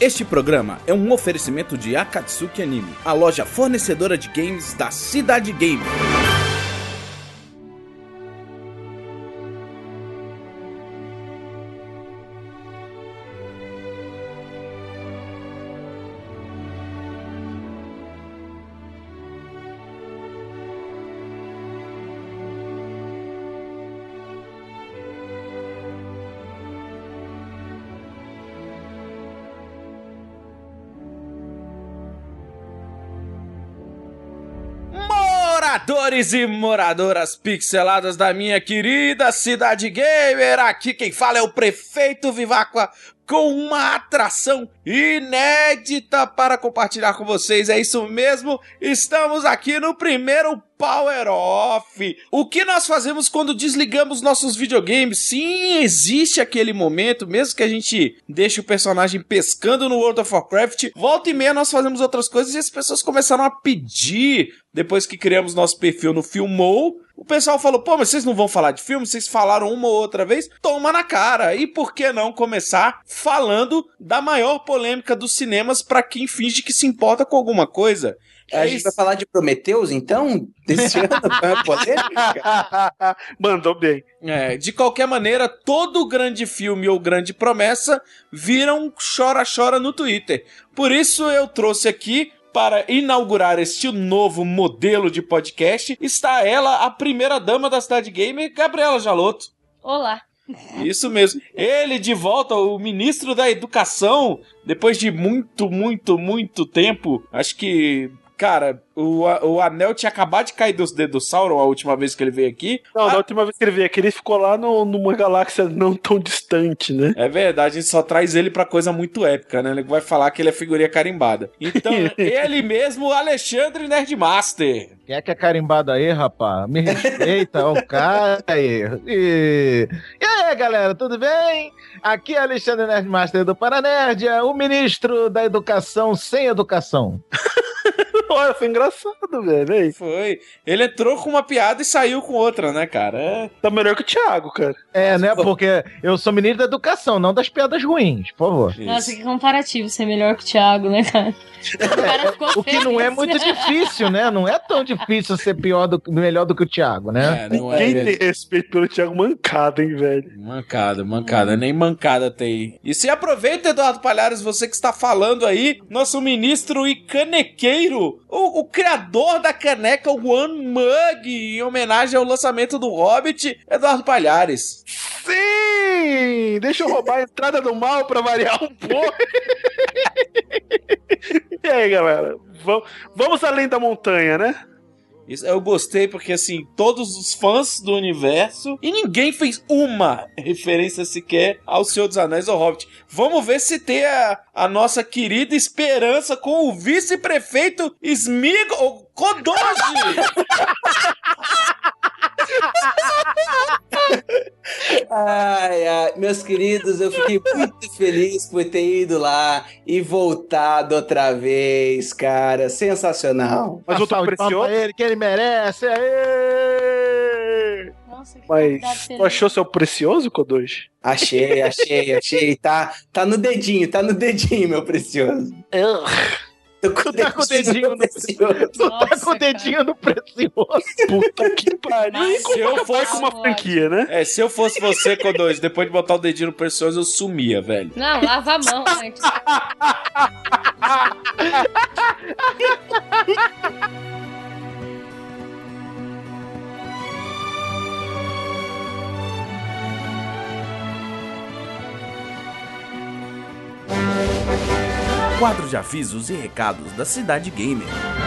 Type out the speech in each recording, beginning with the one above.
Este programa é um oferecimento de Akatsuki Anime, a loja fornecedora de games da Cidade Gamer. Moradores e moradoras pixeladas da minha querida Cidade Gamer, aqui quem fala é o Prefeito Viváqua com uma atração inédita para compartilhar com vocês. É isso mesmo, estamos aqui no primeiro Power Off. O que nós fazemos quando desligamos nossos videogames? Sim, existe aquele momento, mesmo que a gente deixe o personagem pescando no World of Warcraft, volta e meia nós fazemos outras coisas e as pessoas começaram a pedir, depois que criamos nosso perfil no Filmou. O pessoal falou, pô, mas vocês não vão falar de filme? Vocês falaram uma ou outra vez? Toma na cara! E por que não começar falando da maior polêmica dos cinemas pra quem finge que se importa com alguma coisa? A gente vai falar de Prometheus, então? Desse ano? É polêmica? Mandou bem. De qualquer maneira, todo grande filme ou grande promessa vira um chora-chora no Twitter. Por isso eu trouxe aqui, para inaugurar este novo modelo de podcast, está ela, a primeira dama da Cidade Gamer, Gabriela Jalotto. Olá. Isso mesmo. Ele de volta, o ministro da Educação, depois de muito tempo. Acho que, cara, o anel tinha acabado de cair dos dedos do Sauron a última vez que ele veio aqui. Não, da última vez que ele veio aqui, ele ficou lá numa galáxia não tão distante, né? É verdade, a gente só traz ele pra coisa muito épica, né? Ele vai falar que ele é figurinha carimbada. Então, ele mesmo, Alexandre Nerdmaster. Quem é que é carimbado aí, rapaz? Me respeita, ó, o cara aí. E aí, galera, tudo bem? Aqui é Alexandre Nerdmaster do Paranerdia, o ministro da Educação sem educação. Olha, foi engraçado, velho. Aí. Foi. Ele entrou com uma piada e saiu com outra, né, cara? Tá melhor que o Thiago, cara. Né? Porque eu sou ministro da Educação, não das piadas ruins, por favor. Isso. Nossa, que comparativo ser melhor que o Thiago, né, cara? O que não é muito difícil, né? Não é tão difícil ser melhor do que o Thiago, né? Quem tem respeito pelo Thiago Mancada, hein, velho? Mancada. Nem mancada tem. E se aproveita, Eduardo Palhares, você que está falando aí, nosso ministro e canequeiro, o criador da caneca One Mug, em homenagem ao lançamento do Hobbit, Eduardo Palhares. Sim! Deixa eu roubar a entrada do mal pra variar um pouco. E aí, galera? Vamos além da montanha, né? Isso, eu gostei porque, assim, todos os fãs do universo e ninguém fez uma referência sequer ao Senhor dos Anéis ou Hobbit. Vamos ver se tem a nossa querida esperança com o vice-prefeito Sméagol Kodoji. Ai, meus queridos, eu fiquei muito feliz por ter ido lá e voltado outra vez, cara. Sensacional. Mas voltou precioso? Ele que ele merece, aê! Nossa, que Mas tu achou seu precioso, Kodoji? Achei. Tá no dedinho, meu precioso. Tô com o dedinho no precioso. Tu tá com o dedinho no precioso. Puta que pariu. Se eu fosse uma franquia, né? Se eu fosse você, Kodoji, depois de botar o dedinho no precioso, eu sumia, velho. Não, lava a mão antes. Quadro de avisos e recados da Cidade Gamer.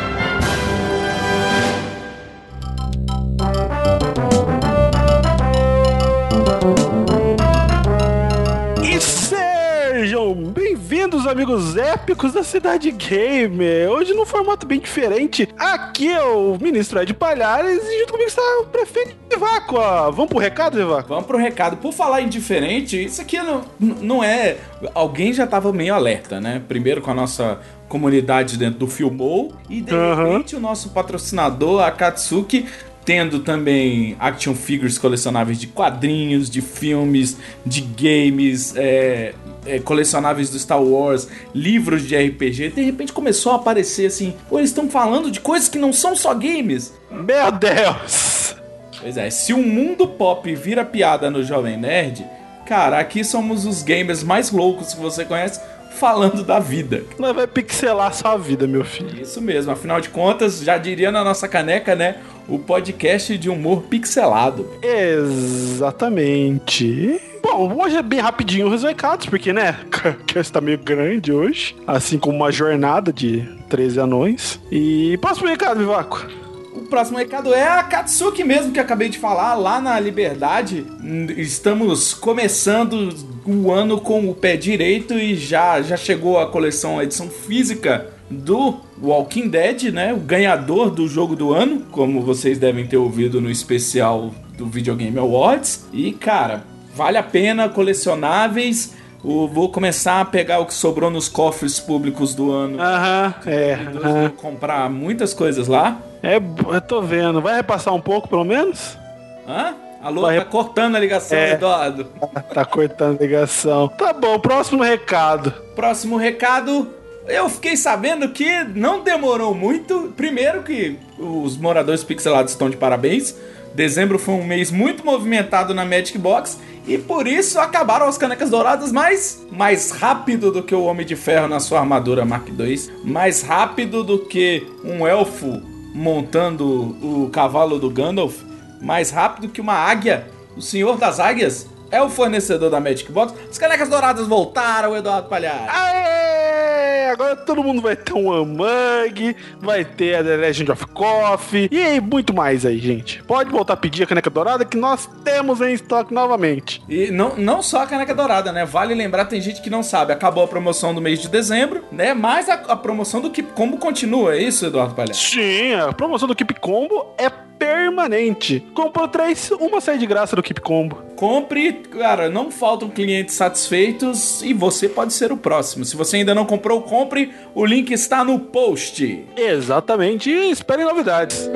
E sejam bem-vindos, amigos épicos da Cidade Gamer. Hoje num formato bem diferente. Aqui é o ministro Ed Palhares e junto comigo está o prefeito Viváqua. Vamos pro recado, Viváqua? Vamos pro recado. Por falar em diferente, isso aqui não é... Alguém já tava meio alerta, né? Primeiro com a nossa comunidade dentro do Filmou e de repente o nosso patrocinador, a Akatsuki, tendo também action figures colecionáveis de quadrinhos, de filmes, de games, colecionáveis do Star Wars, livros de RPG. De repente começou a aparecer assim, pô, eles estão falando de coisas que não são só games. Meu Deus! Pois é, se o mundo pop vira piada no Jovem Nerd, cara, aqui somos os gamers mais loucos que você conhece falando da vida. Nós vai pixelar sua vida, meu filho. Isso mesmo, afinal de contas, já diria na nossa caneca, né? O podcast de humor pixelado. Exatamente. Bom, hoje é bem rapidinho os recados, porque, né, que está meio grande hoje, assim como uma jornada de 13 anões. E próximo recado, Vivaco. O próximo recado é a Katsuki mesmo, que eu acabei de falar, lá na Liberdade. Estamos começando o ano com o pé direito e já chegou a coleção, a edição física do Walking Dead, né? O ganhador do jogo do ano, como vocês devem ter ouvido no especial do Video Game Awards. E, cara, vale a pena, colecionáveis. Vou começar a pegar o que sobrou nos cofres públicos do ano. Vou comprar muitas coisas lá. Eu tô vendo. Vai repassar um pouco, pelo menos? Hã? Alô, tá cortando a ligação, Eduardo. Tá cortando a ligação. Tá bom, próximo recado. Próximo recado, eu fiquei sabendo que não demorou muito. Primeiro que os moradores pixelados estão de parabéns. Dezembro foi um mês muito movimentado na Magic Box e por isso acabaram as canecas douradas mais rápido do que o Homem de Ferro na sua armadura Mark II, mais rápido do que um elfo montando o cavalo do Gandalf, mais rápido que uma águia, o Senhor das Águias é o fornecedor da Magic Box. As canecas douradas voltaram, Eduardo Palhares. Aê! Agora todo mundo vai ter um Among, vai ter a The Legend of Coffee e muito mais aí, gente. Pode voltar a pedir a caneca dourada que nós temos em estoque novamente. E não só a caneca dourada, né? Vale lembrar, tem gente que não sabe, acabou a promoção do mês de dezembro, né? Mas a promoção do Keep Combo continua, é isso, Eduardo Palhares? Sim, a promoção do Keep Combo é permanente. Comprou 3, uma sai de graça do Keep Combo. Compre, cara, não faltam clientes satisfeitos e você pode ser o próximo. Se você ainda não comprou, compre, o link está no post. Exatamente, e esperem novidades.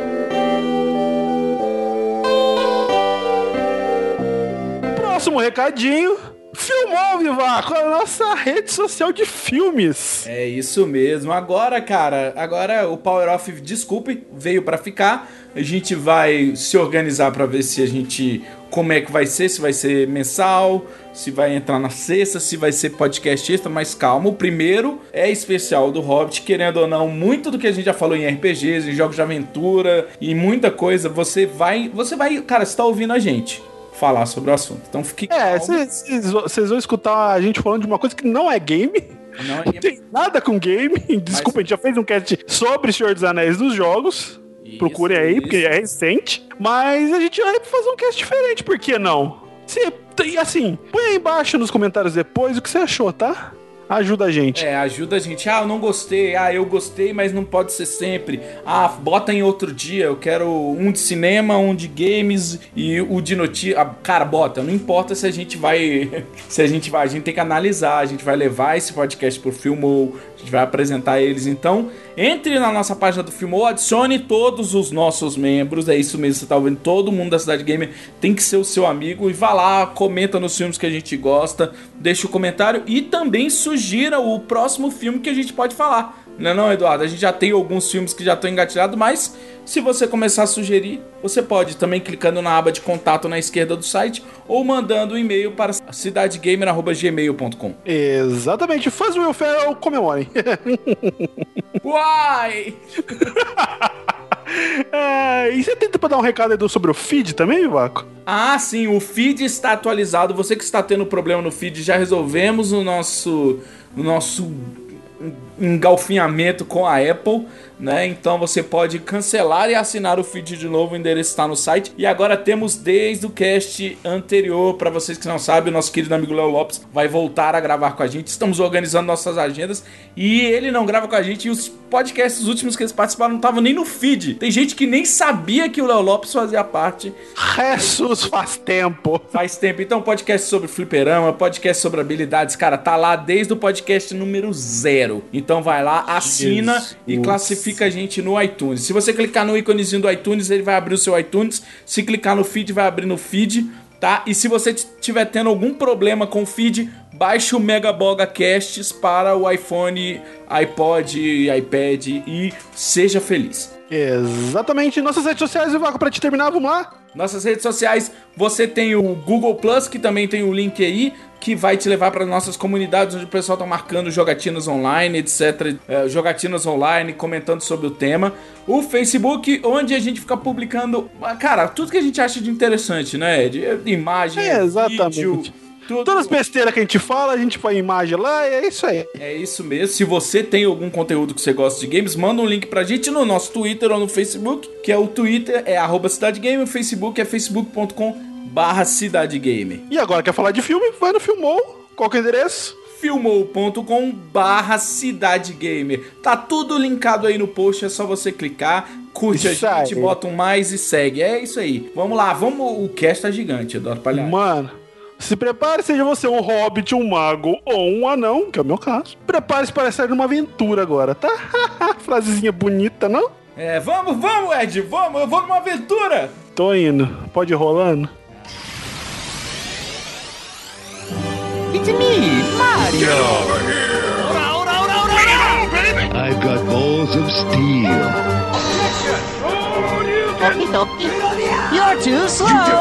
Próximo recadinho. Filmou, Vivaco, a nossa rede social de filmes. É isso mesmo. Agora, cara, o Power Off, desculpe, veio pra ficar. A gente vai se organizar pra ver como é que vai ser, se vai ser mensal, se vai entrar na sexta, se vai ser podcast extra, mas calma, o primeiro é especial do Hobbit, querendo ou não, muito do que a gente já falou em RPGs, em jogos de aventura e muita coisa, você vai, cara, você tá ouvindo a gente falar sobre o assunto. Então fique calmo. Vocês vão escutar a gente falando de uma coisa que não é game. Não tem nada com game. Desculpa, a gente já fez um cast sobre Senhor dos Anéis dos jogos. Procure aí, porque é recente. Mas a gente vai fazer um cast diferente, por que não? Assim, põe aí embaixo nos comentários depois o que você achou, tá? Ajuda a gente. Ajuda a gente. Eu não gostei. Eu gostei, mas não pode ser sempre. Bota em outro dia. Eu quero um de cinema, um de games e o de notícia. Cara, bota. Não importa se a gente vai... A gente tem que analisar. A gente vai levar esse podcast pro Filmou. A gente vai apresentar eles. Então, entre na nossa página do Filmou, adicione todos os nossos membros. É isso mesmo, você tá ouvindo. Todo mundo da Cidade Gamer tem que ser o seu amigo. E vá lá, comenta nos filmes que a gente gosta. Deixa o comentário e também sugira o próximo filme que a gente pode falar. Não, Eduardo? A gente já tem alguns filmes que já estão engatilhados, mas se você começar a sugerir, você pode também clicando na aba de contato na esquerda do site ou mandando um e-mail para cidadegamer@gmail.com. Exatamente. Faz o welfare ou comemorem. Uai! E você tenta pra dar um recado aí sobre o feed também, Vivaco? Sim, o feed está atualizado. Você que está tendo problema no feed, já resolvemos o nosso engalfinhamento com a Apple, né? Então você pode cancelar e assinar o feed de novo, o endereço está no site. E agora temos desde o cast anterior, para vocês que não sabem, o nosso querido amigo Léo Lopes vai voltar a gravar com a gente. Estamos organizando nossas agendas e ele não grava com a gente, e os podcasts últimos que eles participaram não estavam nem no feed. Tem gente que nem sabia que o Léo Lopes fazia parte. Jesus, faz tempo. Faz tempo. Então, podcast sobre fliperama, podcast sobre habilidades, cara, tá lá desde o podcast número 0. 0. Então vai lá, assina e classifica a gente no iTunes. Se você clicar no íconezinho do iTunes, ele vai abrir o seu iTunes. Se clicar no feed, vai abrir no feed, tá? E se você estiver tendo algum problema com o feed, baixe o Megaboga Casts para o iPhone, iPod, iPad e seja feliz. Exatamente. Nossas redes sociais, Vivaco, pra te terminar, vamos lá? Nossas redes sociais, você tem o Google Plus, que também tem o link aí, que vai te levar para nossas comunidades, onde o pessoal tá marcando jogatinas online, etc. Jogatinas online, comentando sobre o tema. O Facebook, onde a gente fica publicando, cara, tudo que a gente acha de interessante, né, Ed? Imagem, exatamente. Vídeo... Tudo. Todas as besteiras que a gente fala, a gente põe imagem lá e é isso aí. É isso mesmo. Se você tem algum conteúdo que você gosta de games, manda um link pra gente no nosso Twitter ou no Facebook, que é o Twitter, é @CidadeGamer, o Facebook é facebook.com/CidadeGamer. E agora quer falar de filme? Vai no Filmou. Qual que é o endereço? filmou.com/CidadeGamer. Tá tudo linkado aí no post, é só você clicar, curte isso a gente, aí. Bota um mais e segue. É isso aí. Vamos lá, o cast tá gigante, Eduardo Palhares. Mano, se prepare, seja você um hobbit, um mago ou um anão, que é o meu caso. Prepare-se para sair numa aventura agora, tá? Frasezinha bonita, não? Vamos, Ed, vamos, eu vou numa aventura. Tô indo. Pode ir rolando? It's me, Mario. I've got balls of steel. You're too slow.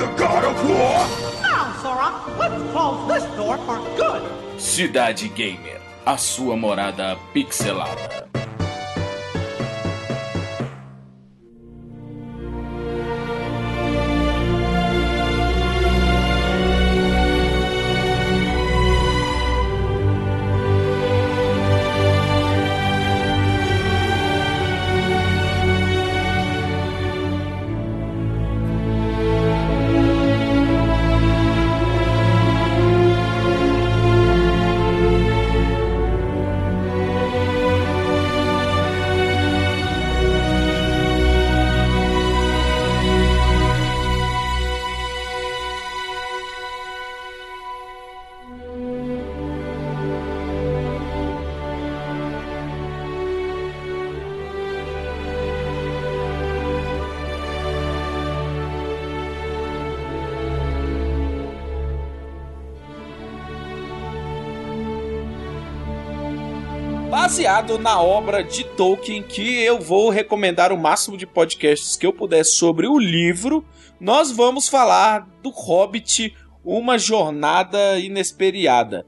Cidade Gamer, a sua morada pixelada. Baseado na obra de Tolkien, que eu vou recomendar o máximo de podcasts que eu puder sobre o livro, nós vamos falar do Hobbit, Uma Jornada Inesperada.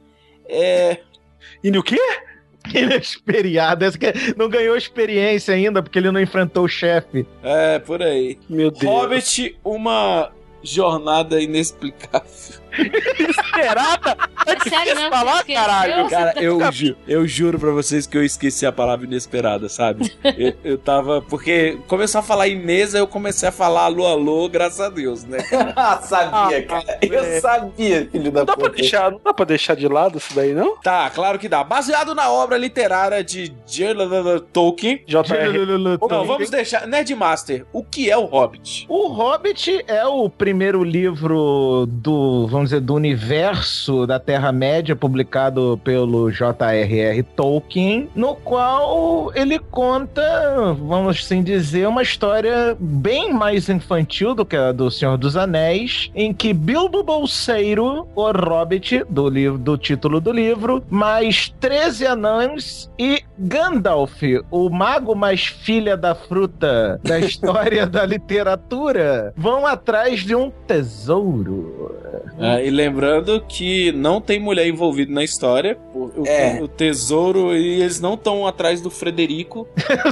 E no quê? Inexperiada. Não ganhou experiência ainda, porque ele não enfrentou o chefe. Por aí. Meu Deus. Hobbit, Uma Jornada Inexplicável. Inesperada? É sério mesmo? falar, Você esqueceu? caralho? Cara, eu juro pra vocês que eu esqueci a palavra inesperada, sabe? eu tava... Porque começou a falar Inês, aí eu comecei a falar alô, alô, graças a Deus, né? Sabia, cara. Eu sabia, filho da Não puta. não dá pra deixar de lado isso daí, não? Tá, claro que dá. Baseado na obra literária de Tolkien. J.R. Não, vamos deixar... Nerdmaster, o que é o Hobbit? O Hobbit é o primeiro livro do universo da Terra-média, publicado pelo J.R.R. Tolkien, no qual ele conta, vamos assim dizer, uma história bem mais infantil do que a do Senhor dos Anéis, em que Bilbo Bolseiro, o Hobbit, do título do livro, mais 13 anãos e Gandalf, o mago mais filha da fruta da história da literatura, vão atrás de um tesouro. E lembrando que não tem mulher envolvida na história. O tesouro, e eles não estão atrás do Frederico.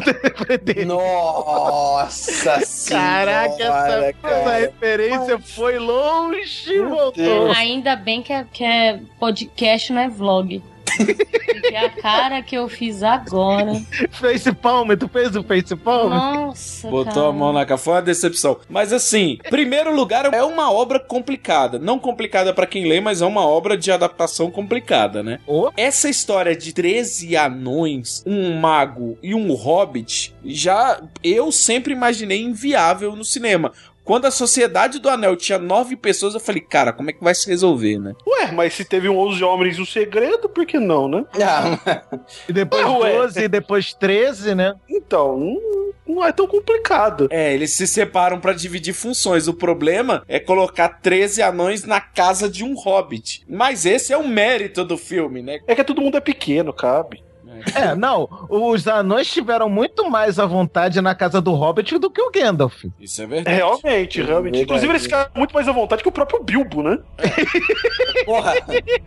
Nossa senhora. Caraca, essa referência foi longe e voltou. Ainda bem que é podcast, não é vlog. Porque a cara que eu fiz agora. Facepalm, tu fez o facepalm? Nossa, Botou cara. a mão na cara, foi uma decepção. Mas assim, primeiro lugar, é uma obra complicada. Não complicada pra quem lê, mas é uma obra de adaptação complicada, né? Essa história de 13 anões, um mago e um hobbit, eu sempre imaginei inviável no cinema. Quando a Sociedade do Anel tinha 9 pessoas, eu falei, cara, como é que vai se resolver, né? Ué, mas se teve 11 homens e um segredo, por que não, né? E depois 12, e depois 13, né? Então, não é tão complicado. Eles se separam pra dividir funções. O problema é colocar 13 anões na casa de um hobbit. Mas esse é o mérito do filme, né? É que todo mundo é pequeno, cabe. Não, os anões tiveram muito mais à vontade na casa do Hobbit do que o Gandalf. Isso é verdade. Realmente. Verdade. Inclusive, eles ficaram muito mais à vontade que o próprio Bilbo, né? Porra,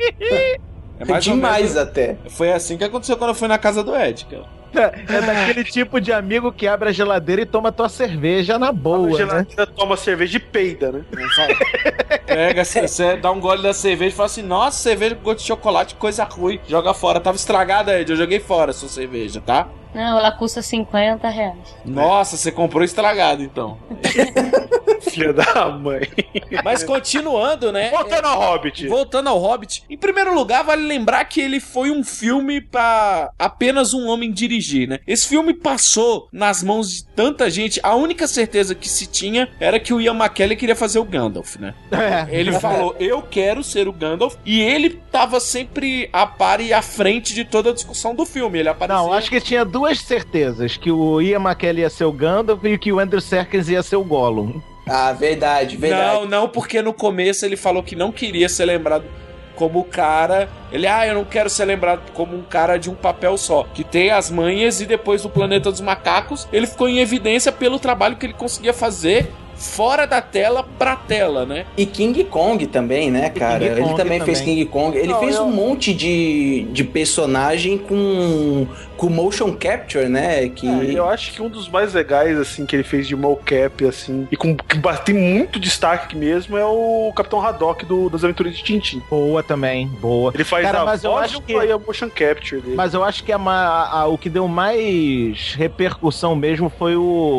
É mais ou demais menos- até. Foi assim que aconteceu quando eu fui na casa do Ed, cara. É daquele tipo de amigo que abre a geladeira e toma tua cerveja na A boa, né? geladeira toma cerveja e peida, né? Pega, você dá um gole da cerveja e fala assim, nossa, cerveja com gosto de chocolate, coisa ruim. Joga fora. Tava estragada, Ed. Eu joguei fora a sua cerveja, tá? Não, ela custa R$50. Nossa, você comprou estragado, então. Filha da mãe. Mas continuando, né? Voltando ao Hobbit. Voltando ao Hobbit, em primeiro lugar, vale lembrar que ele foi um filme pra apenas um homem dirigir, né? Esse filme passou nas mãos de tanta gente. A única certeza que se tinha era que o Ian McKellen queria fazer o Gandalf, né? Ele falou, eu quero ser o Gandalf. E ele tava sempre a par e à frente de toda a discussão do filme. Ele aparecia... Não, acho que tinha duas certezas, que o Ian McKellen ia ser o Gandalf e que o Andrew Serkis ia ser o Gollum. Ah, verdade. Não, porque no começo ele falou que não queria ser lembrado como o cara... eu não quero ser lembrado como um cara de um papel só, que tem as manhas, e depois do Planeta dos Macacos, ele ficou em evidência pelo trabalho que ele conseguia fazer fora da tela pra tela, né? E King Kong também, né, cara? King Kong Ele também fez King Kong. Ele fez um monte de personagem com motion capture, né? Que... eu acho que um dos mais legais, assim, que ele fez de mocap, assim, e que tem muito destaque mesmo, é o Capitão Haddock das Aventuras de Tintin. Boa também, boa. Ele faz Cara, a mas eu voz acho que- e a motion capture dele. Mas eu acho que o que deu mais repercussão mesmo foi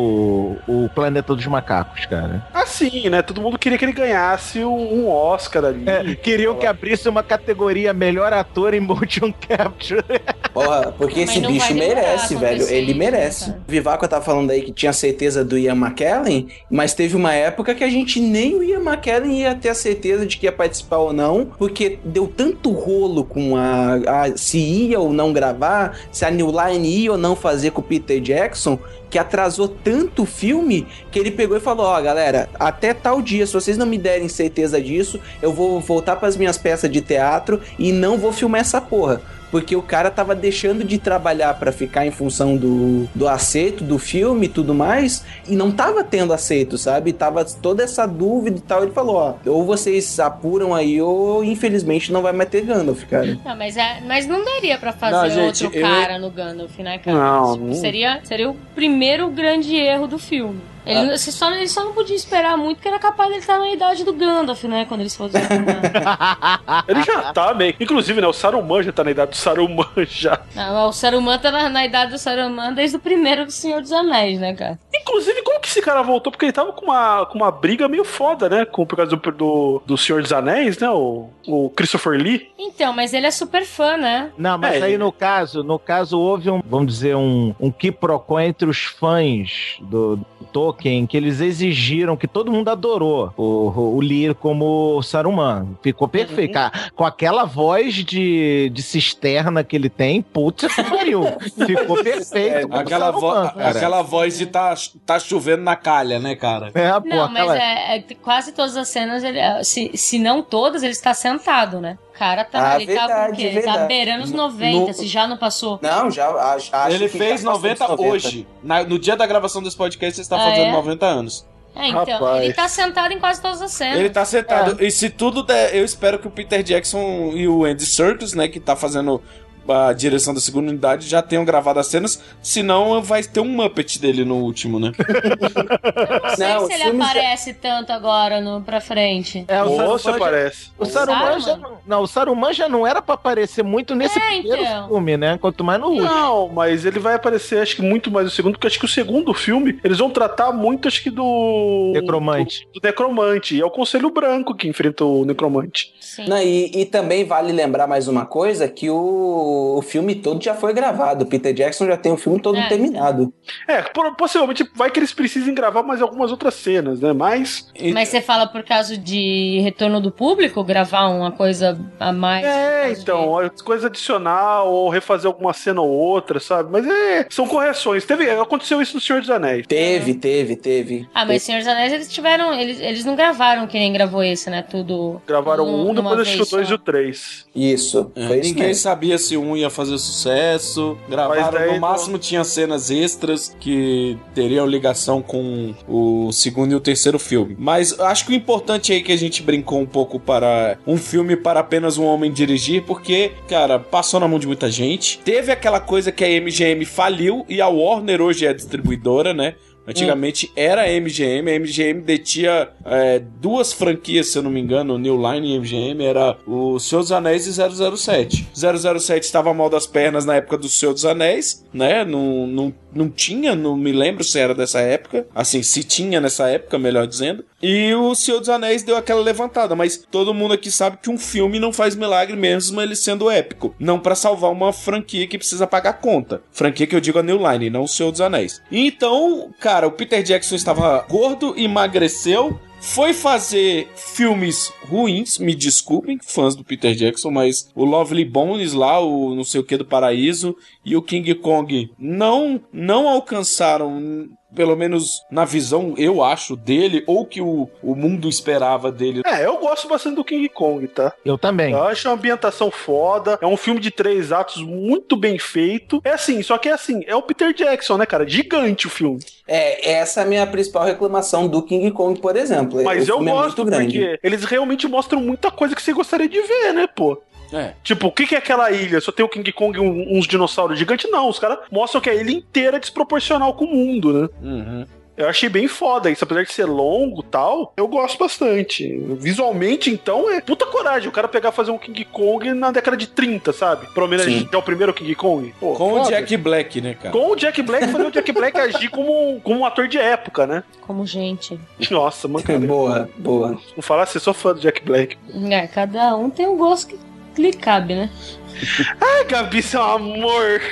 o Planeta dos Macacos, cara. Assim, né? Todo mundo queria que ele ganhasse um Oscar ali. Queriam que abrisse uma categoria melhor ator em motion capture. Porra, porque Mas esse não bicho vai demorar merece, a velho. acontecer Ele isso, merece. né, cara? O Vivaco tava falando aí que tinha certeza do Ian McKellen, mas teve uma época que a gente nem o Ian McKellen ia ter a certeza de que ia participar ou não, porque deu tanto rolo com se ia ou não gravar, se a New Line ia ou não fazer com o Peter Jackson, que atrasou tanto o filme que ele pegou e falou, galera, até tal dia, se vocês não me derem certeza disso, eu vou voltar pras minhas peças de teatro e não vou filmar essa porra. Porque o cara tava deixando de trabalhar pra ficar em função do aceito do filme e tudo mais, e não tava tendo aceito, sabe? Tava toda essa dúvida e tal. Ele falou, ou vocês apuram aí, ou infelizmente não vai mais ter Gandalf, cara. Não, mas não daria pra fazer Não, gente, outro cara no Gandalf, né, cara? Não, Tipo, não. seria o primeiro grande erro do filme. Ele só não podia esperar muito, porque era capaz dele estar na idade do Gandalf, né? Quando eles fossem filmar. Ele já tá meio... Inclusive, né? O Saruman já tá na idade do Saruman já. Não, o Saruman tá na idade do Saruman desde o primeiro do Senhor dos Anéis, né, cara? Inclusive, como que esse cara voltou? Porque ele tava com uma briga meio foda, né? Por causa do Senhor dos Anéis, né? O Christopher Lee. Então, mas ele é super fã, né? Não, mas aí no caso houve vamos dizer, um quiprocó entre os fãs do Tolkien, que eles exigiram, que todo mundo adorou o Lee como Saruman. Ficou perfeito. Com aquela voz de cisterna que ele tem, putz, que pariu. Ficou perfeito. como Saruman, cara. Aquela voz de tá chovendo na calha, né, cara? Pô, Não, mas quase todas as cenas, se não todas, ele está sentado, né? O cara tá, ele tá com o quê? Ele tá beirando os 90, se já não passou. Não, já acho Ele que fez já passou dos 90 hoje. No dia da gravação desse podcast, você está fazendo é? 90 anos. Então, Rapaz. ele tá sentado em quase todas as cenas. Ele tá sentado. E se tudo der, eu espero que o Peter Jackson e o Andy Serkis, né, que tá fazendo a direção da segunda unidade, já tenham gravado as cenas. Senão vai ter um Muppet dele no último, né? Eu não sei Não, se os ele filmes aparece tanto agora pra frente. Moça, parece. O Saruman o Saruman já não era pra aparecer muito nesse primeiro então. filme, né? Quanto mais no último. Não, mas ele vai aparecer, acho que muito mais no segundo, porque acho que o segundo filme, eles vão tratar muito, acho que do... Necromante. Do Necromante. E é o Conselho Branco que enfrenta o Necromante. Sim. Não, e também vale lembrar mais uma coisa, que o o filme todo já foi gravado. O Peter Jackson já tem o filme todo terminado. Possivelmente vai que eles precisem gravar mais algumas outras cenas, né? Mas você fala por causa de retorno do público, gravar uma coisa a mais? Então, coisa adicional, ou refazer alguma cena ou outra, sabe? Mas são correções. Aconteceu isso no Senhor dos Anéis. Teve. Mas Senhor dos Anéis, eles não gravaram que nem gravou esse, né? Tudo. Gravaram um, depois assistiu o 2 e o 3. Isso. Ninguém sabia se um ia fazer sucesso. Gravaram, no máximo tinha cenas extras que teriam ligação com o segundo e o terceiro filme. Mas acho que o importante aí que a gente brincou um pouco para um filme para apenas um homem dirigir, porque, cara, passou na mão de muita gente. Teve aquela coisa que a MGM faliu e a Warner hoje é a distribuidora, né? Antigamente era a MGM detinha 2 franquias, se eu não me engano, New Line e MGM, era o Senhor dos Anéis e 007. 007 estava mal das pernas na época do Senhor dos Anéis, né? Não tinha, não me lembro se era dessa época, assim, se tinha nessa época, melhor dizendo. E o Senhor dos Anéis deu aquela levantada, mas todo mundo aqui sabe que um filme não faz milagre mesmo ele sendo épico. Não pra salvar uma franquia que precisa pagar conta. Franquia que eu digo a New Line, não o Senhor dos Anéis. Então, cara, o Peter Jackson estava gordo, emagreceu, foi fazer filmes ruins, me desculpem, fãs do Peter Jackson, mas o Lovely Bones lá, o não sei o que do Paraíso e o King Kong não alcançaram, pelo menos na visão, eu acho, dele, ou que o mundo esperava dele. Eu gosto bastante do King Kong, tá? Eu também. Eu acho a ambientação foda, é um filme de 3 atos muito bem feito. Só que é o Peter Jackson, né, cara? Gigante o filme. Essa é a minha principal reclamação do King Kong, por exemplo. Mas eu gosto, porque eles realmente mostram muita coisa que você gostaria de ver, né, pô? Tipo, o que é aquela ilha? Só tem o King Kong e uns dinossauros gigantes? Não, os caras mostram que a ilha inteira é desproporcional com o mundo, né? Uhum. Eu achei bem foda isso, apesar de ser longo e tal, eu gosto bastante. Visualmente, então, é puta coragem o cara pegar e fazer um King Kong na década de 30, sabe? Pelo menos é o primeiro King Kong. Pô, com foda. o Jack Black, né, cara? Com o Jack Black, fazer o Jack Black agir como um ator de época, né? Como gente. Nossa, mancada. Boa. Não falar assim, sou fã do Jack Black. Cada um tem um gosto que lhe cabe, né? Ai, Gabi, seu amor!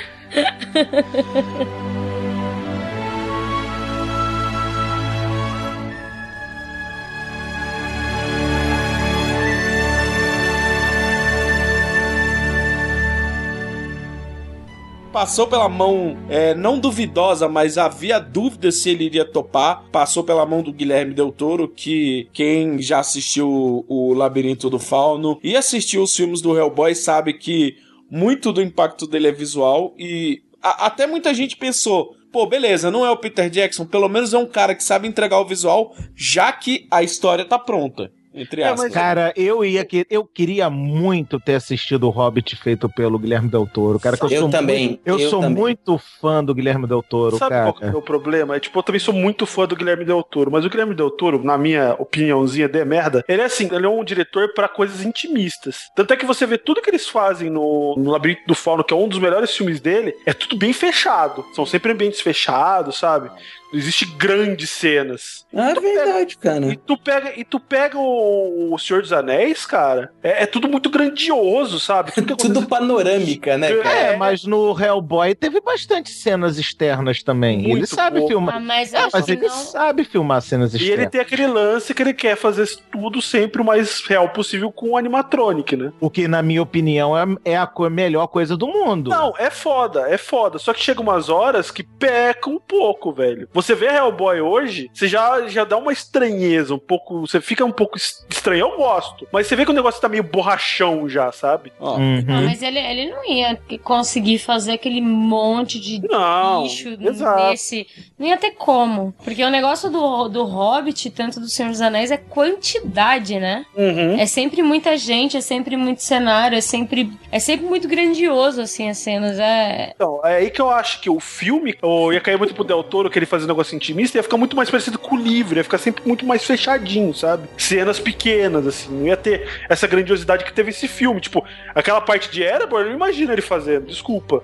Passou pela mão, não duvidosa, mas havia dúvida se ele iria topar. Passou pela mão do Guilherme Del Toro, que quem já assistiu o Labirinto do Fauno e assistiu os filmes do Hellboy sabe que muito do impacto dele é visual. E até muita gente pensou, pô, beleza, não é o Peter Jackson, pelo menos é um cara que sabe entregar o visual, já que a história tá pronta. Entre aspas. Cara, eu queria muito ter assistido o Hobbit feito pelo Guilherme Del Toro, cara. Eu também. Eu sou muito fã do Guilherme Del Toro, Sabe cara. qual que é o meu problema? Eu também sou muito fã do Guilherme Del Toro, mas o Guilherme Del Toro, na minha opiniãozinha de merda, ele é um diretor pra coisas intimistas. Tanto é que você vê tudo que eles fazem no Labirinto do Fauno, que é um dos melhores filmes dele, é tudo bem fechado. São sempre ambientes fechados, sabe? Não existe grandes cenas. É verdade, cara. E tu pega o Senhor dos Anéis, cara, é tudo muito grandioso, sabe? Tudo panorâmica, né, cara? Mas no Hellboy teve bastante cenas externas também. Muito ele sabe filmar. Mas ele sabe filmar cenas externas. E ele tem aquele lance que ele quer fazer tudo sempre o mais real possível com o animatronic, né? O que, na minha opinião, é a melhor coisa do mundo. Não, é foda. Só que chega umas horas que peca um pouco, velho. Você vê Hellboy hoje, você já dá uma estranheza, um pouco. Você fica um pouco estranho, eu gosto. Mas você vê que o negócio tá meio borrachão já, sabe? Não, mas ele não ia conseguir fazer aquele monte de bicho nesse. Não ia ter como. Porque o negócio do Hobbit, tanto do Senhor dos Anéis, é quantidade, né? Uhum. É sempre muita gente, é sempre muito cenário, é sempre muito grandioso, assim, as cenas. Então, é aí que eu acho que o filme ia cair muito pro Del Toro, que ele fazia um negócio intimista, ia ficar muito mais parecido com o livro, ia ficar sempre muito mais fechadinho, sabe? Cenas pequenas, assim, não ia ter essa grandiosidade que teve esse filme. Tipo, aquela parte de Erebor, eu não imagino ele fazendo, desculpa.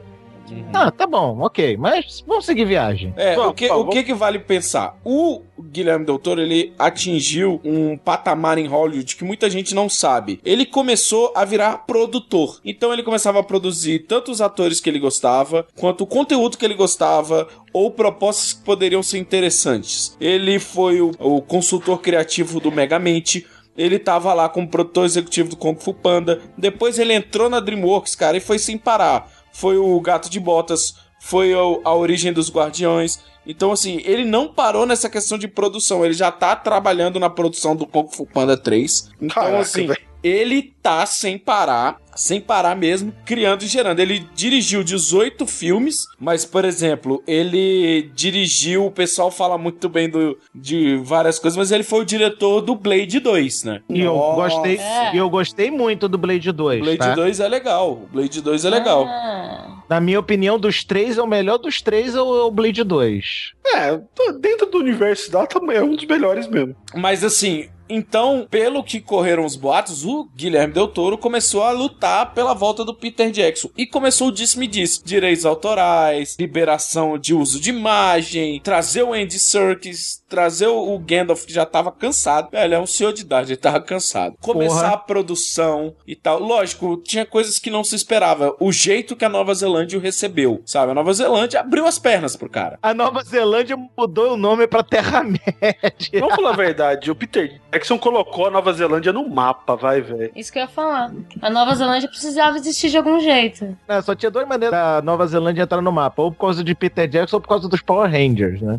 Ah, tá bom, ok. Mas vamos seguir viagem. O que vale pensar? O Guilherme Del Toro, ele atingiu um patamar em Hollywood que muita gente não sabe. Ele começou a virar produtor. Então ele começava a produzir tanto os atores que ele gostava, quanto o conteúdo que ele gostava, ou propostas que poderiam ser interessantes. Ele foi o consultor criativo do Megamente. Ele tava lá como produtor executivo do Kung Fu Panda. Depois ele entrou na DreamWorks, cara, e foi sem parar. Foi o Gato de Botas, foi a Origem dos Guardiões. Então, assim, ele não parou nessa questão de produção. Ele já tá trabalhando na produção do Kung Fu Panda 3. Então, caraca, assim, ele tá sem parar mesmo, criando e gerando. Ele dirigiu 18 filmes, mas, por exemplo, ele dirigiu, o pessoal fala muito bem de várias coisas, mas ele foi o diretor do Blade 2, né? E eu gostei muito do Blade 2, Blade 2 é legal. O Blade 2 é legal. Na minha opinião, dos três, o melhor dos três é o Blade 2. Dentro do universo da também é um dos melhores mesmo. Mas, assim... Então, pelo que correram os boatos, o Guilherme Del Toro começou a lutar pela volta do Peter Jackson. E começou o disse-me-disse. Direitos autorais, liberação de uso de imagem, trazer o Andy Serkis, trazer o Gandalf, que já tava cansado. Ele é um senhor de idade, ele tava cansado. Começar a produção e tal. Lógico, tinha coisas que não se esperava. O jeito que a Nova Zelândia o recebeu, sabe? A Nova Zelândia abriu as pernas pro cara. A Nova Zelândia mudou o nome pra Terra-média. Vamos falar a verdade, o Peter Jackson colocou a Nova Zelândia no mapa, velho. Isso que eu ia falar. A Nova Zelândia precisava existir de algum jeito. Só tinha duas maneiras da Nova Zelândia entrar no mapa. Ou por causa de Peter Jackson ou por causa dos Power Rangers, né?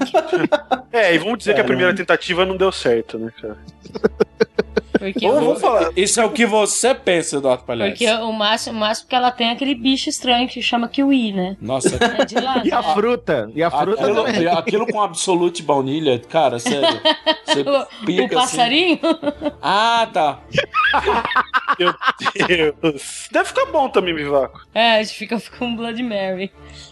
E vamos dizer que a primeira tentativa não deu certo, né, cara? Vamos falar. Isso é o que você pensa, Eduardo Palhares. Porque o máximo que ela tem é aquele bicho estranho que chama kiwi, né? Nossa. É de lá, e a fruta. E a fruta também. Aquilo com absolute baunilha, cara, sério. O passarinho? Assim. Ah, tá. Meu Deus. Deve ficar bom também, Vivaco. A gente fica com Blood Mary.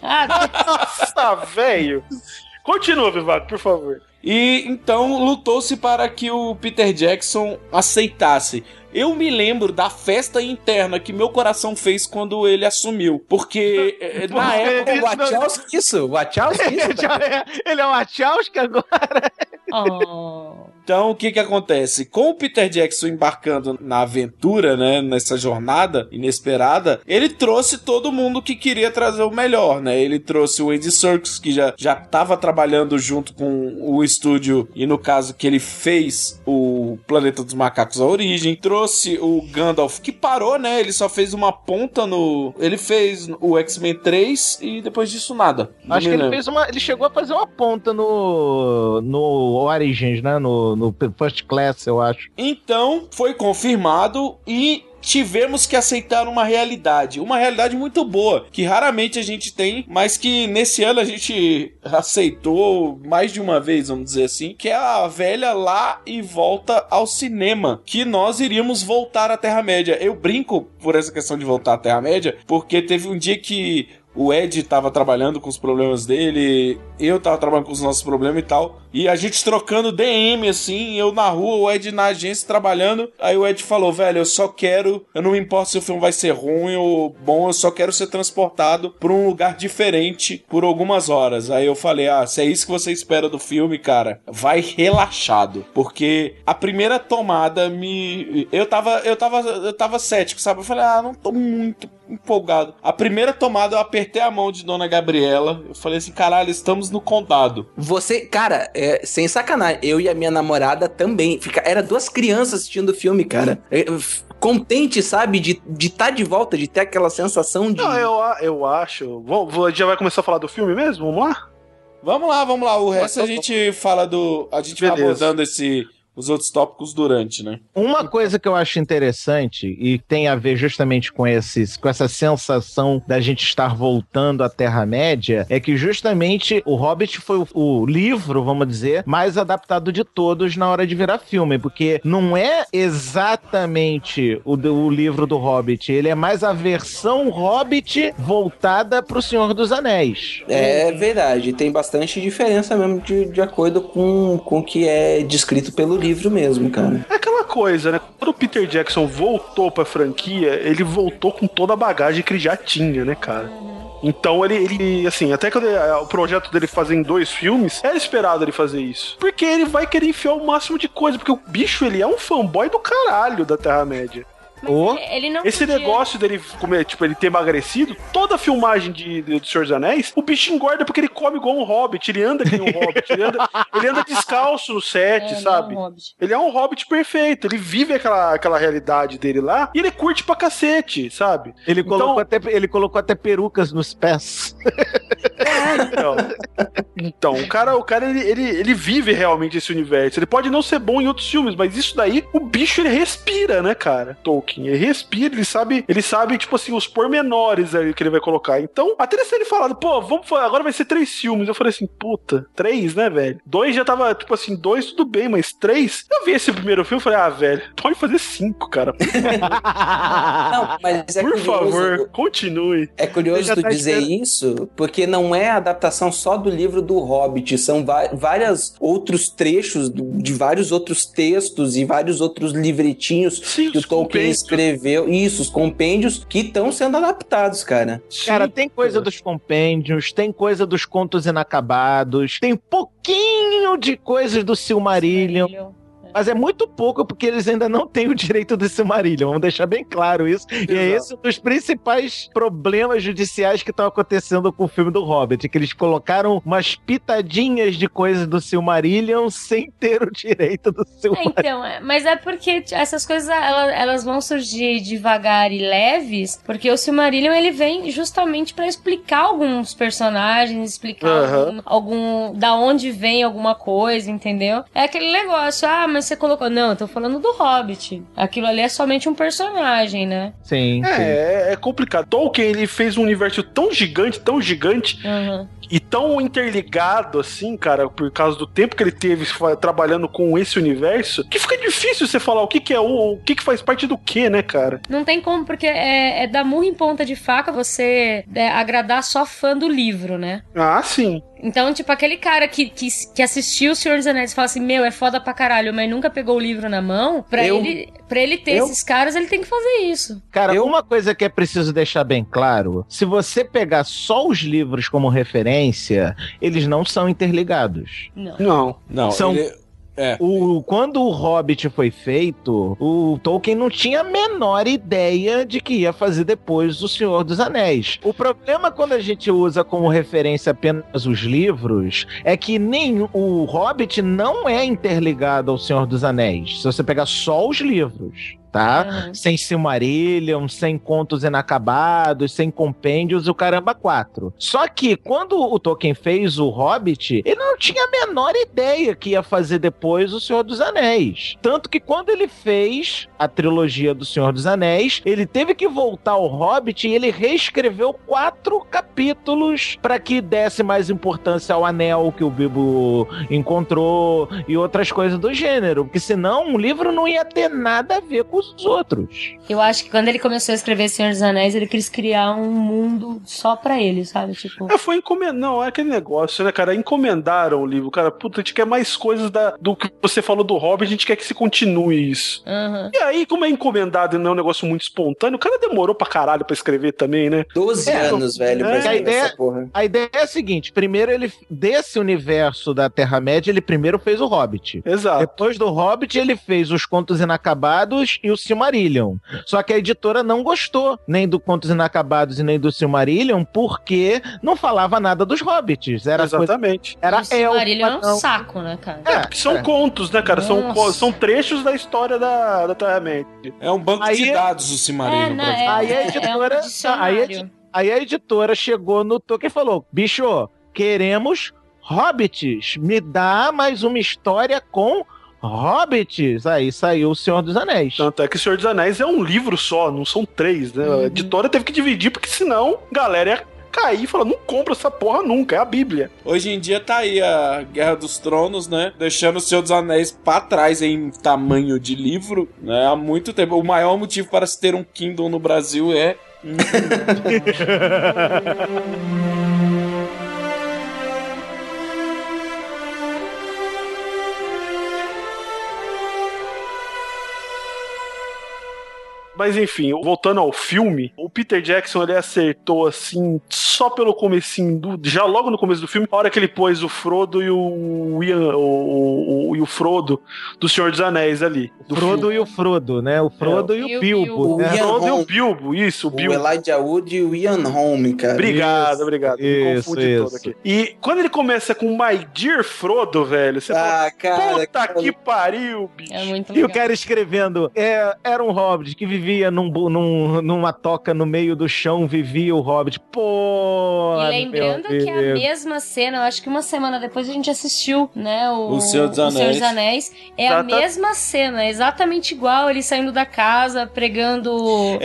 Nossa, velho. Continua, Vivaco, por favor. E então lutou-se para que o Peter Jackson aceitasse. Eu me lembro da festa interna que meu coração fez quando ele assumiu. Porque na época... O Wachowski isso? O Wachowski isso? Ele é o Wachowski agora? Então, o que acontece? Com o Peter Jackson embarcando na aventura, né, nessa jornada inesperada, ele trouxe todo mundo que queria trazer o melhor, né? Ele trouxe o Andy Serkis, que já estava trabalhando junto com o estúdio, e no caso que ele fez o Planeta dos Macacos A Origem, trouxe o Gandalf, que parou, né? Ele só fez uma ponta no... Ele fez o X-Men 3 e depois disso nada. Acho que ele chegou a fazer uma ponta no Origins, né? No First Class, eu acho. Então, foi confirmado e tivemos que aceitar uma realidade muito boa, que raramente a gente tem, mas que nesse ano a gente aceitou mais de uma vez, vamos dizer assim, que é a velha lá e volta ao cinema, que nós iríamos voltar à Terra-média. Eu brinco por essa questão de voltar à Terra-média, porque teve um dia que o Ed tava trabalhando com os problemas dele, eu tava trabalhando com os nossos problemas e tal, e a gente trocando DM, assim, eu na rua, o Ed na agência trabalhando. Aí o Ed falou, velho, eu não me importo se o filme vai ser ruim ou bom, eu só quero ser transportado pra um lugar diferente por algumas horas. Aí eu falei, se é isso que você espera do filme, cara, vai relaxado, porque a primeira tomada eu tava cético, sabe? Eu falei, não tô muito empolgado. A primeira tomada eu apertei a mão de Dona Gabriela, eu falei assim, caralho, estamos no condado. Você, cara, sem sacanagem, eu e a minha namorada também, era duas crianças assistindo o filme, cara. Contente, sabe, de estar de volta, de ter aquela sensação de... Não, eu acho... A gente já vai começar a falar do filme mesmo? Vamos lá? Vamos lá. O resto a gente fala a gente vai abordando os outros tópicos durante, né? Uma coisa que eu acho interessante e tem a ver justamente com essa sensação da gente estar voltando à Terra-média é que justamente o Hobbit foi o livro, vamos dizer, mais adaptado de todos na hora de virar filme, porque não é exatamente o livro do Hobbit, ele é mais a versão Hobbit voltada pro Senhor dos Anéis. É verdade, tem bastante diferença mesmo de acordo com o que é descrito pelo livro mesmo, cara. É aquela coisa, né? Quando o Peter Jackson voltou pra franquia, ele voltou com toda a bagagem que ele já tinha, né, cara? Então ele assim, até que o projeto dele fazer em 2 filmes, era esperado ele fazer isso. Porque ele vai querer enfiar o máximo de coisa, porque o bicho, ele é um fanboy do caralho da Terra-média. Ele não Esse podia... negócio dele comer, tipo, ele ter emagrecido, toda a filmagem do Senhor dos Anéis, o bicho engorda porque ele come igual um hobbit, ele anda que nem um hobbit, ele anda descalço no set, sabe? Ele é um hobbit perfeito, ele vive aquela realidade dele lá e ele curte pra cacete, sabe? Ele colocou até perucas nos pés. Então, o cara ele vive realmente esse universo. Ele pode não ser bom em outros filmes, mas isso daí, o bicho ele respira, né, cara? Tolkien. Ele respira, ele sabe, tipo assim, os pormenores aí que ele vai colocar. Então, até eles terem falado, pô, agora vai ser 3 filmes. Eu falei assim, puta, 3, né, velho? 2 já tava, tipo assim, 2 tudo bem, mas 3? Eu vi esse primeiro filme e falei, velho, pode fazer 5, cara. Não, mas por favor, continue. É curioso tu dizer isso, porque não é a adaptação só do livro do Hobbit, são vários outros trechos de vários outros textos e vários outros livretinhos que o Tolkien escreveu. Isso, os compêndios que estão sendo adaptados, cara. Cara, tem coisa dos compêndios, tem coisa dos contos inacabados, tem pouquinho de coisas do Silmarillion. Mas é muito pouco porque eles ainda não têm o direito do Silmarillion. Vamos deixar bem claro isso. Exato. E é esse um dos principais problemas judiciais que estão acontecendo com o filme do Hobbit, que eles colocaram umas pitadinhas de coisas do Silmarillion sem ter o direito do Silmarillion. Então, mas é porque essas coisas elas vão surgir devagar e leves, porque o Silmarillion ele vem justamente pra explicar alguns personagens, explicar algum da onde vem alguma coisa, entendeu? É aquele negócio, mas você colocou... Não, eu tô falando do Hobbit. Aquilo ali é somente um personagem, né? Sim. É complicado. Tolkien, ele fez um universo tão gigante, e tão interligado, assim, cara, por causa do tempo que ele teve trabalhando com esse universo, que fica difícil você falar o que é o que faz parte do que, né, cara? Não tem como, porque é dar murro em ponta de faca você agradar só fã do livro, né? Ah, sim. Então, tipo, aquele cara que assistiu O Senhor dos Anéis e fala assim, é foda pra caralho, mas nunca pegou o livro na mão, pra ele ter esses caras, ele tem que fazer isso. Cara, uma coisa que é preciso deixar bem claro, se você pegar só os livros como referência, eles não são interligados. Não. São... Quando o Hobbit foi feito, o Tolkien não tinha a menor ideia de que ia fazer depois o Senhor dos Anéis. O problema quando a gente usa como referência apenas os livros é que o Hobbit não é interligado ao Senhor dos Anéis. Se você pegar só os livros, tá? Sem Silmarillion, sem contos inacabados, sem compêndios, o caramba 4. Só que quando o Tolkien fez o Hobbit, ele não tinha a menor ideia que ia fazer depois o Senhor dos Anéis. Tanto que quando ele fez a trilogia do Senhor dos Anéis, ele teve que voltar ao Hobbit e ele reescreveu 4 capítulos para que desse mais importância ao anel que o Bilbo encontrou e outras coisas do gênero, porque senão o livro não ia ter nada a ver com os outros. Eu acho que quando ele começou a escrever Senhor dos Anéis, ele quis criar um mundo só pra ele, sabe? Tipo... Foi encomendar. Não, é aquele negócio, né, cara? Encomendaram o livro, cara. Puta, a gente quer mais coisas do que você falou do Hobbit, a gente quer que se continue isso. E aí, como é encomendado e não é um negócio muito espontâneo, o cara demorou pra caralho pra escrever também, né? 12 anos, velho, pra escrever essa porra. A ideia é a seguinte, primeiro desse universo da Terra-média, ele primeiro fez o Hobbit. Exato. Depois do Hobbit, ele fez os Contos Inacabados e o Silmarillion. Só que a editora não gostou nem do Contos Inacabados e nem do Silmarillion, porque não falava nada dos Hobbits. Exatamente. O Silmarillion é um saco, né, cara? Porque são contos, né, cara? São trechos da história da Terra-média. É um banco de dados o Silmarillion. Aí a editora chegou no Tolkien e falou, bicho, queremos Hobbits. Me dá mais uma história com Hobbits. Aí saiu o Senhor dos Anéis. Tanto é que o Senhor dos Anéis é um livro só, não são 3, né? A editora teve que dividir, porque senão a galera ia cair e falar, não compra essa porra nunca, é a Bíblia. Hoje em dia tá aí a Guerra dos Tronos, né? Deixando o Senhor dos Anéis pra trás em tamanho de livro, né? Há muito tempo. O maior motivo para se ter um Kindle no Brasil é... Mas enfim, voltando ao filme, o Peter Jackson, ele acertou, assim, só pelo comecinho, já logo no começo do filme, a hora que ele pôs o Frodo e o Ian, e o Frodo do Senhor dos Anéis ali. O Frodo e o Frodo, né? O Frodo e o Bilbo. O Frodo e o Bilbo, isso, o Bilbo. O Elijah Wood e o Ian Holm, cara. Obrigado. Me confunde isso. todo aqui. E quando ele começa com My Dear Frodo, velho, você fala, cara, puta que pariu, bicho. É muito legal. E o cara escrevendo, era um hobbit que vivia numa toca no meio do chão, vivia o hobbit. Pô! E lembrando que é a mesma cena, eu acho que uma semana depois a gente assistiu, né? O Senhor dos Anéis. O Senhor dos Anéis. É a mesma cena, exatamente igual, ele saindo da casa, pregando...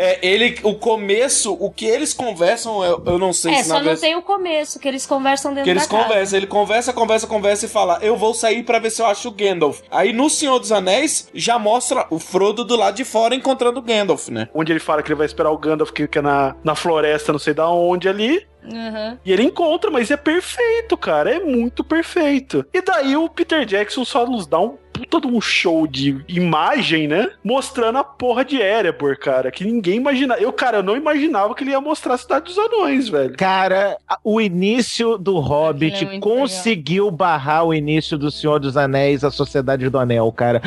O começo, o que eles conversam, eu não sei se só não tem o começo, que eles conversam dentro da casa. Ele conversa e fala, eu vou sair pra ver se eu acho o Gandalf. Aí no Senhor dos Anéis, já mostra o Frodo do lado de fora encontrando o Gandalf, né? Onde ele fala que ele vai esperar o Gandalf, que é na floresta, não sei da onde ali. Uhum. E ele encontra, mas é perfeito, cara. É muito perfeito. E daí o Peter Jackson só nos dá todo um show de imagem, né? Mostrando a porra de Erebor, cara. Que ninguém imaginava. Eu não imaginava que ele ia mostrar a Cidade dos Anões, velho. Cara, o início do Hobbit conseguiu barrar o início do Senhor dos Anéis, a Sociedade do Anel, cara.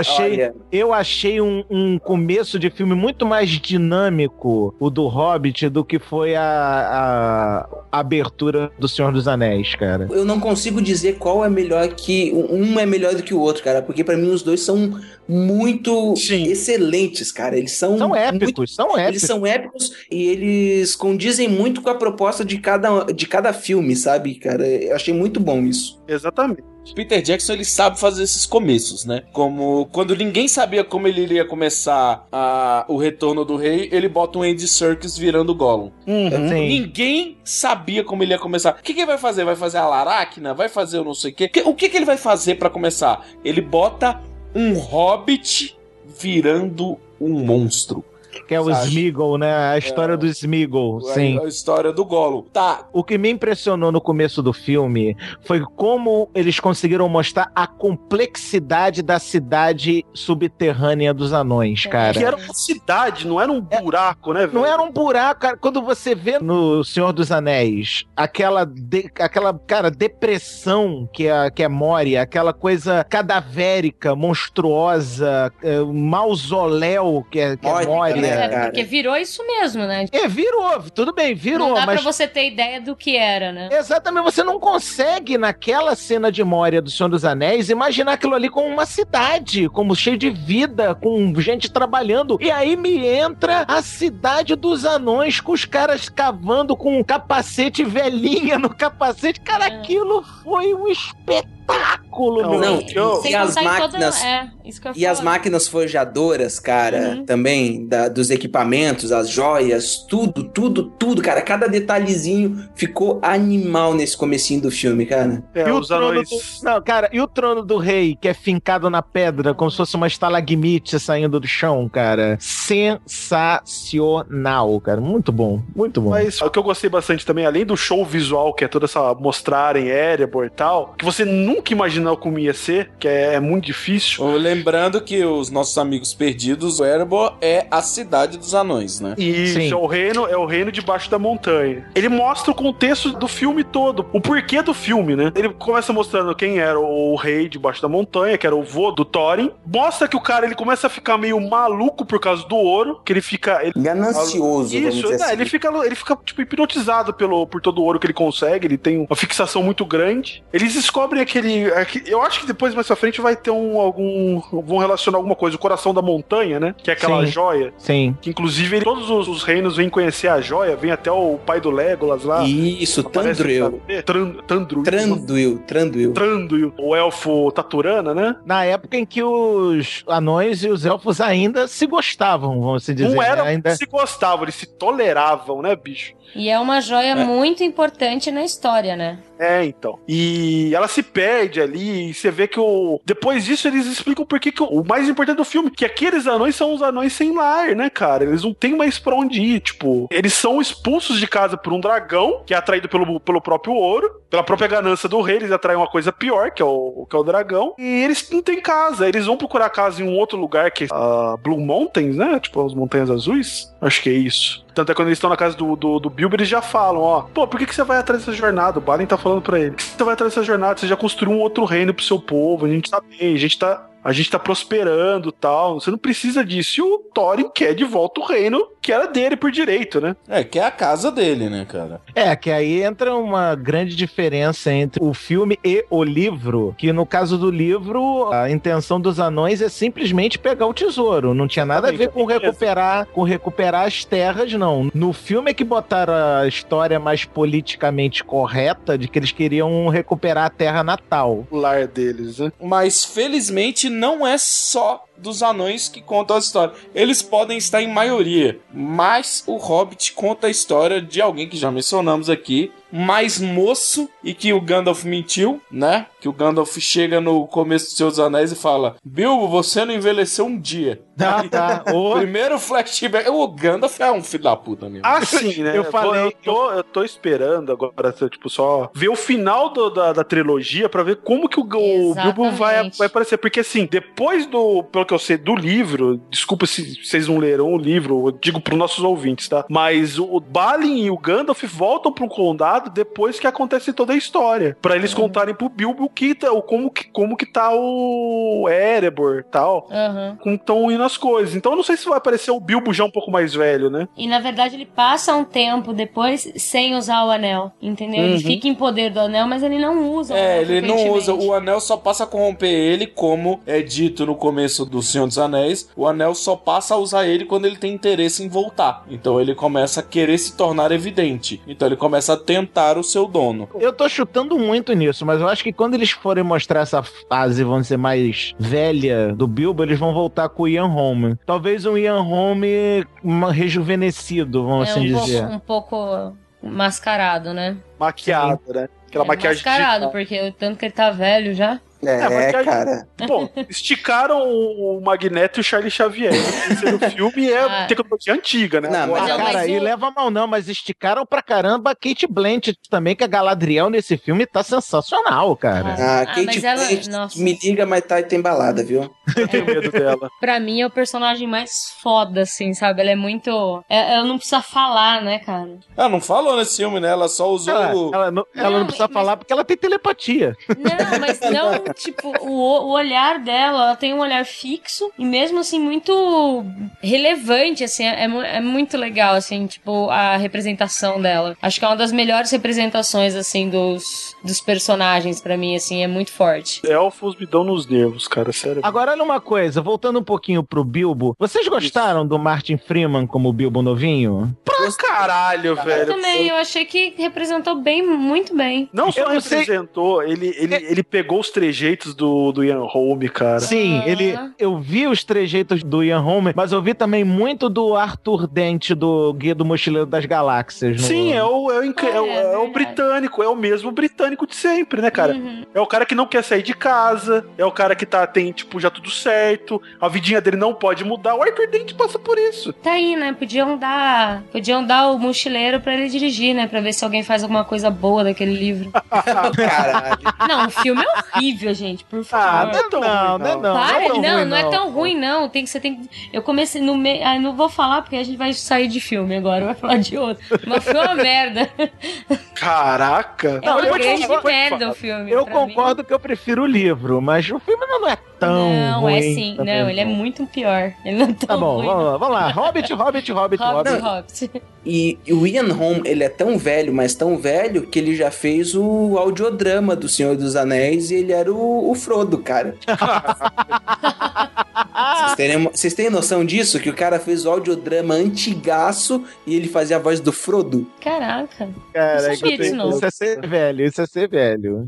Eu achei um começo de filme muito mais dinâmico, o do Hobbit, do que foi a abertura do Senhor dos Anéis, cara. Eu não consigo dizer qual é melhor que... Um é melhor do que o outro, cara. Porque pra mim os dois são muito excelentes, cara. Eles são épicos. Eles são épicos e eles condizem muito com a proposta de cada filme, sabe, cara? Eu achei muito bom isso. Exatamente. Peter Jackson, ele sabe fazer esses começos, né? Como quando ninguém sabia como ele iria começar o Retorno do Rei, ele bota um Andy Serkis virando Gollum. Ninguém sabia como ele ia começar. O que ele vai fazer? Vai fazer a Laracna? Vai fazer o não sei o quê? O que ele vai fazer pra começar? Ele bota um hobbit virando um monstro. Que é o Sméagol, né? A história do Sméagol, sim. A história do Gollum. Tá. O que me impressionou no começo do filme foi como eles conseguiram mostrar a complexidade da cidade subterrânea dos anões, cara. Que era uma cidade, não era um buraco, né, velho? Não era um buraco, cara. Quando você vê no Senhor dos Anéis aquela cara, depressão que é Moria, aquela coisa cadavérica, monstruosa, mausoléu que é Moria. Porque virou isso mesmo, né? Virou, tudo bem, virou. Não dá pra você ter ideia do que era, né? Exatamente, você não consegue, naquela cena de Moria do Senhor dos Anéis, imaginar aquilo ali como uma cidade, como cheio de vida, com gente trabalhando. E aí me entra a Cidade dos Anões, com os caras cavando com um capacete, velhinha no capacete. Cara, aquilo foi um espetáculo, E as máquinas forjadoras, cara, também, dos equipamentos, as joias, tudo, cara. Cada detalhezinho ficou animal nesse comecinho do filme, cara. E o trono do rei, que é fincado na pedra, como se fosse uma estalagmite saindo do chão, cara. Sensacional, cara. Muito bom, muito bom. Mas o que eu gostei bastante também, além do show visual, que é toda essa mostrarem Erebor e tal, que você nunca imaginou como ia ser, que é muito difícil. Lembrando que os nossos amigos perdidos, o Erebor é a cidade dos anões, né? Isso, é o reino debaixo da montanha. Ele mostra o contexto do filme todo, o porquê do filme, né? Ele começa mostrando quem era o rei debaixo da montanha, que era o vô do Thorin. Mostra que o cara, ele começa a ficar meio maluco por causa do ouro, que ele fica... Ganancioso, isso, assim. ele fica tipo, hipnotizado por todo o ouro que ele consegue, ele tem uma fixação muito grande. Eles descobrem eu acho que depois, mais pra frente, vai ter vão relacionar alguma coisa, o coração da montanha, né? Que é aquela joia. Sim. Que, inclusive, todos os reinos vêm conhecer a joia, vem até o pai do Legolas lá. Isso, Thranduil. Thranduil. O elfo Taturana, né? Na época em que os anões e os elfos ainda se gostavam, vamos dizer. Não era que se gostavam, eles se toleravam, né, bicho? E é uma joia muito importante na história, né? Então. E ela se perde ali, e você vê que depois disso eles explicam por que o mais importante do filme, que aqueles anões são os anões sem lar, né, cara? Eles não têm mais pra onde ir, tipo, eles são expulsos de casa por um dragão, que é atraído pelo próprio ouro, pela própria ganância do rei, eles atraem uma coisa pior, que é o dragão. E eles não têm casa. Eles vão procurar casa em um outro lugar, que é Blue Mountains, né? Tipo, as Montanhas Azuis. Acho que é isso. Tanto é que quando eles estão na casa do Bilbo, eles já falam, ó, pô, por que você vai atrás dessa jornada? O Balin tá falando pra ele. Por que você vai atrás dessa jornada? Você já construiu um outro reino pro seu povo, a gente tá bem, a gente tá prosperando e tal. Você não precisa disso. E o Thorin quer de volta o reino que era dele por direito, né? Que é a casa dele, né, cara? Que aí entra uma grande diferença entre o filme e o livro, que no caso do livro, a intenção dos anões é simplesmente pegar o tesouro. Não tinha nada a ver com recuperar as terras, não. No filme é que botaram a história mais politicamente correta de que eles queriam recuperar a terra natal. O lar deles, né? Mas, felizmente, não é só dos anões que contam a história. Eles podem estar em maioria, mas o Hobbit conta a história de alguém que já mencionamos aqui, mais moço, e que o Gandalf mentiu, né? Que o Gandalf chega no começo dos Seus Anéis e fala: Bilbo, você não envelheceu um dia. Primeiro flashback. O Gandalf é um filho da puta mesmo. Ah, sim, né? Eu tô esperando agora, tipo, só ver o final da trilogia pra ver como que o Bilbo vai aparecer. Porque, assim, depois pelo que eu sei do livro, desculpa se vocês não leram o livro, eu digo pros nossos ouvintes, tá? Mas o Balin e o Gandalf voltam pro condado depois que acontece toda a história. Pra eles contarem pro Bilbo como que tá o Erebor e tal. Como estão indo as coisas. Então eu não sei se vai aparecer o Bilbo já um pouco mais velho, né? E na verdade ele passa um tempo depois sem usar o anel, entendeu? Ele fica em poder do anel, mas ele não usa o anel. Ele não usa. O anel só passa a corromper ele, como é dito no começo do Senhor dos Anéis. O anel só passa a usar ele quando ele tem interesse em voltar. Então ele começa a querer se tornar evidente. Então ele começa a tentar o seu dono. Eu tô chutando muito nisso, mas eu acho que quando eles forem mostrar essa fase, vão ser mais velha do Bilbo, eles vão voltar com o Ian Holm. Talvez um Ian Holm rejuvenescido, vamos assim dizer. Um pouco mascarado, né? Maquiado, né? Aquela maquiagem mascarado, porque tanto que ele tá velho já. Cara. Bom, esticaram o Magneto e o Charlie Xavier. O filme é tecnologia antiga, né? Não, mas cara, e leva mal não, mas esticaram pra caramba a Kate Blanchett também, que a Galadriel nesse filme tá sensacional, cara. Kate Blanchett me liga, mas tá embalada, viu? Eu tenho medo dela. Pra mim é o personagem mais foda, assim, sabe? Ela é muito... Ela não precisa falar, né, cara? Ela não falou nesse filme, né? Ela só usou ela não precisa falar porque ela tem telepatia. Não, mas não... Tipo, o olhar dela, ela tem um olhar fixo e mesmo assim muito relevante, assim, é muito legal, assim, tipo, a representação dela. Acho que é uma das melhores representações, assim, dos personagens pra mim, assim, é muito forte. Elfos me dão nos nervos, cara, sério. Agora, olha uma coisa, voltando um pouquinho pro Bilbo, vocês gostaram do Martin Freeman como Bilbo novinho? Pra caralho, velho. Eu também, eu achei que representou muito bem. Não só representou, ele pegou os trejeitos do Ian Holm, cara. Sim, eu vi os trejeitos do Ian Holm, mas eu vi também muito do Arthur Dent, do Guia do Mochileiro das Galáxias. Sim, é o britânico, é o mesmo britânico de sempre, né, cara? É o cara que não quer sair de casa, é o cara que tem, tipo, já tudo certo, a vidinha dele não pode mudar, o Arthur Dent passa por isso. Tá aí, né? Podiam dar o mochileiro pra ele dirigir, né? Pra ver se alguém faz alguma coisa boa daquele livro. Caralho. Não, o filme é horrível, gente, por favor. Não é tão ruim, não. Não é tão ruim, não. Eu comecei no meio. Não vou falar porque a gente vai sair de filme agora, vai falar de outro. Mas foi uma merda. Caraca! É uma grande merda o filme. Eu concordo que eu prefiro o livro, mas o filme não é tão ruim. Não, é sim. Não, ele é muito pior. Ele não é tão ruim. Vamos lá. Hobbit. E o Ian Holm, ele é tão velho, mas tão velho, que ele já fez o audiodrama do Senhor dos Anéis e ele era o Frodo, cara. Vocês têm noção disso? Que o cara fez o audiodrama antigaço e ele fazia a voz do Frodo? Caraca. Cara, isso é ser velho.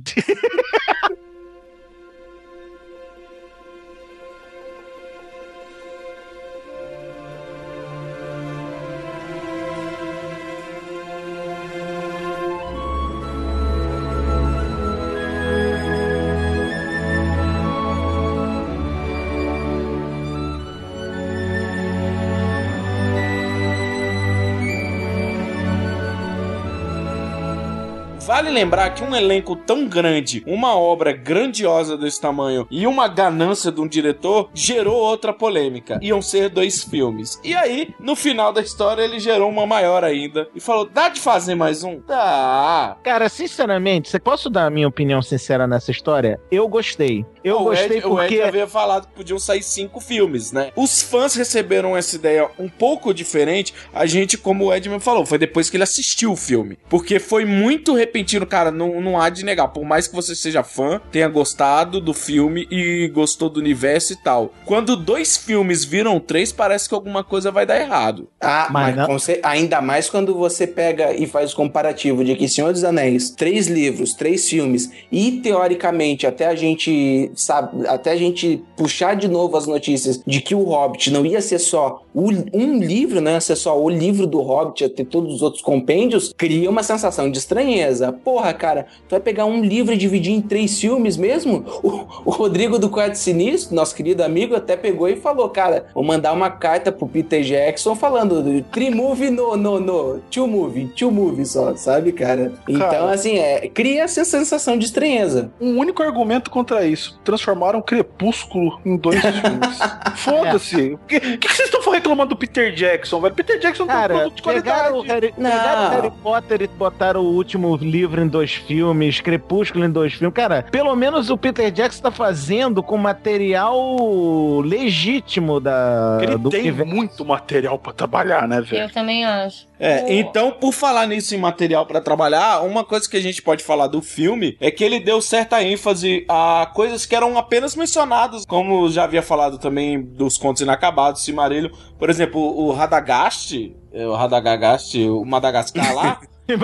Vale lembrar que um elenco tão grande, uma obra grandiosa desse tamanho e uma ganância de um diretor gerou outra polêmica. Iam ser 2 filmes. E aí, no final da história, ele gerou uma maior ainda e falou, dá de fazer mais um? Dá. Cara, sinceramente, você posso dar a minha opinião sincera nessa história? Eu gostei. Gostei porque... O Ed havia falado que podiam sair 5 filmes, né? Os fãs receberam essa ideia um pouco diferente. A gente, como o Ed mesmo falou, foi depois que ele assistiu o filme. Porque foi muito repentino, cara, não há de negar. Por mais que você seja fã, tenha gostado do filme e gostou do universo e tal. Quando 2 filmes viram 3, parece que alguma coisa vai dar errado. Mas ainda mais quando você pega e faz o comparativo de que Senhor dos Anéis, 3 livros, 3 filmes, e teoricamente até a gente puxar de novo as notícias de que o Hobbit não ia ser só um livro, não ia ser só o livro do Hobbit, ia ter todos os outros compêndios, cria uma sensação de estranheza. Porra, cara, tu vai pegar um livro e dividir em 3 filmes mesmo? O Rodrigo do Quarto Sinistro, nosso querido amigo, até pegou e falou, cara, vou mandar uma carta pro Peter Jackson falando 3 movie no 2 movie só, sabe, cara? Então, assim, cria essa sensação de estranheza. Um único argumento contra isso, transformaram Crepúsculo em 2 filmes. Foda-se. O que vocês estão reclamando do Peter Jackson, velho? Peter Jackson tem um produto de qualidade. Pegaram Harry Potter e botaram o último livro em 2 filmes, Crepúsculo em 2 filmes. Cara, pelo menos o Peter Jackson tá fazendo com material legítimo Ele tem muito material pra trabalhar, né, velho? Eu também acho. Então, por falar nisso em material pra trabalhar, uma coisa que a gente pode falar do filme é que ele deu certa ênfase a coisas que eram apenas mencionadas, como já havia falado também dos Contos Inacabados, Silmarillion. Por exemplo, o Radagast, o Madagascar lá,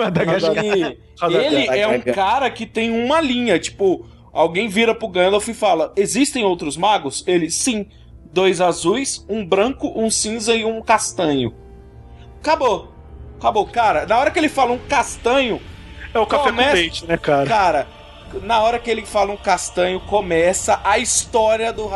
ele é um cara que tem uma linha, tipo, alguém vira pro Gandalf e fala, existem outros magos? Ele, sim, 2 azuis, um branco, um cinza e um castanho. Acabou, cara. Na hora que ele fala um castanho... É o café com leite, né, cara? Cara, na hora que ele fala um castanho, começa a história do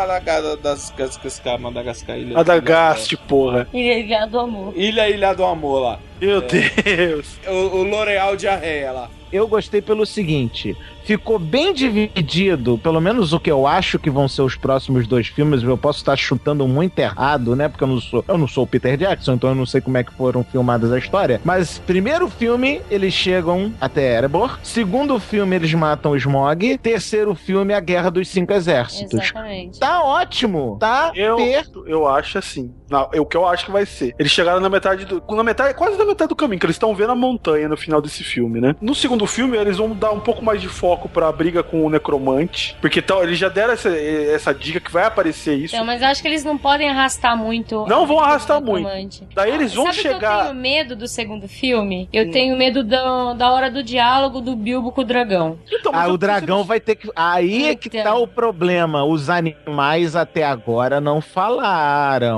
Madagascar. Radagast, porra. Ilha do Amor. Ilha do Amor lá. Meu Deus. O L'Oréal Diarreia lá. Eu gostei pelo seguinte, ficou bem dividido, pelo menos o que eu acho que vão ser os próximos 2 filmes, eu posso estar chutando muito errado, né, porque eu não sou o Peter Jackson, então eu não sei como é que foram filmadas a história, mas primeiro filme, eles chegam até Erebor, segundo filme, eles matam o Smaug, terceiro filme, a Guerra dos 5 Exércitos. Exatamente. Tá ótimo, tá eu acho assim, o que eu acho que vai ser, eles chegaram quase na metade do caminho, que eles estão vendo a montanha no final desse filme, né, no segundo filme, eles vão dar um pouco mais de foco pra briga com o necromante, porque eles já deram essa dica que vai aparecer isso. Então, mas eu acho que eles não podem arrastar muito. Não vão arrastar muito. Daí eles vão chegar... Sabe que eu tenho medo do segundo filme? Eu tenho medo da hora do diálogo do Bilbo com o dragão. Então, o dragão vai ter que... Aí é que tá o problema. Os animais até agora não falaram.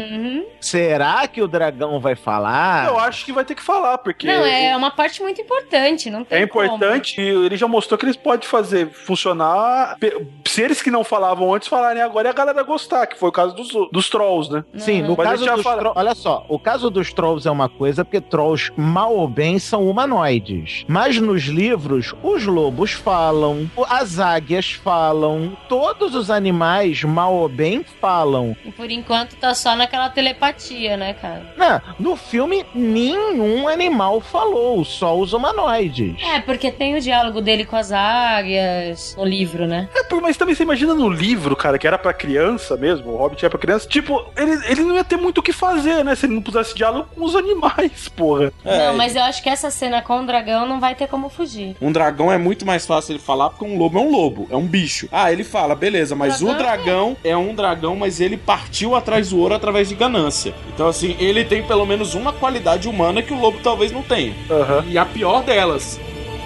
Será que o dragão vai falar? Eu acho que vai ter que falar, porque... Não, é uma parte muito importante, não tem importante, e ele já mostrou que eles podem fazer funcionar, se eles que não falavam antes falarem agora e a galera gostar, que foi o caso dos Trolls, né? Sim, no caso dos Trolls, olha só, o caso dos Trolls é uma coisa, porque Trolls, mal ou bem, são humanoides. Mas nos livros, os lobos falam, as águias falam, todos os animais, mal ou bem, falam. E por enquanto tá só naquela telepatia, né, cara? Não, no filme, nenhum animal falou, só os humanoides. Porque tem o diálogo dele com as águias no livro, né? Mas também você imagina no livro, cara, que era pra criança mesmo, o Hobbit era pra criança, tipo, ele não ia ter muito o que fazer, né, se ele não pusesse diálogo com os animais, porra. Não, mas eu acho que essa cena com o dragão não vai ter como fugir. Um dragão é muito mais fácil ele falar, porque um lobo, é um bicho. Ele fala, beleza, mas o dragão é um dragão, mas ele partiu atrás do ouro através de ganância. Então, assim, ele tem pelo menos uma qualidade humana que o lobo talvez não tenha. E a pior delas...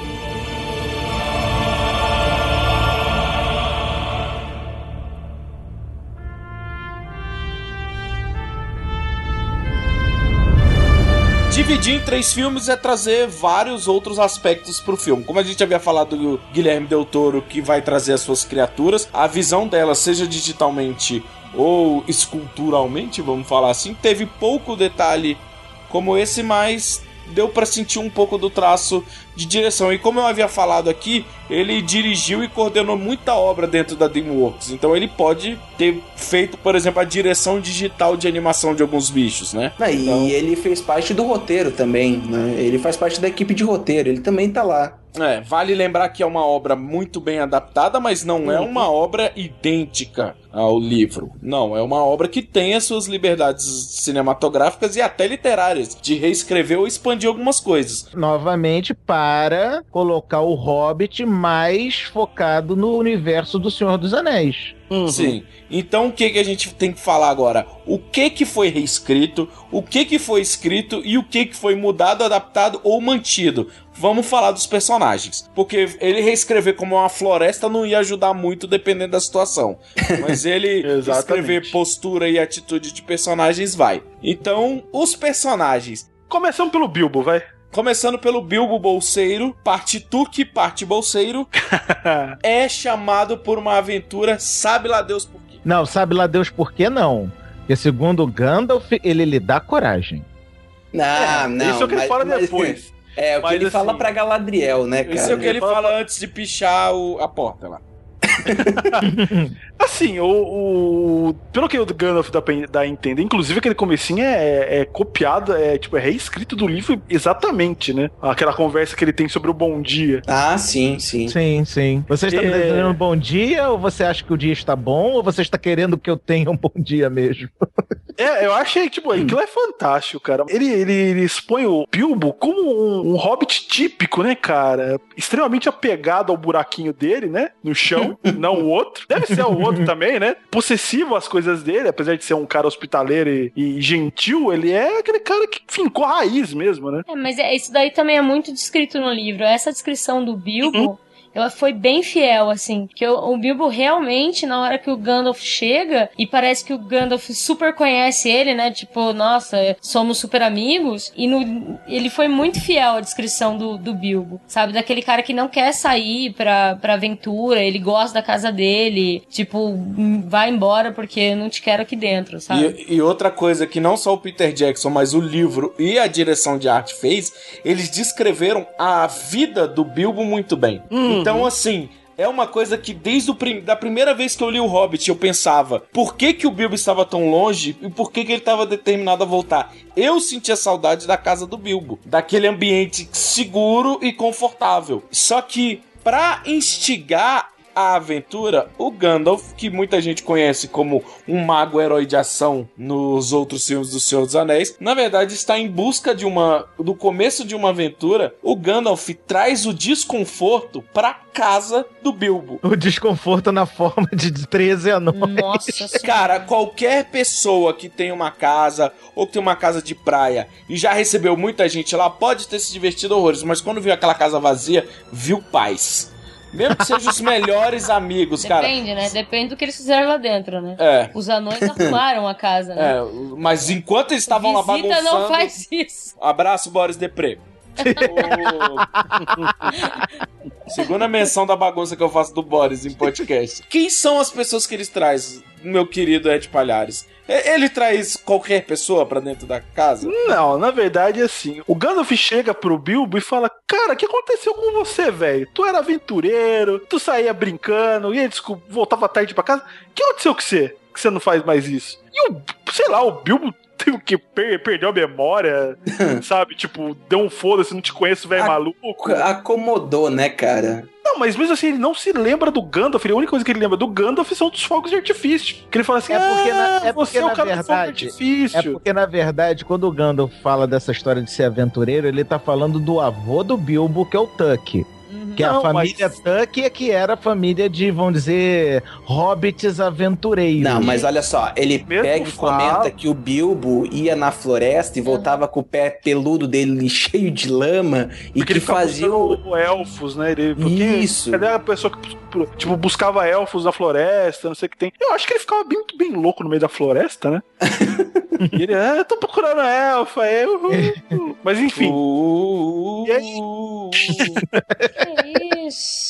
Dividir em 3 filmes é trazer vários outros aspectos pro filme. Como a gente havia falado do Guilherme Del Toro, que vai trazer as suas criaturas, a visão delas, seja digitalmente ou esculturalmente, vamos falar assim, teve pouco detalhe como esse, mas deu pra sentir um pouco do traço de direção. E como eu havia falado aqui, ele dirigiu e coordenou muita obra dentro da DreamWorks. Então ele pode ter feito, por exemplo, a direção digital de animação de alguns bichos, né? Então... E ele fez parte do roteiro também, né? Ele faz parte da equipe de roteiro, ele também tá lá. Vale lembrar que é uma obra muito bem adaptada, mas não é uma obra idêntica ao livro. Não, é uma obra que tem as suas liberdades cinematográficas e até literárias, de reescrever ou expandir algumas coisas. Novamente, para colocar o Hobbit mais focado no universo do Senhor dos Anéis. Sim. Então o que a gente tem que falar agora? O que foi reescrito, o que foi escrito e o que foi mudado, adaptado ou mantido? Vamos falar dos personagens. Porque ele reescrever como uma floresta não ia ajudar muito dependendo da situação. Mas ele escrever postura e atitude de personagens vai. Então, os personagens. Começando pelo Bilbo, vai. Começando pelo Bilbo Bolseiro, parte Tuque, parte Bolseiro, é chamado por uma aventura, sabe lá Deus por quê. Não, sabe lá Deus por quê não. Porque segundo Gandalf, ele lhe dá coragem. Não. Isso é o que ele fala depois. O que ele fala pra Galadriel, né, cara? Isso é o que ele fala antes de pichar a porta lá. Assim, pelo que o Gandalf dá a entender, inclusive aquele comecinho é copiado, é reescrito do livro exatamente, né? Aquela conversa que ele tem sobre o bom dia. Ah, sim. Sim. Você está me desejando um bom dia, ou você acha que o dia está bom, ou você está querendo que eu tenha um bom dia mesmo? Eu achei, aquilo é fantástico, cara. Ele expõe o Bilbo como um hobbit típico, né, cara? Extremamente apegado ao buraquinho dele, né? No chão, não o outro. Deve ser o outro também, né? Possessivo às coisas dele, apesar de ser um cara hospitaleiro e gentil, ele é aquele cara que fincou a raiz mesmo, né? Mas isso daí também é muito descrito no livro. Essa descrição do Bilbo... Ela foi bem fiel, assim, porque o Bilbo realmente, na hora que o Gandalf chega, e parece que o Gandalf super conhece ele, né, tipo, nossa, somos super amigos, e ele foi muito fiel à descrição do Bilbo, sabe, daquele cara que não quer sair pra aventura, ele gosta da casa dele, tipo, vai embora porque eu não te quero aqui dentro, sabe? E outra coisa que não só o Peter Jackson, mas o livro e a direção de arte fez, eles descreveram a vida do Bilbo muito bem. Então, assim, é uma coisa que desde da primeira vez que eu li o Hobbit, eu pensava, por que o Bilbo estava tão longe e por que ele estava determinado a voltar? Eu sentia saudade da casa do Bilbo, daquele ambiente seguro e confortável. Só que, pra instigar a aventura, o Gandalf, que muita gente conhece como um mago herói de ação nos outros filmes do Senhor dos Anéis, na verdade está em busca do começo de uma aventura. O Gandalf traz o desconforto pra casa do Bilbo. O desconforto na forma de 13 anões. Nossa. Cara, qualquer pessoa que tem uma casa ou que tem uma casa de praia e já recebeu muita gente lá, pode ter se divertido horrores, mas quando viu aquela casa vazia, viu paz. Mesmo que sejam os melhores amigos, cara. Depende, né? Depende do que eles fizeram lá dentro, né? Os anões arrumaram a casa, né? Mas enquanto eles estavam lá bagunçando... Visita não faz isso. Abraço, Boris Depré. Segunda menção da bagunça que eu faço do Boris em podcast. Quem são as pessoas que eles trazem, meu querido Ed Palhares? Ele traz qualquer pessoa pra dentro da casa? Não, na verdade é assim. O Gandalf chega pro Bilbo e fala: cara, o que aconteceu com você, velho? Tu era aventureiro, tu saía brincando, ia voltava tarde pra casa. O que aconteceu com você? Que você não faz mais isso? E o Bilbo teve que perdeu a memória, sabe? Tipo, deu um foda-se, não te conheço, velho maluco. Acomodou, né, cara? Não, mas mesmo assim, ele não se lembra do Gandalf. A única coisa que ele lembra do Gandalf são dos fogos de artifício. Que ele fala assim, você é o cara do fogo de artifício. É porque, na verdade, quando o Gandalf fala dessa história de ser aventureiro, ele tá falando do avô do Bilbo, que é o Tuck. Que a família Tuck é que era a família de, vamos dizer, hobbits aventureiros. Não, mas olha só, ele pega e comenta que o Bilbo ia na floresta e voltava com o pé peludo dele cheio de lama e porque que fazia elfos, né? Isso. Cadê a pessoa que, tipo, buscava elfos na floresta, não sei o que tem. Eu acho que ele ficava bem louco no meio da floresta, né? E ele, eu tô procurando a elfa, mas enfim. Que isso?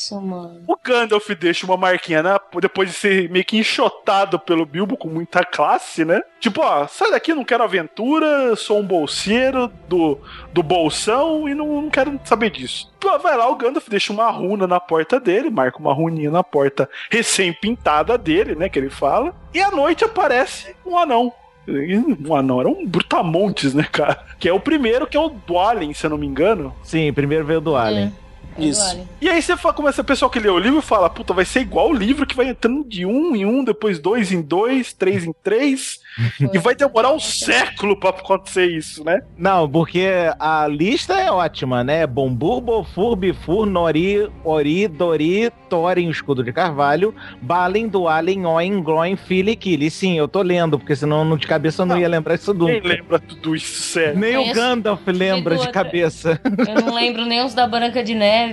isso, mano? O Gandalf deixa uma marquinha, né? Depois de ser meio que enxotado pelo Bilbo com muita classe, né? Tipo, ó, sai daqui, não quero aventura, sou um bolseiro do bolsão e não quero saber disso. Vai lá, o Gandalf deixa uma runa na porta dele, marca uma runinha na porta recém-pintada dele, né, que ele fala. E à noite aparece um anão. Um anão, era um brutamontes, né, cara? Que é o primeiro, que é o Dwalin, se eu não me engano. Sim, primeiro veio o Dwalin. Isso. E aí você começa, o pessoal que lê o livro fala, puta, vai ser igual o livro que vai entrando de 1 em 1, depois 2 em 2, 3 em 3, e vai demorar um século pra acontecer isso, né? Não, porque a lista é ótima, né? Bombur, Bofur, Bifur, Nori, Ori, Dori, Thorin, o escudo de carvalho, Balin, Dwalin, Oin, Gloin, Fili, Kili. Sim, eu tô lendo, porque senão de cabeça eu não ia lembrar isso nunca. Quem lembra tudo isso, sério? Nem o Gandalf lembra de cabeça. Eu não lembro nem os da Branca de Neve.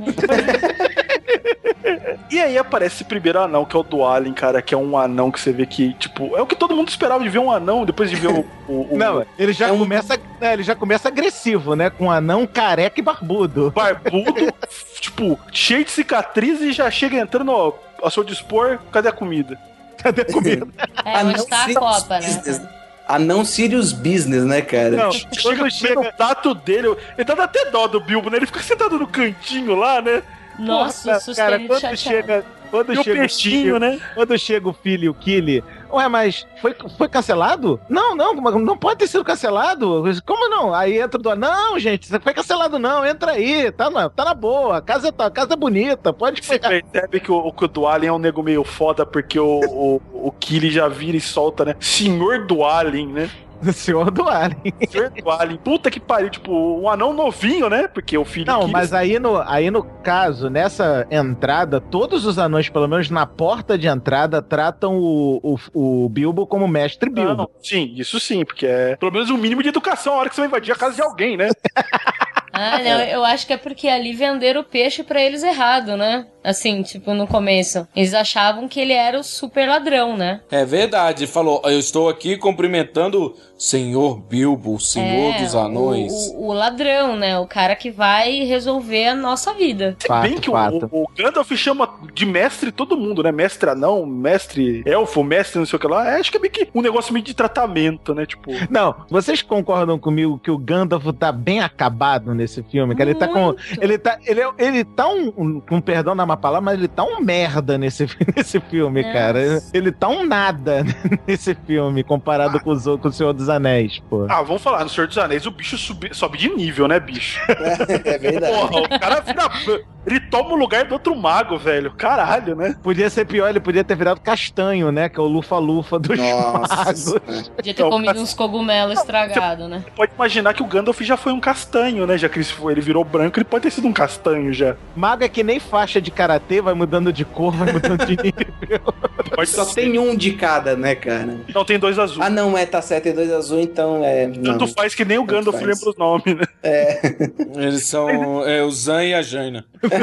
E aí aparece esse primeiro anão, que é o Dwalin, cara, que é um anão que você vê que, tipo, é o que todo mundo esperava de ver um anão, depois de ver o Não, ele já ele já começa agressivo, né? Com um anão careca e barbudo. Barbudo, tipo, cheio de cicatriz e já chega entrando, ó, a seu dispor, cadê a comida? Cadê a comida? Onde tá a Copa, né? Anão Sirius Business, né, cara? Não, chega o tato dele, ele tá dando até dó do Bilbo, né? Ele fica sentado no cantinho lá, né? Nossa, cara, quando chega o peixinho, né? Quando chega o filho e o Kili, ué, mas foi cancelado? Não pode ter sido cancelado. Como não? Aí entra do não, gente, você foi cancelado não, entra aí, tá na boa, a casa é bonita, pode pegar. Você percebe que o Dwalin é um nego meio foda, porque o Kili já vira e solta, né? Senhor Dwalin, né? Senhor Dwalin. Senhor Dwalin. Puta que pariu, tipo, um anão novinho, né? Porque o filho... Não, mas aí no caso, nessa entrada, todos os anões, pelo menos na porta de entrada, tratam o Bilbo como mestre Bilbo. Não, sim, isso sim, porque é pelo menos um mínimo de educação a hora que você vai invadir a casa de alguém, né? Ah, não, eu acho que é porque ali venderam o peixe pra eles errado, né? Assim, tipo, no começo. Eles achavam que ele era o super ladrão, né? É verdade, falou, eu estou aqui cumprimentando Senhor Bilbo, o Senhor dos Anões. O ladrão, né? O cara que vai resolver a nossa vida. Se bem que o Gandalf chama de mestre todo mundo, né? Mestre anão, mestre elfo, mestre não sei o que lá. Acho que é meio que um negócio meio de tratamento, né? Tipo... Não, vocês concordam comigo que o Gandalf tá bem acabado nesse filme? Que ele tá com... Ele tá com perdão na má palavra, mas ele tá um merda nesse filme, cara. Ele tá um nada nesse filme, comparado com o Senhor dos Anéis, pô. Ah, vamos falar, no Senhor dos Anéis o bicho sobe de nível, né, bicho? É verdade. Porra, o cara vira... Ele toma o lugar do outro mago, velho. Caralho, né? Podia ser pior, ele podia ter virado castanho, né? Que é o lufa-lufa dos magos. Podia ter comido uns cogumelos estragados, né? Você pode imaginar que o Gandalf já foi um castanho, né? Já que ele virou branco, ele pode ter sido um castanho já. Mago é que nem faixa de karatê, vai mudando de cor, vai mudando de nível. Só tem um de cada, né, cara? Não, tem 2 azuis. Ah, não, tá certo, tem 2 azuis, então Tanto faz que nem o Gandalf lembra os nomes, né? Eles são o Zan e a Jaina.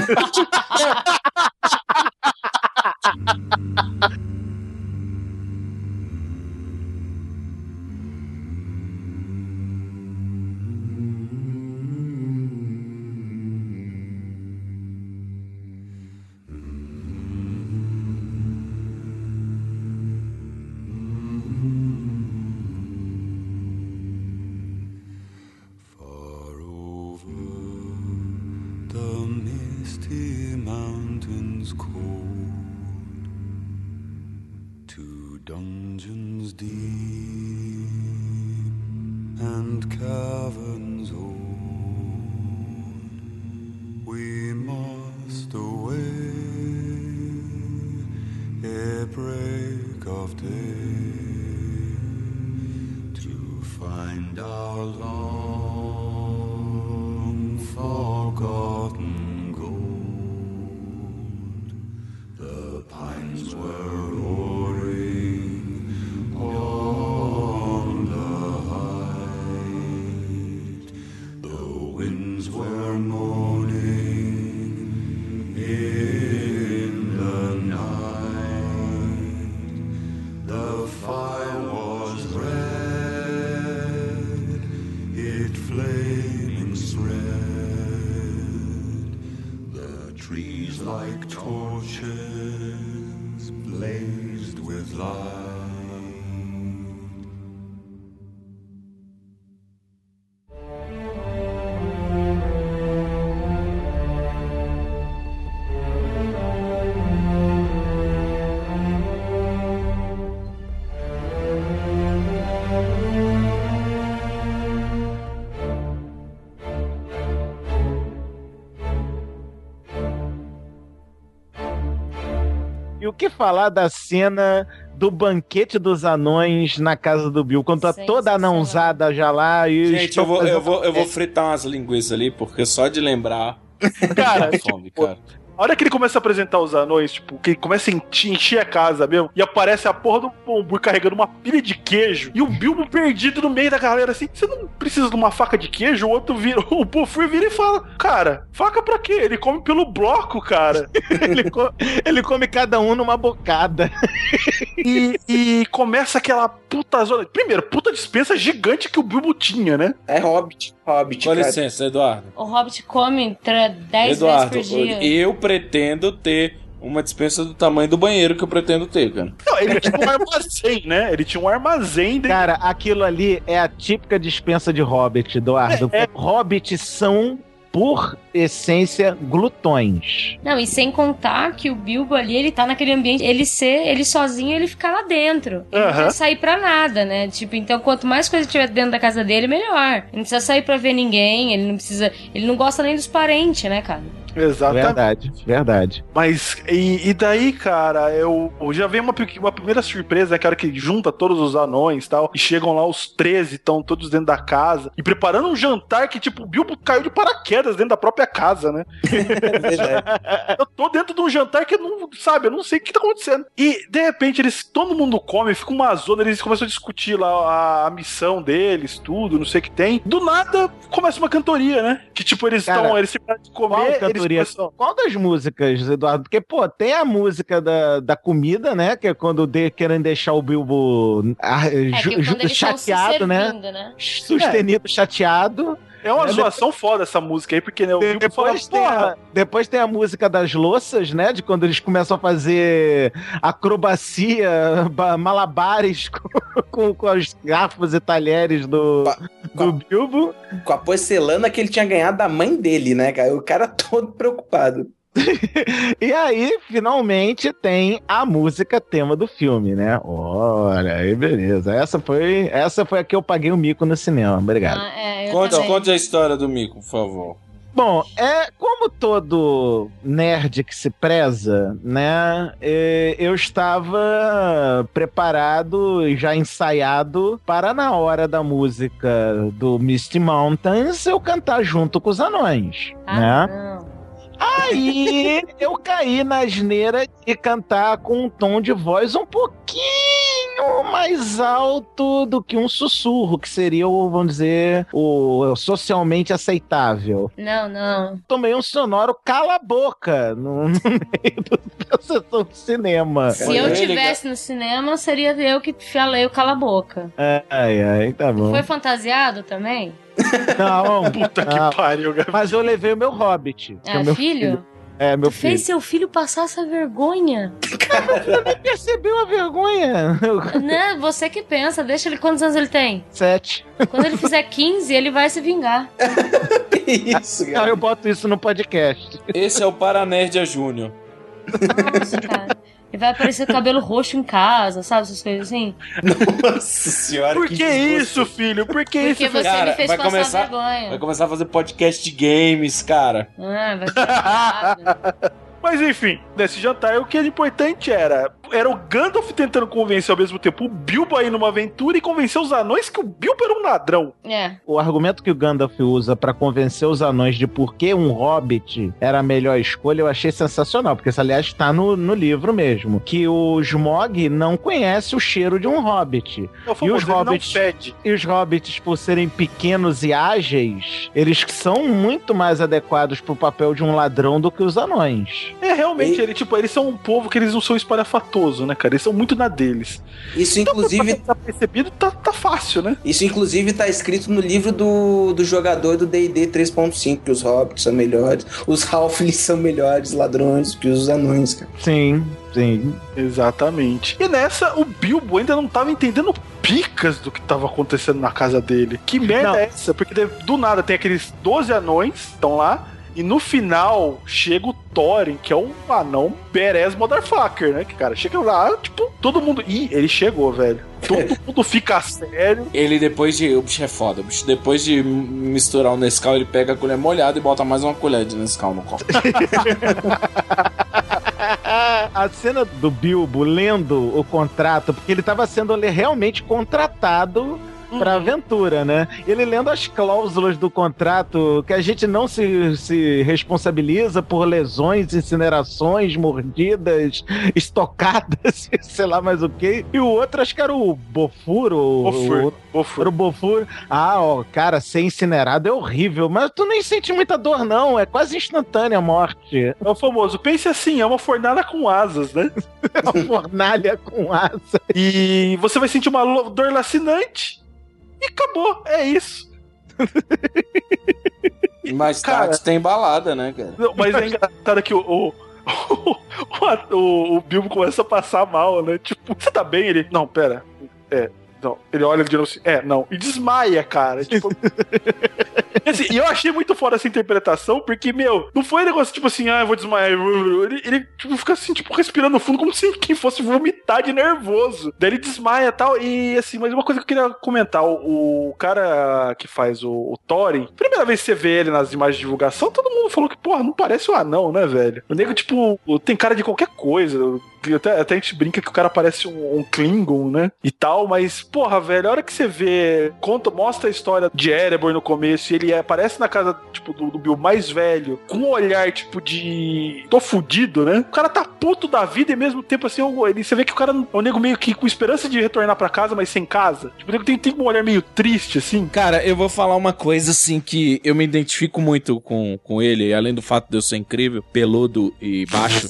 Dungeons deep and caverns old, we must away ere break of day to find our long forgotten gold. The pines were roaring on the height, the winds were moaning in the night, the trees like torches blazed with light. E o que falar da cena do banquete dos anões na casa do Bill, quando tá toda anãozada já lá e... Gente, eu vou fritar umas linguiças ali, porque só de lembrar... Cara, dá fome, cara. A hora que ele começa a apresentar os anões, tipo, que ele começa a encher a casa mesmo, e aparece a porra do Bombur carregando uma pilha de queijo, e o Bilbo perdido no meio da galera assim, você não precisa de uma faca de queijo? O outro vira, o Bofur vira e fala, cara, faca pra quê? Ele come pelo bloco, cara. ele come cada um numa bocada. E começa aquela puta zona. Primeiro, puta dispensa gigante que o Bilbo tinha, né? É Hobbit, Com cara. licença, Eduardo. O Hobbit come 10 Eduardo, vezes por dia. eu pretendo ter uma dispensa do tamanho do banheiro que eu pretendo ter, cara. Não, ele tinha um armazém, né? Ele tinha um armazém dentro. Cara, aquilo ali é a típica dispensa de Hobbit, Eduardo. Hobbits são, por essência, glutões. Não, e sem contar que o Bilbo ali, ele tá naquele ambiente, ele sozinho, ele fica lá dentro. Ele não vai sair pra nada, né? Tipo, então quanto mais coisa tiver dentro da casa dele, melhor. Ele não precisa sair pra ver ninguém, ele não gosta nem dos parentes, né, cara? Exatamente. Verdade. Mas, e daí, cara, eu já veio uma primeira surpresa, né, cara, que junta todos os anões e tal, e chegam lá os 13, estão todos dentro da casa, e preparando um jantar que, tipo, o Bilbo caiu de paraquedas dentro da própria casa, né? Eu tô dentro de um jantar que eu não sei o que tá acontecendo. E, de repente, todo mundo come, fica uma zona, eles começam a discutir lá a missão deles, tudo, não sei o que tem. Do nada, começa uma cantoria, né? Que, tipo, eles se param de comer, Qual das músicas, Eduardo? Porque, pô, tem a música da comida, né? Que é quando querem deixar o Bilbo chateado, né? Sustenido, chateado. É uma zoação foda essa música aí, porque né, o Bilbo fala, depois tem a música das louças, né? De quando eles começam a fazer acrobacia, malabares com os garfos e talheres do Bilbo. Com a porcelana que ele tinha ganhado da mãe dele, né, cara? O cara todo preocupado. E aí, finalmente, tem a música tema do filme, né? Olha, aí beleza. Essa foi a que eu paguei o mico no cinema. Obrigado. Conte a história do mico, por favor. Bom, como todo nerd que se preza, né, eu estava preparado e já ensaiado para, na hora da música do Misty Mountains, eu cantar junto com os anões, né? Não. Aí eu caí na asneira de cantar com um tom de voz um pouquinho mais alto do que um sussurro, que seria vamos dizer, o socialmente aceitável. Não. Tomei um sonoro cala a boca no meio da sessão de cinema. Se eu tivesse no cinema, seria eu que falei o cala a boca. Ai, tá bom. Foi fantasiado também? Não, puta que pariu, cara. Mas eu levei o meu Hobbit. É, meu filho? Meu filho. Fez seu filho passar essa vergonha. Você nem percebeu a vergonha. Não, você que pensa. Deixa ele... Quantos anos ele tem? 7. Quando ele fizer 15, ele vai se vingar. Isso, cara. Não, eu boto isso no podcast. Esse é o Paranerdia Júnior. Nossa, cara. E vai aparecer cabelo roxo em casa, sabe? Essas coisas assim. Nossa senhora. Por que isso, filho? Por que isso, filho? Porque você me fez passar vergonha. Vai começar a fazer podcast de games, cara. Vai ser errado. Mas enfim, nesse jantar o que era importante era o Gandalf tentando convencer ao mesmo tempo o Bilbo a ir numa aventura e convencer os anões que o Bilbo era um ladrão. O argumento que o Gandalf usa pra convencer os anões de por que um hobbit era a melhor escolha, eu achei sensacional, porque isso, aliás, tá no livro mesmo, que o Smaug não conhece o cheiro de um hobbit. E os hobbits, por serem pequenos e ágeis, eles são muito mais adequados pro papel de um ladrão do que os anões. Realmente, eles são um povo que eles não são espalhafatosos. espalhafatoso, né, cara? Eles são muito na deles. Isso, inclusive... Então, pra tá percebido, tá fácil, né? Isso, inclusive, tá escrito no livro do jogador do D&D 3.5, que os hobbits são melhores, os halflings são melhores ladrões que os anões, cara. Sim. Exatamente. E nessa, o Bilbo ainda não tava entendendo picas do que tava acontecendo na casa dele. Que merda é essa? Porque do nada tem aqueles 12 anões que estão lá, e no final chega o Thorin, que é um anão badass motherfucker, né? Que, cara, chega lá, tipo, todo mundo... Ih, ele chegou, velho. Todo mundo fica sério. Ele depois de... O bicho é foda. O bicho, depois de misturar o Nescau, ele pega a colher molhada e bota mais uma colher de Nescau no copo. A cena do Bilbo lendo o contrato, porque ele estava sendo realmente contratado pra aventura, né? Ele lendo as cláusulas do contrato, que a gente não se responsabiliza por lesões, incinerações, mordidas, estocadas, sei lá mais o que. E o outro, acho que era o Bofur. Era o Bofur. Cara, ser incinerado é horrível, mas tu nem sente muita dor, não. É quase instantânea a morte. É o famoso, pense assim, é uma fornalha com asas, né? É uma fornalha com asas. E você vai sentir uma dor lacinante. E acabou, é isso. Mais tarde tem balada, né, cara? Não, mas é engraçado que o Bilbo começa a passar mal, né? Tipo, você tá bem? Ele, não, pera. Não. Ele olha de novo assim, não. E desmaia, cara. Tipo... assim, e eu achei muito foda essa interpretação, porque, não foi um negócio tipo assim, eu vou desmaiar. Ele tipo, fica assim, tipo, respirando fundo, como se quem fosse vomitar de nervoso. Daí ele desmaia e tal. E assim, mas uma coisa que eu queria comentar: o cara que faz o Thorin, primeira vez que você vê ele nas imagens de divulgação, todo mundo falou que, porra, não parece um anão, né, velho? O nego, tipo, tem cara de qualquer coisa. Até a gente brinca que o cara parece um Klingon, né? E tal, mas, porra, velho, a hora que você vê, mostra a história de Erebor no começo, e ele aparece na casa, tipo, do Bilbo mais velho, com um olhar, tipo, de... tô fudido, né? O cara tá puto da vida e ao mesmo tempo, assim, você vê que o cara é um nego meio que com esperança de retornar pra casa, mas sem casa. Tipo, o nego tem um olhar meio triste, assim. Cara, eu vou falar uma coisa, assim, que eu me identifico muito com ele, além do fato de eu ser incrível, peludo e baixo.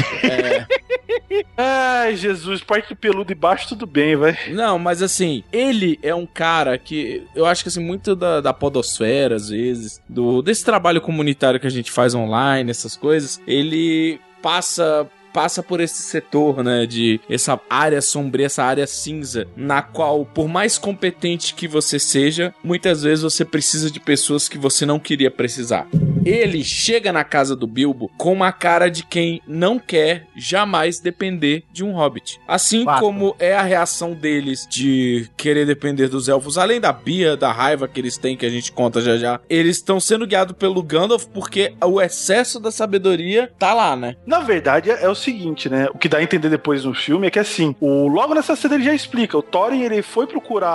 Ai, Jesus, parte peludo e baixo, tudo bem, vai. Não, mas assim, ele é um cara que eu acho que assim, muito da podosfera, às vezes, desse trabalho comunitário que a gente faz online, essas coisas, ele passa por esse setor, né, de essa área sombria, essa área cinza, na qual, por mais competente que você seja, muitas vezes você precisa de pessoas que você não queria precisar. Ele chega na casa do Bilbo com uma cara de quem não quer jamais depender de um hobbit. Assim como é a reação deles de querer depender dos elfos, além da Bia, da raiva que eles têm, que a gente conta já já, eles estão sendo guiados pelo Gandalf porque o excesso da sabedoria tá lá, né? Na verdade, é o seguinte, né? O que dá a entender depois no filme é que, assim, logo nessa cena ele já explica, o Thorin, ele foi procurar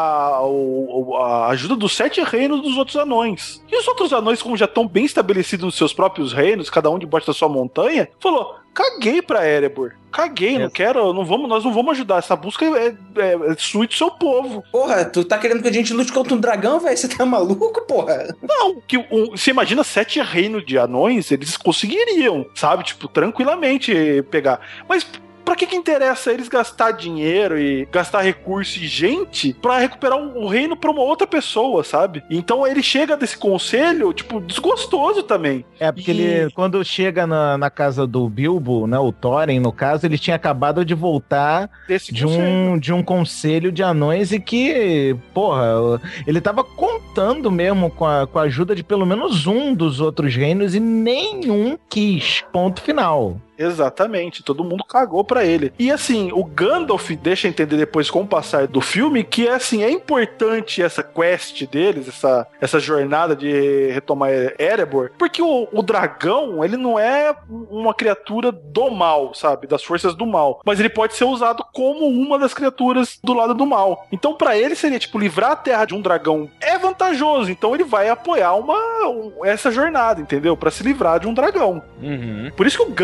a ajuda dos 7 reinos dos outros anões. E os outros anões, como já estão bem estabelecidos nos seus próprios reinos, cada um debaixo da sua montanha, falou, caguei pra Erebor. Caguei, nós não vamos ajudar. Essa busca é sua e do seu povo. Porra, tu tá querendo que a gente lute contra um dragão, velho? Você tá maluco, porra? Não, você imagina 7 reinos de anões, eles conseguiriam, sabe? Tipo, tranquilamente pegar. Mas pra que interessa eles gastar dinheiro e gastar recurso e gente pra recuperar o reino pra uma outra pessoa, sabe? Então ele chega desse conselho, tipo, desgostoso também. Porque ele, quando chega na casa do Bilbo, né, o Thorin, no caso, ele tinha acabado de voltar de um conselho de anões e que, porra, ele tava contando mesmo com a ajuda de pelo menos um dos outros reinos e nenhum quis. Ponto final. Exatamente, todo mundo cagou pra ele. E assim, o Gandalf deixa entender depois com o passar do filme que assim, é importante essa quest deles, essa jornada de retomar Erebor, porque o dragão, ele não é uma criatura do mal, sabe? Das forças do mal. Mas ele pode ser usado como uma das criaturas do lado do mal. Então pra ele seria, tipo, livrar a terra de um dragão é vantajoso, então ele vai apoiar essa jornada, entendeu? Pra se livrar de um dragão. Uhum. Por isso que o Gandalf é tão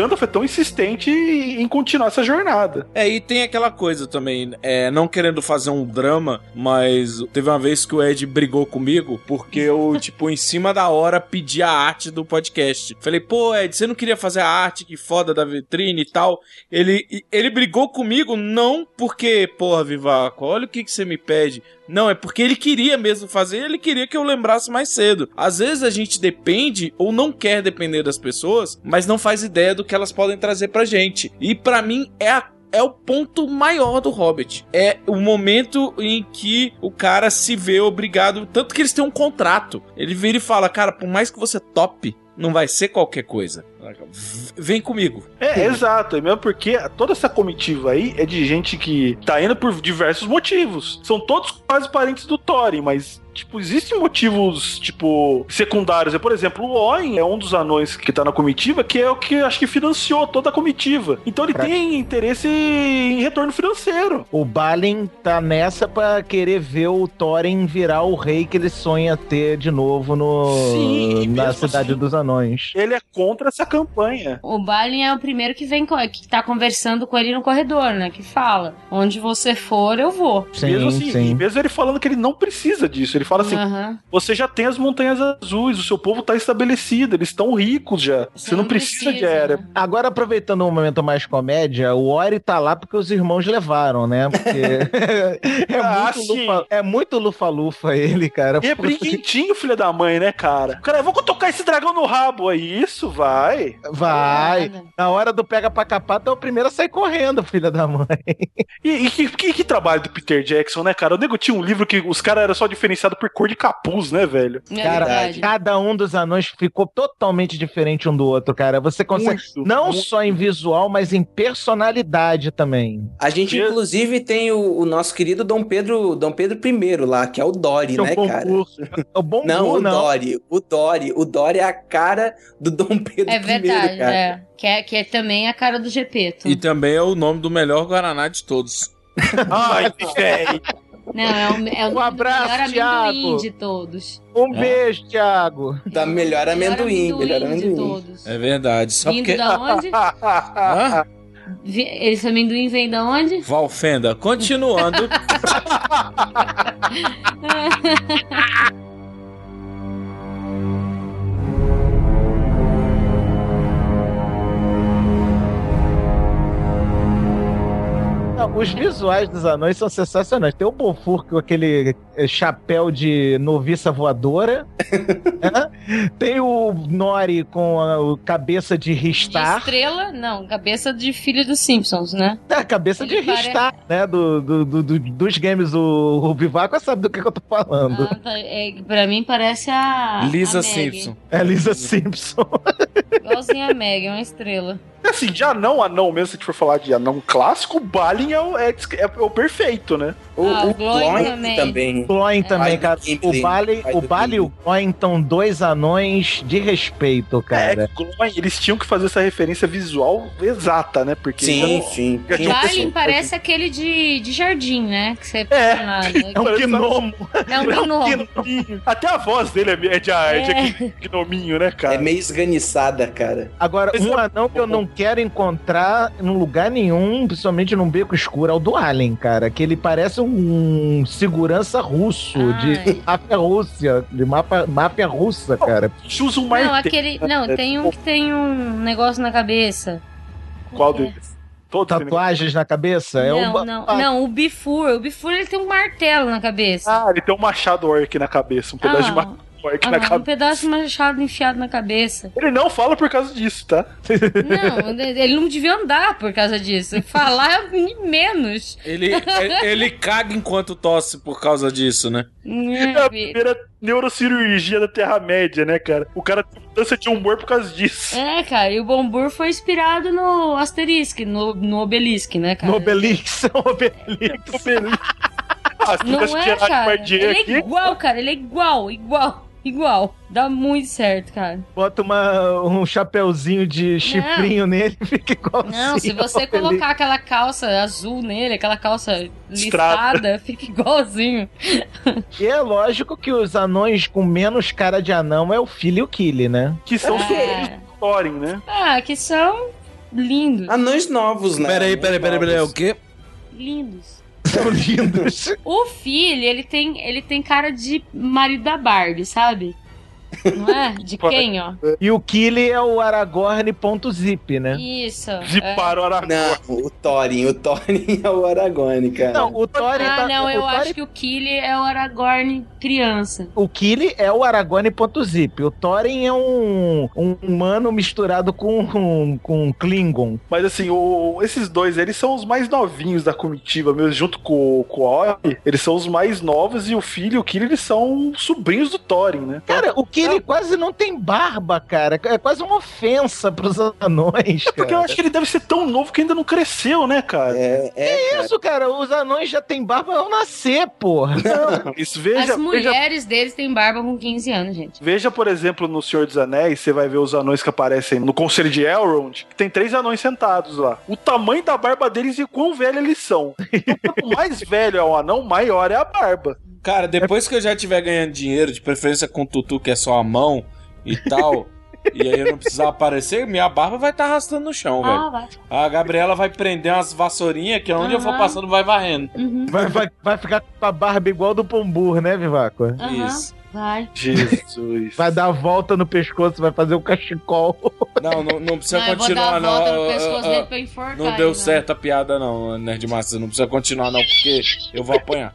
insistente em continuar essa jornada. E tem aquela coisa também, não querendo fazer um drama, mas teve uma vez que o Ed brigou comigo, porque eu, tipo, em cima da hora pedi a arte do podcast. Falei, pô, Ed, você não queria fazer a arte que foda da vitrine e tal? Ele brigou comigo, não porque, porra, Vivaco, olha o que você me pede. Não, é porque ele queria mesmo fazer, ele queria que eu lembrasse mais cedo. Às vezes a gente depende ou não quer depender das pessoas, mas não faz ideia do que elas podem trazer pra gente. E pra mim é o ponto maior do Hobbit. É o momento em que o cara se vê obrigado, tanto que eles têm um contrato. Ele vira e fala, cara, por mais que você tope, não vai ser qualquer coisa. Vem comigo. Exato. Mesmo porque toda essa comitiva aí é de gente que tá indo por diversos motivos. São todos quase parentes do Thorin, mas... tipo, existem motivos, tipo, secundários. Por exemplo, o Oin é um dos anões que tá na comitiva, que é o que acho que financiou toda a comitiva. Então ele tem interesse em retorno financeiro. O Balin tá nessa pra querer ver o Thorin virar o rei que ele sonha ter de novo na Cidade dos Anões. Ele é contra essa campanha. O Balin é o primeiro que vem, que tá conversando com ele no corredor, né? Que fala, onde você for, eu vou. Sim, mesmo assim, sim. Mesmo ele falando que ele não precisa disso. Ele fala assim, você já tem as montanhas azuis, o seu povo tá estabelecido, eles estão ricos já. Você não precisa de Era. Agora, aproveitando um momento mais comédia, o Ori tá lá porque os irmãos levaram, né? Porque é muito lufa-lufa ele, cara. E é brinquentinho, filho da mãe, né, cara? Cara, eu vou tocar esse dragão no rabo aí. Isso, vai. Na hora do pega pra capar, tu é o primeiro a sair correndo, filha da mãe. E que trabalho do Peter Jackson, né, cara? O nego tinha um livro que os caras eram só diferenciados por cor de capuz, né, velho? Cara, cada um dos anões ficou totalmente diferente um do outro, cara. Você consegue, só em visual, mas em personalidade também. A gente, inclusive, tem o nosso querido Dom Pedro I lá, que é o Dory, né, cara? O Bombu, não, o Dory é a cara do Dom Pedro I, verdade, cara. Que é também a cara do Gepeto. E também é o nome do melhor Guaraná de todos. Ai, velho. Não, é o abraço, melhor Thiago. amendoim de todos. Beijo, Thiago. Da melhor amendoim. De todos. É verdade. Só Vindo porque... da onde? Esse amendoim vem da onde? Valfenda. Continuando. Os visuais dos anões são sensacionais. Tem o Bofur com aquele chapéu de noviça voadora. Né? Tem o Nori com a cabeça de Ristar. De estrela? Não, cabeça de filho dos Simpsons, né? A cabeça de Ristar, né? Dos games. O Vivaco sabe do que eu tô falando. Pra mim parece a Lisa a Simpson. É Lisa Simpson. Igualzinha a Meg, é uma estrela. Assim, de anão mesmo, se a gente for falar de anão clássico, o Balin é o perfeito, né? O Gloin também. Gloin também, cara. O Balin e o Gloin estão dois anões de respeito, cara. Gloin, eles tinham que fazer essa referência visual exata, né? Porque sim. O Balin parece aquele de jardim, né? Que você é um gnomo. É um gnomo. Até a voz dele é de aquele gnominho, né, cara? É meio esganiçada, cara. Agora, um anão que eu não quero encontrar em lugar nenhum, principalmente num beco escuro, é o do Alien, cara. Que ele parece um segurança russo, de máfia russa, cara. Usa um martelo. Tem um que tem um negócio na cabeça. Qual deles? Tatuagens na cabeça? Não, o Bifur. O Bifur, ele tem um martelo na cabeça. Ele tem um machado orc na cabeça, um pedaço de machado. Um pedaço de machado enfiado na cabeça. Ele não fala por causa disso, tá? Não, ele não devia andar por causa disso. Falar é menos. Ele caga enquanto tosse por causa disso, né? É a primeira neurocirurgia da Terra-média, né, cara? O cara tem mudança de humor por causa disso. Cara, e o Bombur foi inspirado no Asterisque, no Obelisque, né, cara? No Obelisque. Não é, cara? Ele é igual, cara. Ele é igual. Dá muito certo, cara. Bota um chapeuzinho de chifrinho nele e fica igualzinho. Não, se você colocar aquela calça azul nele, aquela calça listrada, fica igualzinho. E é lógico que os anões com menos cara de anão é o Phil e o Kili, né? Que são os filhos do Thorin, né? Que são lindos. Anões novos, né? Peraí, o quê? Lindos. São lindos. O filho, ele tem cara de marido da Barbie, sabe? Não é? De quem, ó? E o Killy é o Aragorn.zip, né? Isso. Ziparam o Aragorn. Não, o Thorin é o Aragorn, cara. Não, o Thorin eu acho que o Killy é o Aragorn criança. O Killy é o Aragorn.zip. O Thorin é um humano misturado com Klingon. Mas assim, esses dois, eles são os mais novinhos da comitiva mesmo, junto com o Ori. Eles são os mais novos e o filho e o Killy, eles são sobrinhos do Thorin, né? Cara, o Killy quase não tem barba, cara. É quase uma ofensa pros anões, cara. Porque eu acho que ele deve ser tão novo que ainda não cresceu, né, cara? É isso, cara. Os anões já têm barba ao nascer, porra. Não, isso, veja, As mulheres deles têm barba com 15 anos, gente. Veja, por exemplo, no Senhor dos Anéis, você vai ver os anões que aparecem no Conselho de Elrond, que tem 3 anões sentados lá. O tamanho da barba deles e quão velho eles são. Então, quanto mais velho é o anão, maior é a barba. Cara, depois que eu já estiver ganhando dinheiro, de preferência com o Tutu, que é só a mão e tal, e aí eu não precisar aparecer, minha barba vai estar arrastando no chão, velho. Vai. A Gabriela vai prender umas vassourinhas que onde eu for passando vai varrendo. Vai ficar com a barba igual do Pombur, né, Vivaco? Isso. Vai. Jesus. Vai dar a volta no pescoço, vai fazer um cachecol. Não precisa Não, eu vou continuar, dar a volta não. no pescoço dele pra enforcar Não deu ele, certo a piada, não, Nerd Master. Não precisa continuar, não, porque eu vou apanhar.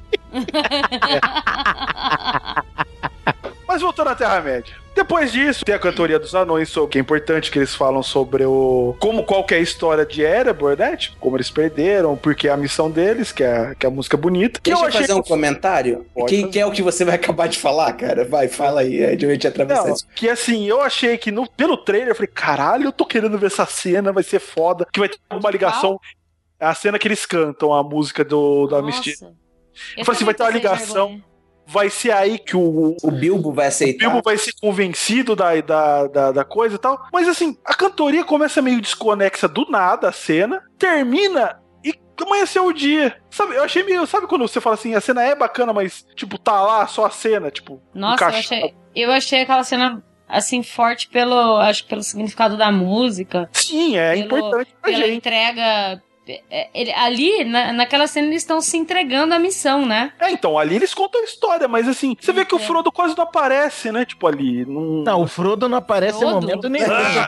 Mas voltando à Terra-média. Depois disso, tem a cantoria dos anões, que é importante, que eles falam sobre qual que é a história de Erebor, né? Tipo, como eles perderam, porque é a missão deles, que é a música bonita. Deixa eu fazer um comentário. Que é o que você vai acabar de falar, cara? Vai, fala aí, a gente atravessar isso. Que assim, eu achei que pelo trailer, eu falei, caralho, eu tô querendo ver essa cena, vai ser foda, que vai ter uma ligação. É a cena que eles cantam, a música da Misty. Eu falei assim, vai ter uma ligação. Vai ser aí que o Bilbo vai aceitar. O Bilbo vai ser convencido da coisa e tal. Mas assim, a cantoria começa meio desconexa do nada, a cena. Termina e amanheceu o dia. Sabe, eu achei meio... Sabe quando você fala assim, a cena é bacana, mas tipo, tá lá só a cena, tipo... Nossa, eu achei aquela cena... assim, forte acho que pelo significado da música. Sim, é importante pra gente. Pela entrega... ali, naquela cena, eles estão se entregando à missão, né? Então, ali eles contam a história, mas assim, você vê que o Frodo quase não aparece, né? Tipo, ali. Não, o Frodo não aparece em momento nenhum.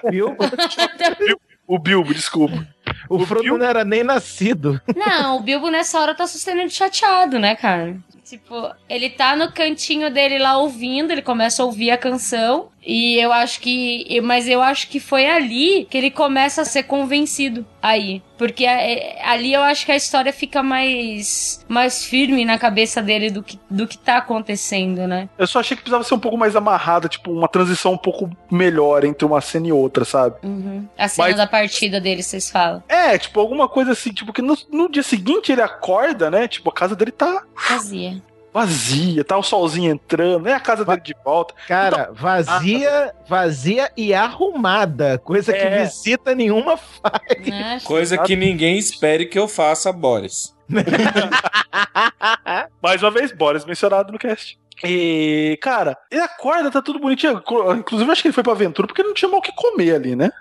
O Bilbo, desculpa. O Frodo Bilbo não era nem nascido. Não, o Bilbo nessa hora tá sustentando chateado, né, cara? Tipo, ele tá no cantinho dele lá ouvindo, ele começa a ouvir a canção. E eu acho que foi ali que ele começa a ser convencido aí. Porque ali eu acho que a história fica mais firme na cabeça dele do que tá acontecendo, né? Eu só achei que precisava ser um pouco mais amarrada, tipo, uma transição um pouco melhor entre uma cena e outra, sabe? Uhum. A cena da partida dele, vocês falam. É, tipo, alguma coisa assim, tipo, que no dia seguinte ele acorda, né? Tipo, a casa dele tá... Vazia, tá o solzinho entrando, nem a casa dele de volta. Cara, então, vazia e arrumada. Coisa que visita nenhuma faz. Coisa que ninguém espere que eu faça, Boris. Mais uma vez, Boris mencionado no cast. E, cara, ele acorda, tá tudo bonitinho. Inclusive, eu acho que ele foi pra aventura porque não tinha mal o que comer ali, né?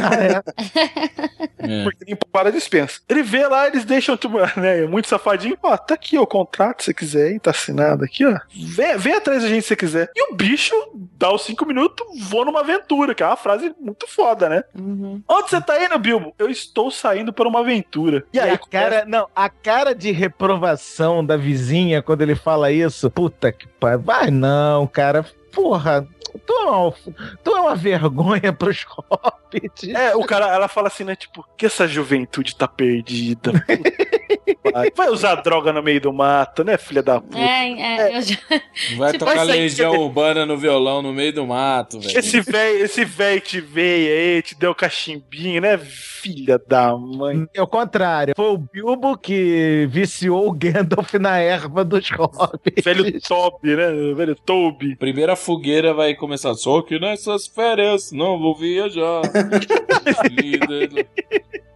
Porque ele para a dispensa. Ele vê lá, eles deixam, tipo, né, muito safadinho. Ó, tá aqui ó, o contrato, se você quiser, hein? Tá assinado aqui, ó. Vem atrás da gente se você quiser. E o bicho dá os 5 minutos, vou numa aventura, que é uma frase muito foda, né? Uhum. Onde você tá indo, Bilbo? Eu estou saindo para uma aventura. E aí, a cara de reprovação da vizinha quando ele fala isso, puta que pariu. Vai não, cara. Porra, tu é uma vergonha pros hobbits. Ela fala assim, né? Tipo, que essa juventude tá perdida. Vai usar droga no meio do mato, né, filha da puta? Eu já... Vai tocar Legião Urbana no violão no meio do mato, velho. Esse velho te veio aí, te deu cachimbinho, né, filha da mãe? É o contrário. Foi o Bilbo que viciou o Gandalf na erva dos hobbits. Velho Toby, né? Velho Toby. Primeira fogueira vai começar. Só que nessas férias não vou viajar.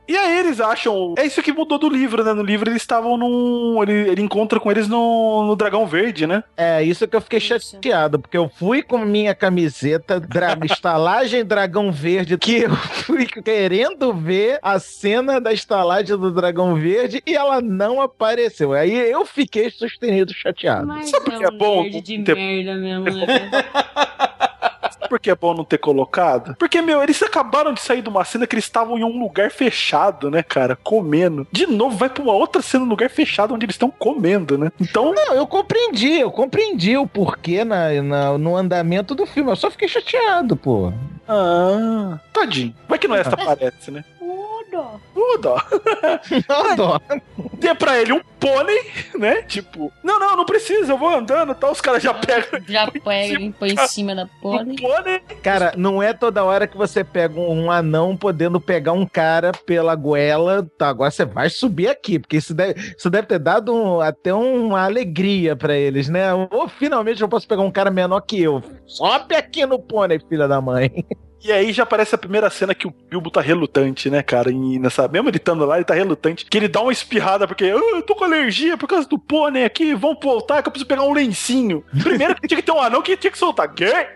E aí eles acham... É isso que mudou do livro, né? No livro eles estavam num... Ele encontra com eles no Dragão Verde, né? É, isso que eu fiquei chateado, porque eu fui com minha camiseta estalagem Dragão Verde, que eu fui querendo ver a cena da estalagem do Dragão Verde e ela não apareceu. Aí eu fiquei sustenido chateado. Mas sabe por que é bom? Verde de merda mesmo, né? Sabe por que é bom não ter colocado? Porque, eles acabaram de sair de uma cena que eles estavam em um lugar fechado, né, cara? Comendo. De novo, vai pra uma outra cena num lugar fechado onde eles estão comendo, né? Então... Não, eu compreendi o porquê no andamento do filme. Eu só fiquei chateado, pô. Ah, tadinho. Vai que não essa aparece, né? Dó. Dó. Dó. Dê pra ele um pônei, né? Tipo, não precisa, eu vou andando e tal. Os caras já pegam. Já pega e põe em cima da pônei. Cara, não é toda hora que você pega um anão podendo pegar um cara pela goela. Tá, agora você vai subir aqui, porque isso deve ter dado até uma alegria pra eles, né? Ou finalmente eu posso pegar um cara menor que eu. Sobe aqui no pônei, filha da mãe. E aí já aparece a primeira cena que o Bilbo tá relutante, né, cara? E mesmo ele estando lá, ele tá relutante. Que ele dá uma espirrada, porque eu tô com alergia por causa do pônei aqui, vamos voltar que eu preciso pegar um lencinho. Primeiro que tinha que ter um anão que tinha que soltar. Quê?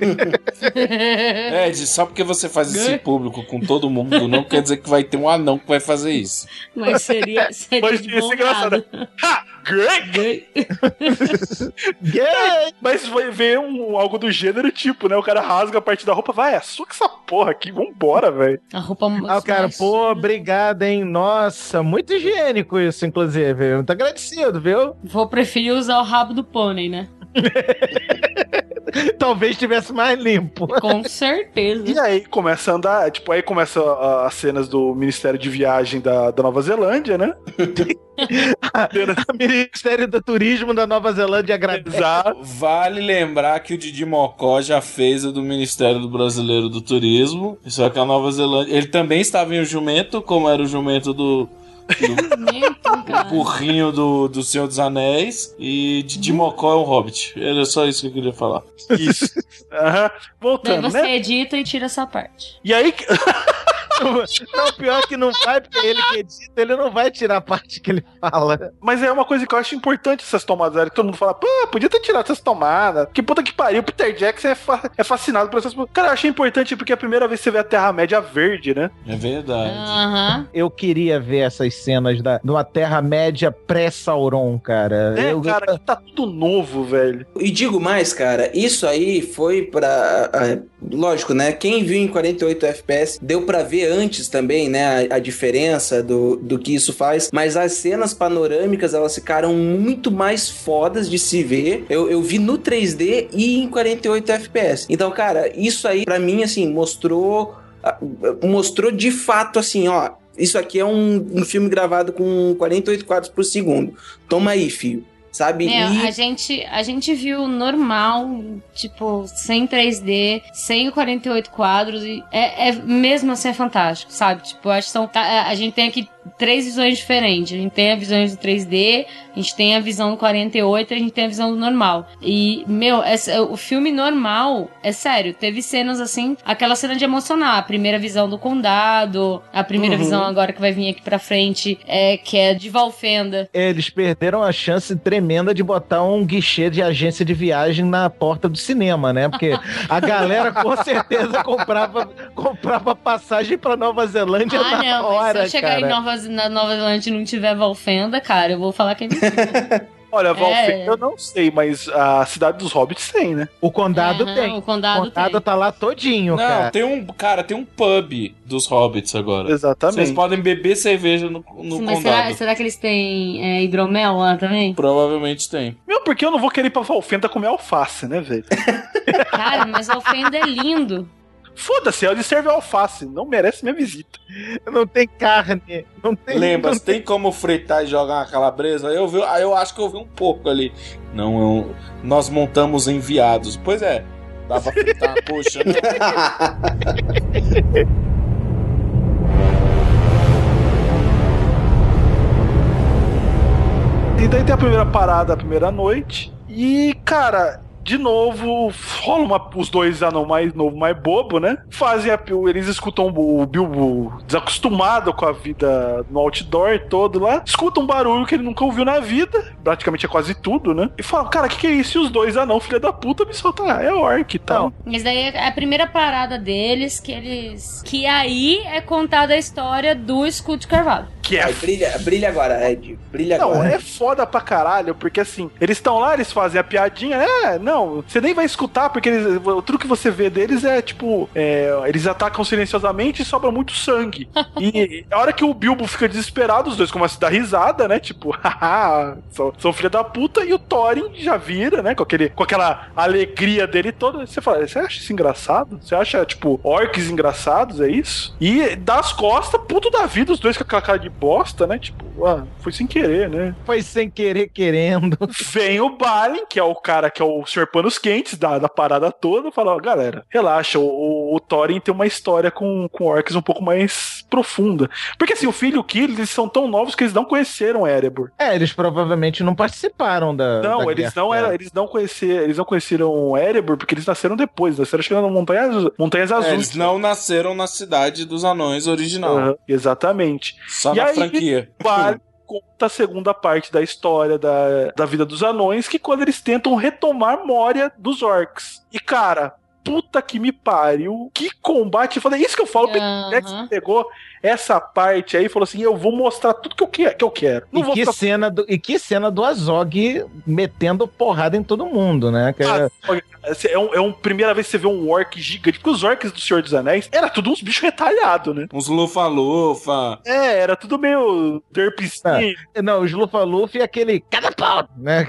Ed, só porque você faz isso em público com todo mundo, não quer dizer que vai ter um anão que vai fazer isso. Mas seria engraçado. Ha! Gay! Gay! Mas vai ver algo do gênero, tipo, né? O cara rasga a parte da roupa, vai, suca essa porra aqui, vambora, velho. A roupa... o cara, pô, obrigado, hein? Nossa, muito higiênico isso, inclusive. Muito agradecido, viu? Vou preferir usar o rabo do pônei, né? Talvez estivesse mais limpo. Com certeza. E aí começa a andar, tipo, aí começa as cenas do Ministério de Viagem da Nova Zelândia, né? O Ministério do Turismo da Nova Zelândia agradece. Exato. Vale lembrar que o Didi Mocó já fez o do Ministério do Brasileiro do Turismo, só que a Nova Zelândia... Ele também estava em um jumento, como era o jumento do burrinho do Senhor dos Anéis, e Didi Mocó é um hobbit. Era só isso que eu queria falar. Isso. Voltando, daí você né? edita e tira essa parte. E aí... Não, pior que não vai, porque ele que edita, ele não vai tirar a parte que ele fala. Mas é uma coisa que eu acho importante essas tomadas aéreas. Todo mundo fala, pô, podia ter tirado essas tomadas. Que puta que pariu, Peter Jackson é fascinado por essas... Cara, eu achei importante porque é a primeira vez que você vê a Terra-média verde, né? É verdade. Eu queria ver essas cenas de uma Terra-média pré-Sauron, cara. Cara, que tá tudo novo, velho. E digo mais, cara, isso aí foi pra... lógico, né? Quem viu em 48 FPS deu pra ver antes também, né? A diferença do que isso faz. Mas as cenas panorâmicas, elas ficaram muito mais fodas de se ver. Eu vi no 3D e em 48 FPS. Então, cara, isso aí pra mim, assim, mostrou de fato, assim, ó... Isso aqui é um filme gravado com 48 quadros por segundo. Toma aí, filho. Sabe? A gente viu normal, tipo, sem 3D, sem 48 quadros, e mesmo assim é fantástico, sabe? Tipo, eu acho que a gente tem aqui 3 visões diferentes. A gente tem a visão do 3D, a gente tem a visão do 48 e a gente tem a visão do normal. E, o filme normal, é sério, teve cenas assim, aquela cena de emocionar, a primeira visão do condado, a primeira visão agora que vai vir aqui pra frente, que é de Valfenda. Eles perderam a chance tremenda de botar um guichê de agência de viagem na porta do cinema, né? Porque a galera com certeza comprava passagem pra Nova Zelândia na hora, se eu chegar na Nova Zelândia e não tiver Valfenda, cara, eu vou falar que é mentira. Olha, Valfenda eu não sei, mas a cidade dos Hobbits tem, né? O condado tem. O condado tem. Tá lá todinho, cara. Tem um pub dos Hobbits agora. Exatamente. Vocês podem beber cerveja no mas condado. Será que eles têm hidromel lá também? Provavelmente tem. Porque eu não vou querer ir pra Valfenda comer alface, né, velho? Cara, mas Valfenda é lindo. Foda-se, ele serve alface, não merece minha visita. Não tem carne, não tem... Lembra, tem como fritar e jogar uma calabresa? Eu acho que eu vi um pouco ali. Não, nós montamos enviados. Pois é, dá pra fritar, poxa. E daí tem a primeira parada, a primeira noite. E, cara... de novo, rola os dois anão mais novo, mais bobo, né? Eles escutam o Bilbo desacostumado com a vida no outdoor todo lá, escutam um barulho que ele nunca ouviu na vida, praticamente é quase tudo, né? E falam, cara, que é isso? E os dois anão, filha da puta, me soltam, é orc e tal. Mas daí é a primeira parada deles, que aí é contada a história do escudo de carvalho. Que é... brilha agora, Ed. Brilha agora. Não, é foda pra caralho, porque assim, eles estão lá, eles fazem a piadinha, não, você nem vai escutar, porque tudo que você vê deles é tipo, eles atacam silenciosamente e sobra muito sangue. E a hora que o Bilbo fica desesperado, os dois começam a dar risada, né? Tipo, haha, são filha da puta, e o Thorin já vira, né? Com aquela alegria dele toda. Você fala, você acha isso engraçado? Você acha, tipo, orcs engraçados, é isso? E das costas, puto da vida, os dois com aquela cara de bosta, né? Tipo, foi sem querer, né? Foi sem querer, querendo. Vem o Balin, que é o cara que é o Sr. Panos Quentes da parada toda, e fala, galera, relaxa, o Thorin tem uma história com orcs um pouco mais profunda. Porque assim, o filho e o Kili, eles são tão novos que eles não conheceram Erebor. Eles provavelmente não participaram da eles não conheceram Erebor porque eles nasceram depois, nasceram chegando nas Montanhas Azuis. Eles não nasceram na cidade dos anões original. Exatamente. Só na franquia. Conta a segunda parte da história da vida dos anões, que quando eles tentam retomar Moria dos orcs. E cara, puta que me pariu, que combate foda. Isso que eu falo, Netflix pegou essa parte aí e falou assim, eu vou mostrar tudo que eu quero. E que cena do Azog metendo porrada em todo mundo, né? Primeira vez que você vê um orc gigante, porque os orcs do Senhor dos Anéis era tudo uns bichos retalhados, né? Uns lufa-lufa. Era tudo meio derpicinho. Não, os lufa-lufa e aquele catapult, né?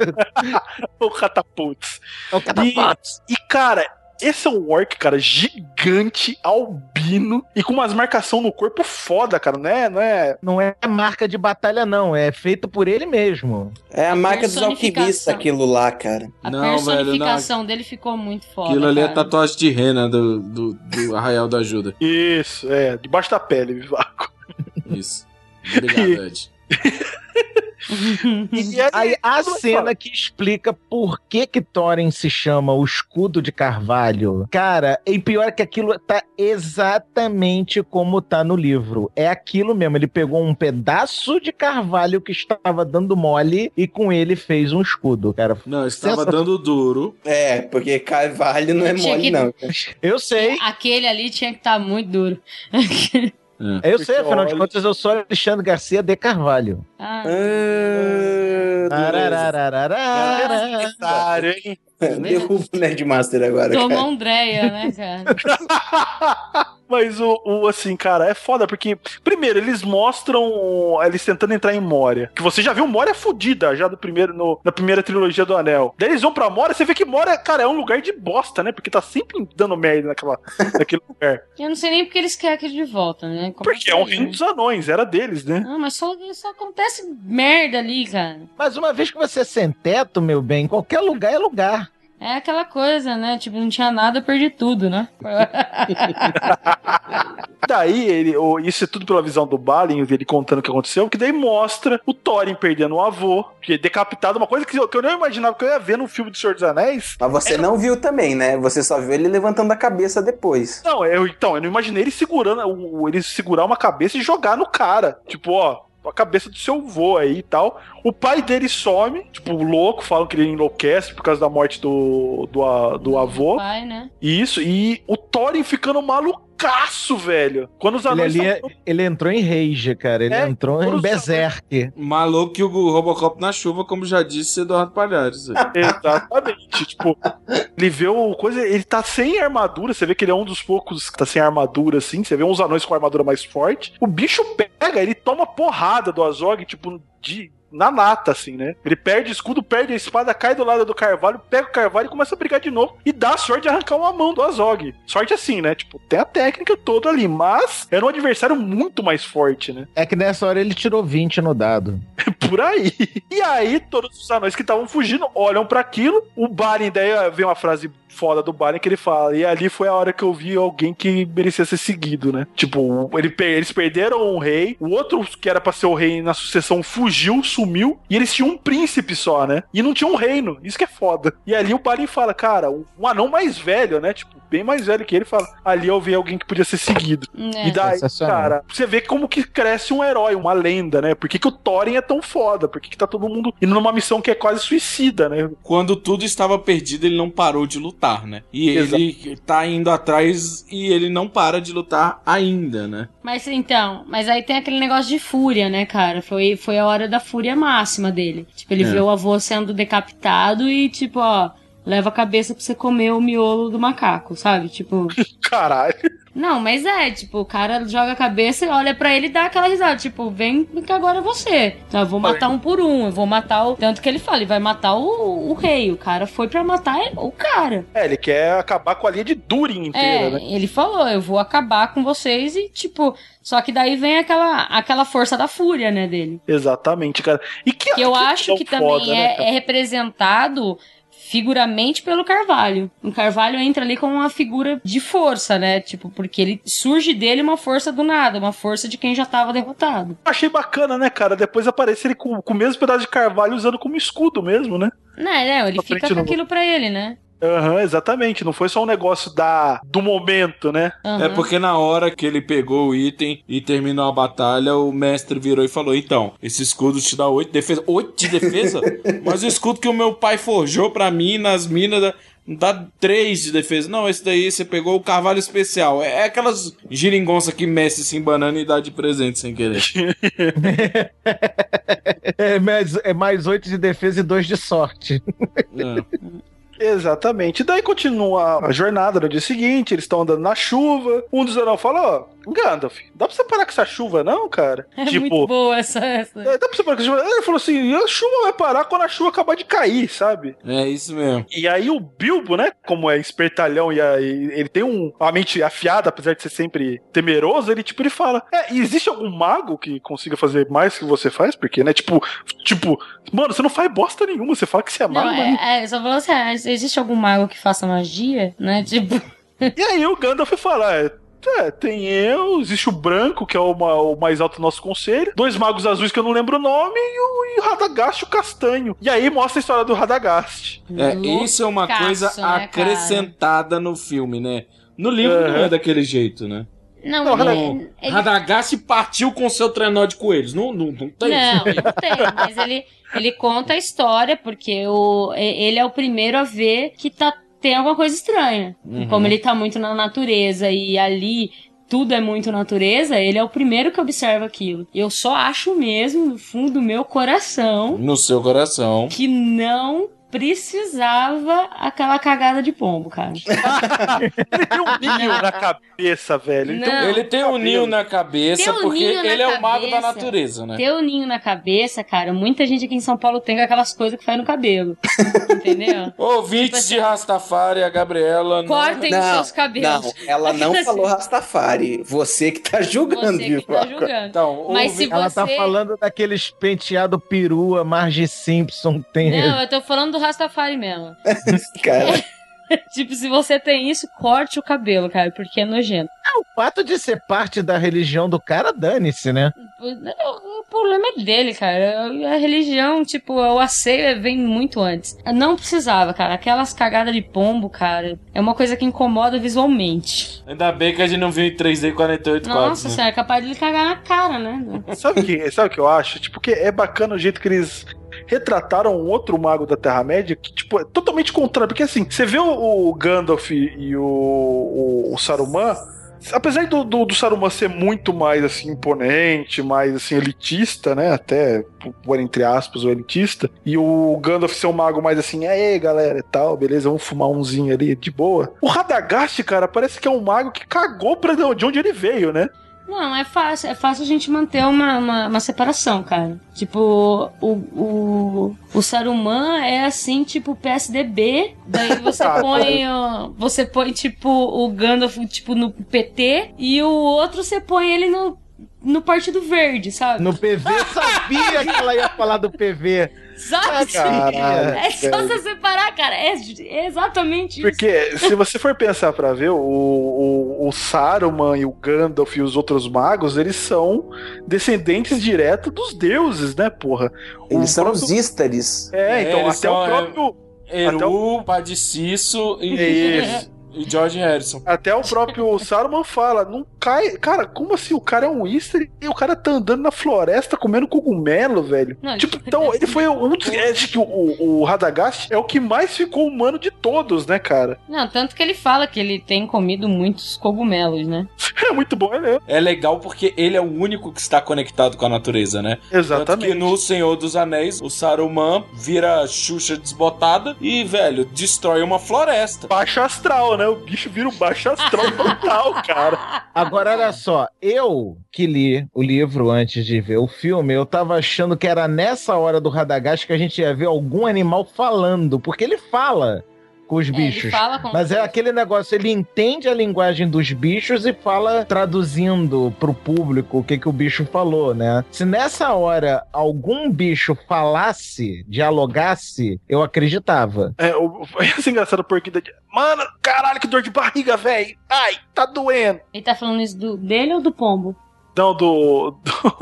O catapults. O catapults. E cara, esse é um orc, cara, gigante, albino e com umas marcação no corpo foda, cara, Não é marca de batalha, não. É feito por ele mesmo. É a marca dos alquimistas, aquilo lá, cara. A personificação dele ficou muito foda. Aquilo ali é tatuagem de rena do Arraial da Ajuda. Isso, debaixo da pele, Vivaco. Isso. Obrigado, Ed. E aí, a cena que explica por que Thorin se chama o escudo de carvalho, cara, e pior é que aquilo tá exatamente como tá no livro. É aquilo mesmo, ele pegou um pedaço de carvalho que estava dando mole e com ele fez um escudo, cara. Não, estava dando duro. Porque carvalho não é mole, não. Eu sei. Aquele ali tinha que estar muito duro. Eu sei, afinal de contas, eu sou Alexandre Garcia de Carvalho. Derruba o Nerdmaster agora. Tomou um Dreia, né, cara? Mas assim, cara, é foda, porque primeiro, eles mostram eles tentando entrar em Moria, que você já viu Moria fodida, já na primeira trilogia do Anel. Daí eles vão pra Moria, você vê que Moria, cara, é um lugar de bosta, né, porque tá sempre dando merda naquele lugar. Eu não sei nem porque eles querem aquilo de volta, né? Porque é um reino dos anões, era deles, né? Não, mas só acontece merda ali, cara. Mas uma vez que você é sem teto, meu bem, qualquer lugar é lugar. É aquela coisa, né? Tipo, não tinha nada, eu perdi tudo, né? Daí, isso é tudo pela visão do Balin, ele contando o que aconteceu, que daí mostra o Thorin perdendo o avô, que é decapitado, uma coisa que eu não imaginava que eu ia ver no filme do Senhor dos Anéis. Mas você não viu também, né? Você só viu ele levantando a cabeça depois. Não, eu não imaginei ele segurar uma cabeça e jogar no cara. Tipo, a cabeça do seu vô aí e tal. O pai dele some, tipo, louco, falam que ele enlouquece por causa da morte do avô. Pai, né? Isso, e o Thorin ficando malucaço, velho. Quando os anões... Ele entrou em rage, cara. Ele entrou em berserk. Maluco que o Robocop na chuva, como já disse Eduardo Palhares. Exatamente. Tipo, ele vê ele tá sem armadura, você vê que ele é um dos poucos que tá sem armadura, assim. Você vê uns anões com armadura mais forte. O bicho pega, ele toma porrada do Azog, tipo, na lata, assim, né? Ele perde o escudo, perde a espada, cai do lado do carvalho, pega o carvalho e começa a brigar de novo e dá a sorte de arrancar uma mão do Azog. Sorte assim, né? Tipo, tem a técnica toda ali, mas era um adversário muito mais forte, né? É que nessa hora ele tirou 20 no dado. Por aí. E aí, todos os anões que estavam fugindo olham pra aquilo, o Balin, daí vem uma frase foda do Balin que ele fala, e ali foi a hora que eu vi alguém que merecia ser seguido, né? Tipo, eles perderam um rei, o outro que era pra ser o rei na sucessão fugiu, sumiu, e eles tinham um príncipe só, né? E não tinha um reino, isso que é foda. E ali o Balin fala, cara, um anão mais velho, né? Tipo, bem mais velho que ele, fala, ali eu vi alguém que podia ser seguido. E daí, cara, você vê como que cresce um herói, uma lenda, né? Por que o Thorin é tão foda? Por que tá todo mundo indo numa missão que é quase suicida, né? Quando tudo estava perdido, ele não parou de lutar, né? E ele tá indo atrás e ele não para de lutar ainda, né? Mas aí tem aquele negócio de fúria, né, cara? Foi a hora da fúria máxima dele. Tipo, ele vê o avô sendo decapitado e, tipo, ó, leva a cabeça pra você comer o miolo do macaco, sabe? Tipo... Caralho. Não, mas tipo, o cara joga a cabeça e olha pra ele e dá aquela risada. Tipo, vem que agora é você. Então, eu vou matar um por um, eu vou matar o... Tanto que ele fala, ele vai matar o rei. O cara foi pra matar o cara. Ele quer acabar com a linha de Durin inteira, né? Ele falou, eu vou acabar com vocês e, tipo... Só que daí vem aquela força da fúria, né, dele. Exatamente, cara. E que eu acho que também foda, né, é representado... figuramente pelo Carvalho. O Carvalho entra ali como uma figura de força, né? Tipo, porque ele surge dele uma força do nada, uma força de quem já tava derrotado. Achei bacana, né, cara? Depois aparece ele com o mesmo pedaço de carvalho usando como escudo mesmo, né? Não, ele fica com aquilo pra ele, né? Exatamente, não foi só um negócio do momento, né? É porque na hora que ele pegou o item e terminou a batalha, o mestre virou e falou, então, esse escudo te dá 8 de defesa. 8 de defesa? Mas o escudo que o meu pai forjou pra mim nas minas dá 3 de defesa. Não, esse daí você pegou o carvalho especial. É aquelas geringonças que mestre se embanando e dá de presente sem querer. É mais 8 de defesa e 2 de sorte. Exatamente. E daí continua a jornada no dia seguinte, eles estão andando na chuva. Um dos anãos fala, Gandalf, dá pra você parar com essa chuva não, cara? É tipo, muito boa essa. Dá pra você parar com essa chuva? Ele falou assim, a chuva vai parar quando a chuva acabar de cair, sabe? É isso mesmo. E aí o Bilbo, né, como é espertalhão e ele tem uma mente afiada, apesar de ser sempre temeroso, ele fala, existe algum mago que consiga fazer mais que você faz? Porque, né, tipo, mano, você não faz bosta nenhuma, você fala que você é mago, mas... só falou assim, existe algum mago que faça magia, né, tipo... E aí o Gandalf fala, tem existe o branco, que é o mais alto do nosso conselho, 2 magos azuis que eu não lembro o nome, e o Radagast o castanho. E aí mostra a história do Radagast. Isso é uma coisa acrescentada no filme, né? No livro não é daquele jeito, né? Não, Radagast partiu com seu trenó de coelhos. Não tem. Não tem, mas ele conta a história, porque ele é o primeiro a ver que tem alguma coisa estranha. Como ele tá muito na natureza e ali tudo é muito natureza, ele é o primeiro que observa aquilo. Eu só acho mesmo, no fundo do meu coração... No seu coração. Que não precisava aquela cagada de pombo, cara. Ele tem um ninho na cabeça, velho. Ele tem um ninho na cabeça porque ele é o mago da natureza, né? Ter o ninho na cabeça, cara, muita gente aqui em São Paulo tem aquelas coisas que faz no cabelo. Entendeu? Ouvintes de Rastafari, a Gabriela... Cortem os seus cabelos. Não, ela não falou Rastafari. Você que tá julgando. Você que tá julgando. Então, mas se ela tá falando daqueles penteado perua, Marge Simpson tem... Não, eu tô falando do Rastafari mesmo. Cara... Tipo, se você tem isso, corte o cabelo, cara, porque é nojento. O fato de ser parte da religião do cara, dane-se, né? O problema é dele, cara. A religião, tipo, o asseio vem muito antes. Não precisava, cara. Aquelas cagadas de pombo, cara, é uma coisa que incomoda visualmente. Ainda bem que a gente não viu em 3D 48 Nossa senhora, é capaz de ele cagar na cara, né? Sabe o que eu acho? Tipo, que é bacana o jeito que eles retrataram um outro mago da Terra-média que, tipo, é totalmente contrário. Porque, assim, você vê o Gandalf e o Saruman, apesar do Saruman ser muito mais, assim, imponente, mais, assim, elitista, né, até, por entre aspas, o elitista, e o Gandalf ser um mago mais, assim, aí, galera, e tal, beleza, vamos fumar umzinho ali, de boa. O Radagast, cara, parece que é um mago que cagou de onde ele veio, né? Não, é fácil a gente manter uma separação, cara. Tipo, o Saruman é assim, tipo, PSDB, daí você põe, tipo, o Gandalf, tipo, no PT, e o outro você põe ele no Partido Verde, sabe? No PV, eu sabia que ela ia falar do PV. Sabe? Caralho, é só você separar, cara. É exatamente isso. Porque se você for pensar pra ver, o Saruman e o Gandalf e os outros magos, eles são descendentes diretos dos deuses, né, porra? Eles são os Ístares. Então eles até são, o próprio... Eru, Padicisso e George Harrison. Até o próprio Saruman fala, não cai... Cara, como assim? O cara é um Easter e o cara tá andando na floresta comendo cogumelo, velho. Não, tipo, então ele foi acho que o Radagast é o que mais ficou humano de todos, né, cara? Não, tanto que ele fala que ele tem comido muitos cogumelos, né? É muito bom, ele é. É legal porque ele é o único que está conectado com a natureza, né? Exatamente. Tanto que no Senhor dos Anéis, o Saruman vira Xuxa desbotada e, velho, destrói uma floresta. Baixo astral, né? O bicho vira um baixo astral total, cara. Agora, olha só, eu que li o livro antes de ver o filme, eu tava achando que era nessa hora do Radagast que a gente ia ver algum animal falando, porque ele fala com os bichos. Mas é aquele negócio, ele entende a linguagem dos bichos e fala traduzindo pro público o que o bicho falou, né? Se nessa hora algum bicho falasse, dialogasse, eu acreditava. É engraçado porque... Mano, caralho, que dor de barriga, velho. Ai, tá doendo. Ele tá falando isso dele ou do pombo? Não, do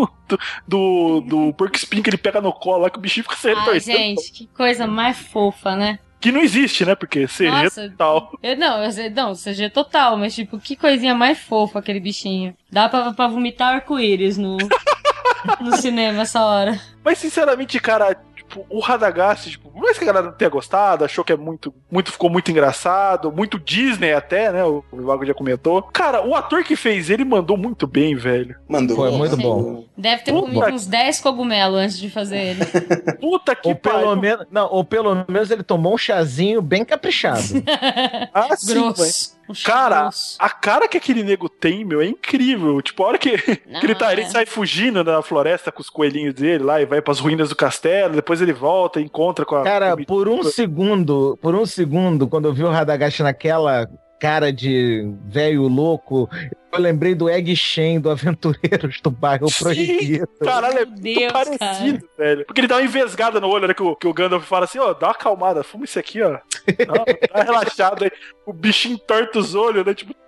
porco espinho que ele pega no colo lá que o bichinho fica saindo torcendo. Gente, que coisa mais fofa, né? Que não existe, né? Porque CG total. Não, CG total, mas tipo, que coisinha mais fofa aquele bichinho. Dá pra vomitar arco-íris no cinema essa hora. Mas sinceramente, cara, tipo, o Radagast, tipo, por mais que a galera não tenha gostado, achou que é ficou muito engraçado, muito Disney até, né? O Vago já comentou. Cara, o ator que fez ele mandou muito bem, velho. Mandou. Foi muito bom. Deve ter comido uns 10 cogumelos antes de fazer ele. Puta que pariu. Ou pelo menos ele tomou um chazinho bem caprichado. Ah, sim, grosso. Cara, a cara que aquele nego tem, meu, é incrível. Tipo, a hora que ele sai fugindo da floresta com os coelhinhos dele lá e vai pras ruínas do castelo, depois ele volta e encontra com a... Cara, por um segundo, quando eu vi o Radagast naquela cara de velho louco, eu lembrei do Egg Shen, do Aventureiros do Bairro Proibido. Caralho, é muito parecido, velho. Porque ele dá uma envesgada no olho, né, que o Gandalf fala assim, ó, dá uma acalmada, fuma isso aqui, ó. Dá uma relaxada aí. O bichinho torta os olhos, né, tipo...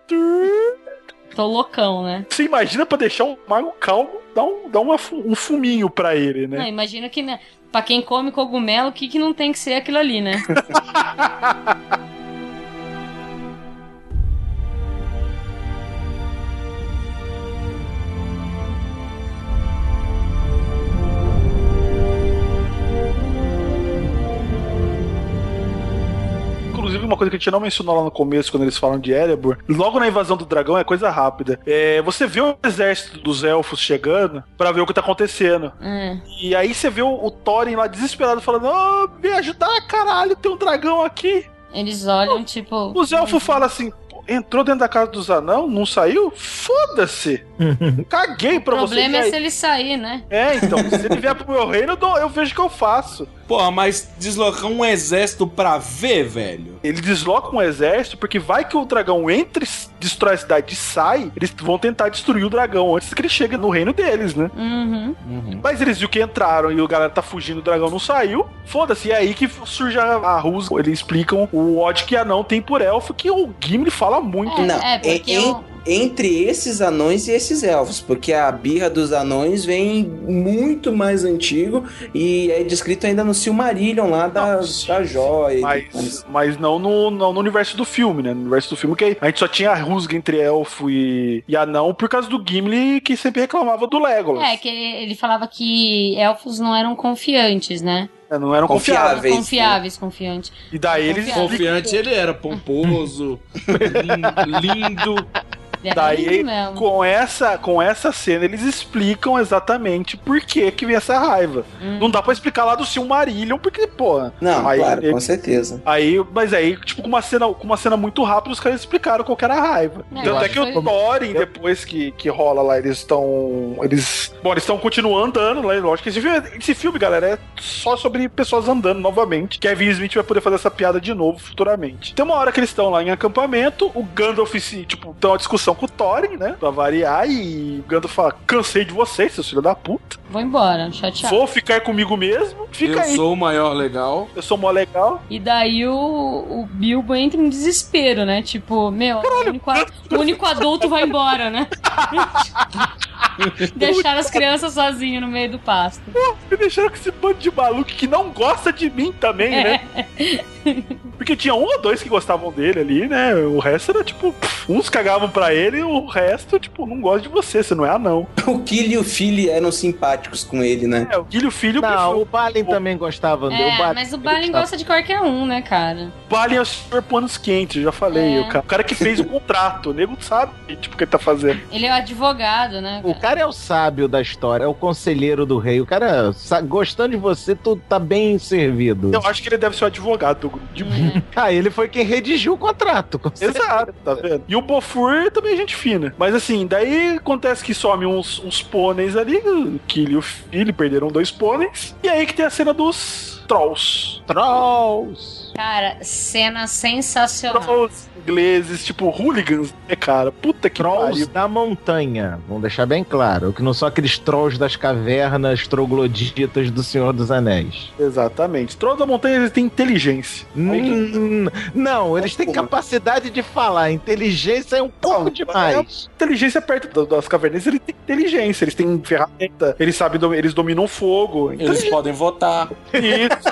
Tô loucão, né? Você imagina pra deixar um mago calmo, dá um fuminho pra ele, né? Não, imagina que, né, pra quem come cogumelo, o que não tem que ser aquilo ali, né? Inclusive, uma coisa que a gente não mencionou lá no começo, quando eles falam de Erebor, logo na invasão do dragão é coisa rápida. Você vê o exército dos elfos chegando pra ver o que tá acontecendo. E aí você vê o Thorin lá desesperado falando, vem ajudar, caralho, tem um dragão aqui. Eles olham, tipo... Os elfos falam assim, entrou dentro da casa dos anão, não saiu? Foda-se! Caguei pra você. O problema é se ele sair, né? Então, se ele vier pro meu reino, eu vejo o que eu faço. Porra, mas deslocar um exército pra ver, velho? Ele desloca um exército porque vai que o dragão entre, destrói a cidade e sai, eles vão tentar destruir o dragão antes que ele chegue no reino deles, né? Mas eles viram que entraram e o galera tá fugindo, o dragão não saiu. Foda-se, e é aí que surge a rusga. Eles explicam o ódio que anão tem por elfo, que o Gimli fala muito. Não, entre esses anões e esses elfos, porque a birra dos anões vem muito mais antigo e é descrito ainda no Silmarillion lá da joia. Mas não no universo do filme, né? No universo do filme que a gente só tinha a rusga entre elfo e anão por causa do Gimli, que sempre reclamava do Legolas. Que ele falava que elfos não eram confiantes, né? Não eram confiáveis, confiantes. E daí eles... Confiante ele era, pomposo, lindo... Daí, com essa cena, eles explicam exatamente por que vem essa raiva. Não dá pra explicar lá do Silmarillion, porque, pô... Não, claro, com certeza. Mas aí, tipo, com uma cena muito rápida, os caras explicaram qual que era a raiva. Tanto é que o Thorin, depois que rola lá, eles estão continuando andando, né? Lógico que esse filme, galera, é só sobre pessoas andando novamente. Kevin Smith vai poder fazer essa piada de novo futuramente. Tem uma hora que eles estão lá em acampamento, o Gandalf tem uma discussão com o Thorin, né? Pra variar, e o Gandalf fala, cansei de vocês, seus filhos da puta. Vou embora, chateado. Vou ficar comigo mesmo, fica aí. Eu sou o maior legal. Eu sou mó legal. E daí o Bilbo entra em desespero, né? Tipo, meu, o único adulto vai embora, né? Deixaram as crianças sozinhas no meio do pasto. Pô, me deixaram com esse bando de maluco que não gosta de mim também, né? Porque tinha um ou dois que gostavam dele ali, né? O resto era tipo, uns cagavam pra ele e o resto, tipo, não gosta de você não é anão. O Gil e o Philly eram simpáticos com ele, né? O Gil e o Filho... Não, o Balin também gostava dele. Mas o Balin gosta de qualquer um, né, cara? O Balin é o senhor panos quentes, já falei. O cara que fez o contrato, o nego sabe, tipo, o que ele tá fazendo. Ele é o advogado, né? O cara é o sábio da história, é o conselheiro do rei. O cara, gostando de você, tu tá bem servido. Eu acho que ele deve ser o advogado do grupo. Ele foi quem redigiu o contrato. Exato, tá vendo? E o Bofur também é gente fina. Mas assim, daí acontece que some uns pôneis ali, o Gil e o Filho perderam 2 pôneis. E aí que tem a cena dos Trolls. Cara, cena sensacional. Trolls ingleses, tipo hooligans, né, cara? Puta que Trolls pariu. da montanha, vamos deixar bem claro, que não são aqueles trolls das cavernas trogloditas do Senhor dos Anéis. Exatamente. Trolls da montanha, eles têm inteligência. Não, eles têm capacidade de falar. Inteligência é um pouco demais. Inteligência perto das cavernas, eles têm inteligência, eles têm ferramenta, eles sabem, eles dominam fogo. Eles podem votar. Isso.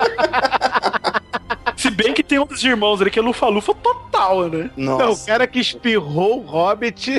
Se bem que tem um dos irmãos ali que é lufa-lufa total, né? Nossa. Não, o cara que espirrou o Hobbit.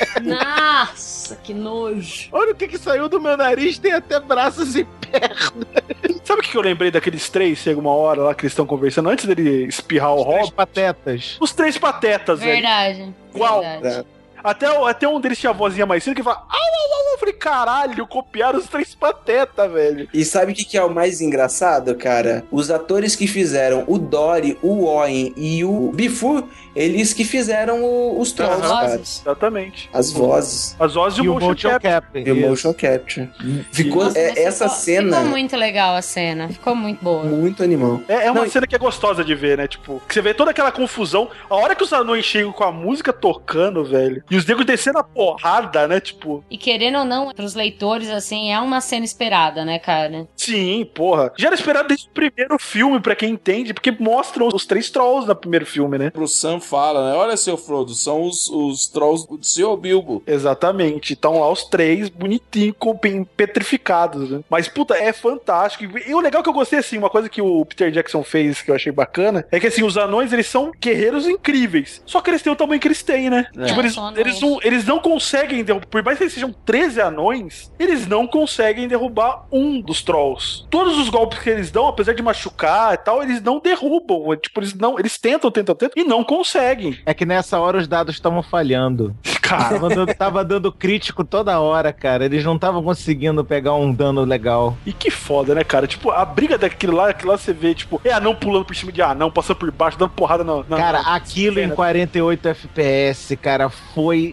Nossa, que nojo. Olha o que saiu do meu nariz, tem até braços e pernas. Sabe o que eu lembrei daqueles 3, chega uma hora lá que eles estão conversando, antes dele espirrar o Hobbit? Os patetas. Os 3 patetas, velho. Verdade. Igual. Verdade. Até um deles tinha a vozinha mais cedo que fala au, au, au. Eu falei, caralho, copiaram os 3 patetas, velho. E sabe o que é o mais engraçado, cara? Os atores que fizeram o Dory, o Owen e o Bifur, eles que fizeram os Trolls, cara. Exatamente. As vozes. As vozes e o motion capture. E o motion capture. Ficou, Nossa, essa cena... Ficou muito legal a cena. Ficou muito boa. Muito animal. É uma cena que é gostosa de ver, né? Tipo, que você vê toda aquela confusão. A hora que os anões chegam com a música tocando, velho, e os negros descendo a porrada, né? Tipo... E querendo ou não, pros leitores, assim, é uma cena esperada, né, cara? Sim, porra. Já era esperado desde o primeiro filme, pra quem entende, porque mostram os 3 Trolls no primeiro filme, né? Pro Sam fala, né? Olha, seu Frodo, são os Trolls do seu Bilbo. Exatamente. Estão lá os 3, bonitinhos, petrificados, né? Mas, puta, é fantástico. E o legal que eu gostei, assim, uma coisa que o Peter Jackson fez, que eu achei bacana, é que, assim, os anões, eles são guerreiros incríveis. Só que eles têm o tamanho que eles têm, né? Tipo, eles não conseguem derrubar, por mais que eles sejam 13 anões, eles não conseguem derrubar um dos Trolls. Todos os golpes que eles dão, apesar de machucar e tal, eles não derrubam. Tipo, eles tentam e não conseguem. É que nessa hora os dados estavam falhando. Cara, tava dando crítico toda hora, cara. Eles não estavam conseguindo pegar um dano legal. E que foda, né, cara? Tipo, a briga daquilo lá você vê, tipo, anão pulando por cima de anão, passando por baixo, dando porrada na cara, aquilo em 48 FPS, cara, foi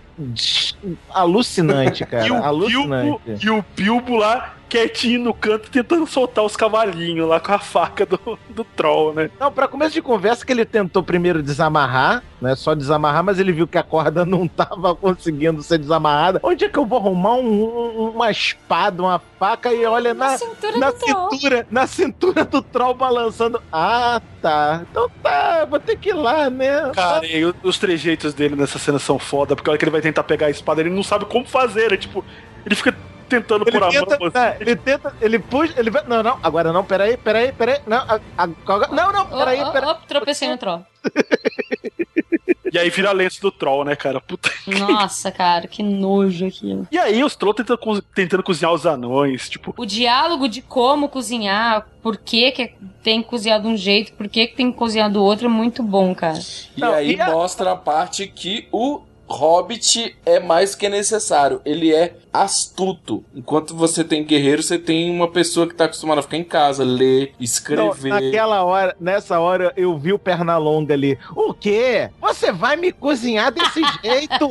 alucinante, cara. E o Bilbo lá, quietinho no canto, tentando soltar os cavalinhos lá com a faca do Troll, né? Não, pra começo de conversa que ele tentou primeiro desamarrar, né? Só desamarrar, mas ele viu que a corda não tava conseguindo ser desamarrada. Onde é que eu vou arrumar uma espada, uma faca e olha na cintura do Troll balançando. Ah, tá. Então tá, vou ter que ir lá, né? Cara, e os trejeitos dele nessa cena são foda, porque a hora que ele vai tentar pegar a espada, ele não sabe como fazer, né? Tipo, ele fica tentando pôr a mão. Ele puxa, ele vai. Não, agora não, peraí. Não, peraí. Tropecei no Troll. E aí vira lenço do Troll, né, cara? Puta. Nossa, cara, que nojo aquilo. E aí os Trolls tentando cozinhar os anões, tipo... O diálogo de como cozinhar, por que tem que cozinhar de um jeito, por que tem que cozinhar do outro é muito bom, cara. E mostra a parte que o Hobbit é mais que necessário. Ele é astuto. Enquanto você tem guerreiro, você tem uma pessoa que tá acostumada a ficar em casa, ler, escrever. Não, nessa hora, eu vi o Pernalonga ali. O quê? Você vai me cozinhar desse jeito?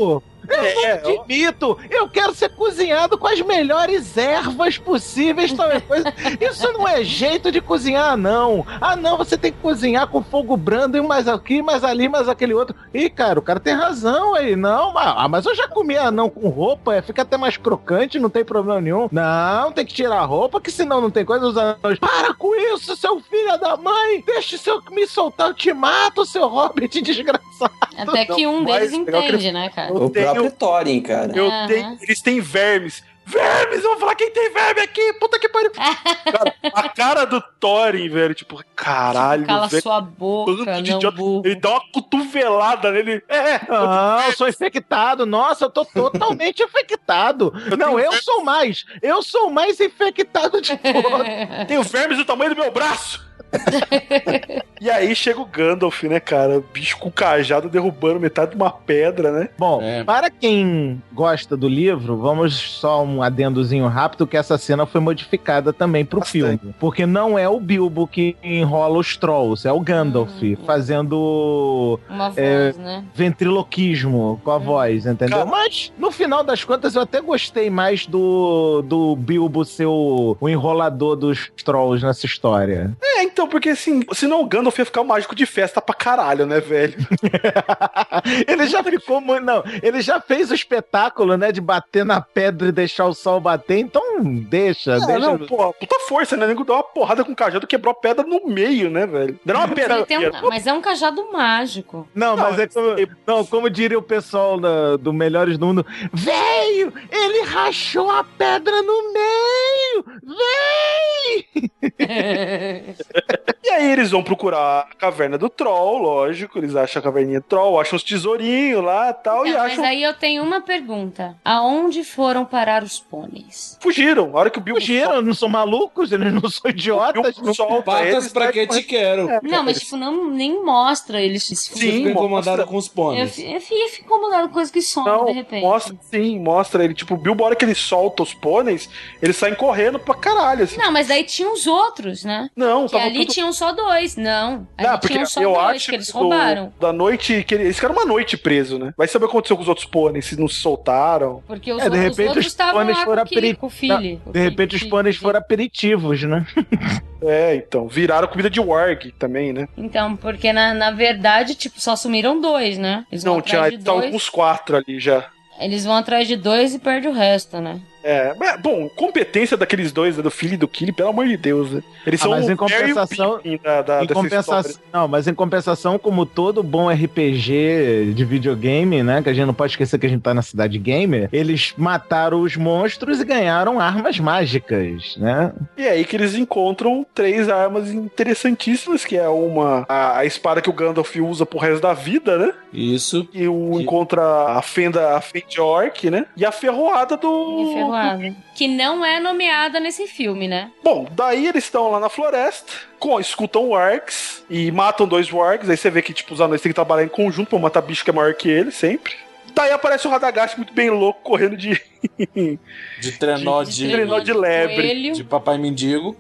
Eu não admito. Eu quero ser cozinhado com as melhores ervas possíveis, tal coisa. Isso não é jeito de cozinhar, não. Ah, não, você tem que cozinhar com fogo brando e mais aqui, mais ali, mais aquele outro. Ih, cara, o cara tem razão aí. Não, mas eu já comi anão com roupa, fica até mais crocante, não tem problema nenhum. Não, tem que tirar a roupa, que senão não tem coisa. Os anões, para com isso, seu filho da mãe! Deixa me soltar, eu te mato, seu Hobbit desgraçado. Até que um deles entende, né, cara? O próprio Thorin, cara. Eles têm vermes. Vermes! Eu vou falar quem tem verme aqui! Puta que pariu! Cara, a cara do Thorin, velho, tipo, caralho. Cala velho, sua boca, não burro. Ele dá uma cotovelada nele. Eu sou infectado. Nossa, eu tô totalmente infectado. Eu sou mais infectado de todos. Tenho vermes do tamanho do meu braço. E aí chega o Gandalf, né, cara? O bicho com cajado derrubando metade de uma pedra, né? Bom, para quem gosta do livro, vamos só um adendozinho rápido, que essa cena foi modificada também pro filme. Porque não é o Bilbo que enrola os trolls, é o Gandalf fazendo uma voz, né? Ventriloquismo com a voz, entendeu? Cara, mas, no final das contas, eu até gostei mais do Bilbo ser o enrolador dos trolls nessa história. Então, porque assim, senão o Gandalf ia ficar um mágico de festa pra caralho, né, velho? Ele já ficou muito. Não, ele já fez o espetáculo, né, de bater na pedra e deixar o sol bater, então deixa. Não, pô, puta força, né? O nego deu uma porrada com o cajado, quebrou a pedra no meio, né, velho? Deu uma pedra. Mas é um cajado mágico. Não, mas é como diria o pessoal do Melhores do Mundo: veio! Ele rachou a pedra no meio! Vem! E aí eles vão procurar a caverna do Troll, lógico, eles acham a caverninha do Troll, acham os tesourinhos lá e tal, e acham... Mas aí eu tenho uma pergunta. Aonde foram parar os pôneis? Fugiram, a hora que o Bilbo... Fugiram, não são malucos, eles não são idiotas. Patas pra que te quero. Não, mas tipo, nem mostra eles... Sim, incomodado com os pôneis. Eu fico incomodado com coisas que somem, de repente. Mostra ele, tipo, o Bilbo, a hora que ele solta os pôneis, eles saem correndo pra caralho, assim. Não, mas daí tinha os outros, né? Não, que ali tinham só dois, não. Ali tinham só dois que eles roubaram. Da noite, eles ficaram uma noite presos, né? Vai saber o que aconteceu com os outros pôneis, se não se soltaram. Porque os outros estavam lá com o filho. De repente os pôneis foram aperitivos, né? Então, viraram comida de warg também, né? Então, porque na verdade, tipo, só sumiram dois, né? Eles não, estavam com os 4 ali já. Eles vão atrás de 2 e perdem o resto, né? Bom, competência daqueles dois, né, do filho e do Killy, pelo amor de Deus, né? Eles são mas em compensação, mas em compensação, como todo bom RPG de videogame, né, que a gente não pode esquecer que a gente tá na cidade gamer, eles mataram os monstros e ganharam armas mágicas, né? E é aí que eles encontram 3 armas interessantíssimas, que é a espada que o Gandalf usa pro resto da vida, né? Isso. E encontra a fenda Orc, né? E a ferroada do... Que não é nomeada nesse filme, né? Bom, daí eles estão lá na floresta, escutam wargs e matam 2 wargs. Aí você vê que, tipo, os anões têm que trabalhar em conjunto pra matar bicho que é maior que eles, sempre. Daí aparece o Radagast muito bem louco, correndo de trenó de lebre. Coelho. De papai mendigo.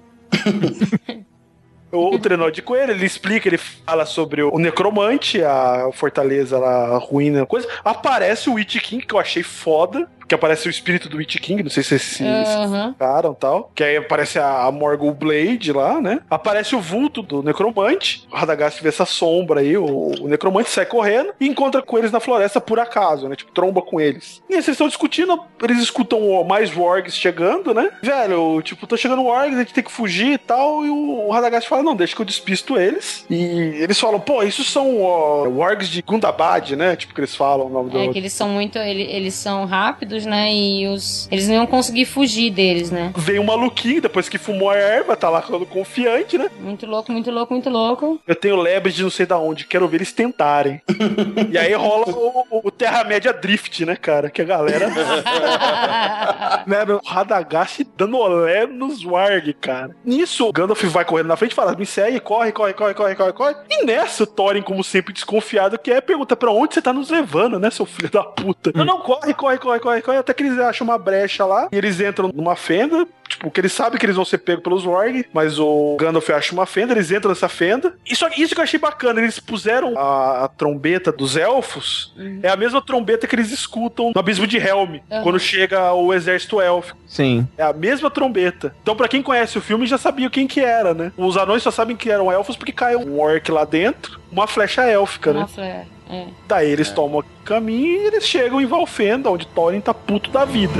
O trenó de coelho, ele explica, ele fala sobre o necromante, a fortaleza lá, a ruína, coisa. Aparece o Witch King, que eu achei foda. Que aparece o espírito do Witch King, não sei se vocês se ficaram e tal. Que aí aparece a Morgul Blade lá, né? Aparece o vulto do necromante. O Radagast vê essa sombra aí, o necromante sai correndo e encontra com eles na floresta por acaso, né? Tipo, tromba com eles. E aí eles estão discutindo, eles escutam mais wargs chegando, né? Velho, tipo, tá chegando wargs, a gente tem que fugir e tal. E o Radagast fala, não, deixa que eu despisto eles. E eles falam, pô, isso são wargs de Gundabad, né? Tipo, que eles falam o nome do... que eles são muito... Eles são rápidos, né? E eles não iam conseguir fugir deles, né? Vem um maluquinho, depois que fumou a erva, tá lá confiante, né? Muito louco, muito louco, muito louco. Eu tenho lebres de não sei da onde, quero ver eles tentarem. E aí rola o Terra-média Drift, né, cara? Que a galera... né, o Radagast dando olé nos warg, cara. Nisso, o Gandalf vai correndo na frente e fala, me segue, corre. E nessa, o Thorin, como sempre desconfiado que é, pergunta, pra onde você tá nos levando, né, seu filho da puta? Não, corre. até que eles acham uma brecha lá, e eles entram numa fenda, tipo, que eles sabem que eles vão ser pegos pelos Warg, mas o Gandalf acha uma fenda, eles entram nessa fenda. Isso que eu achei bacana, eles puseram a trombeta dos elfos, é a mesma trombeta que eles escutam no Abismo de Helm, quando chega o exército élfico. Sim. É a mesma trombeta. Então, pra quem conhece o filme, já sabia quem que era, né? Os anões só sabem que eram elfos porque cai um orc lá dentro, uma flecha élfica, né? Daí eles tomam o caminho e eles chegam em Valfenda, onde Thorin tá puto da vida.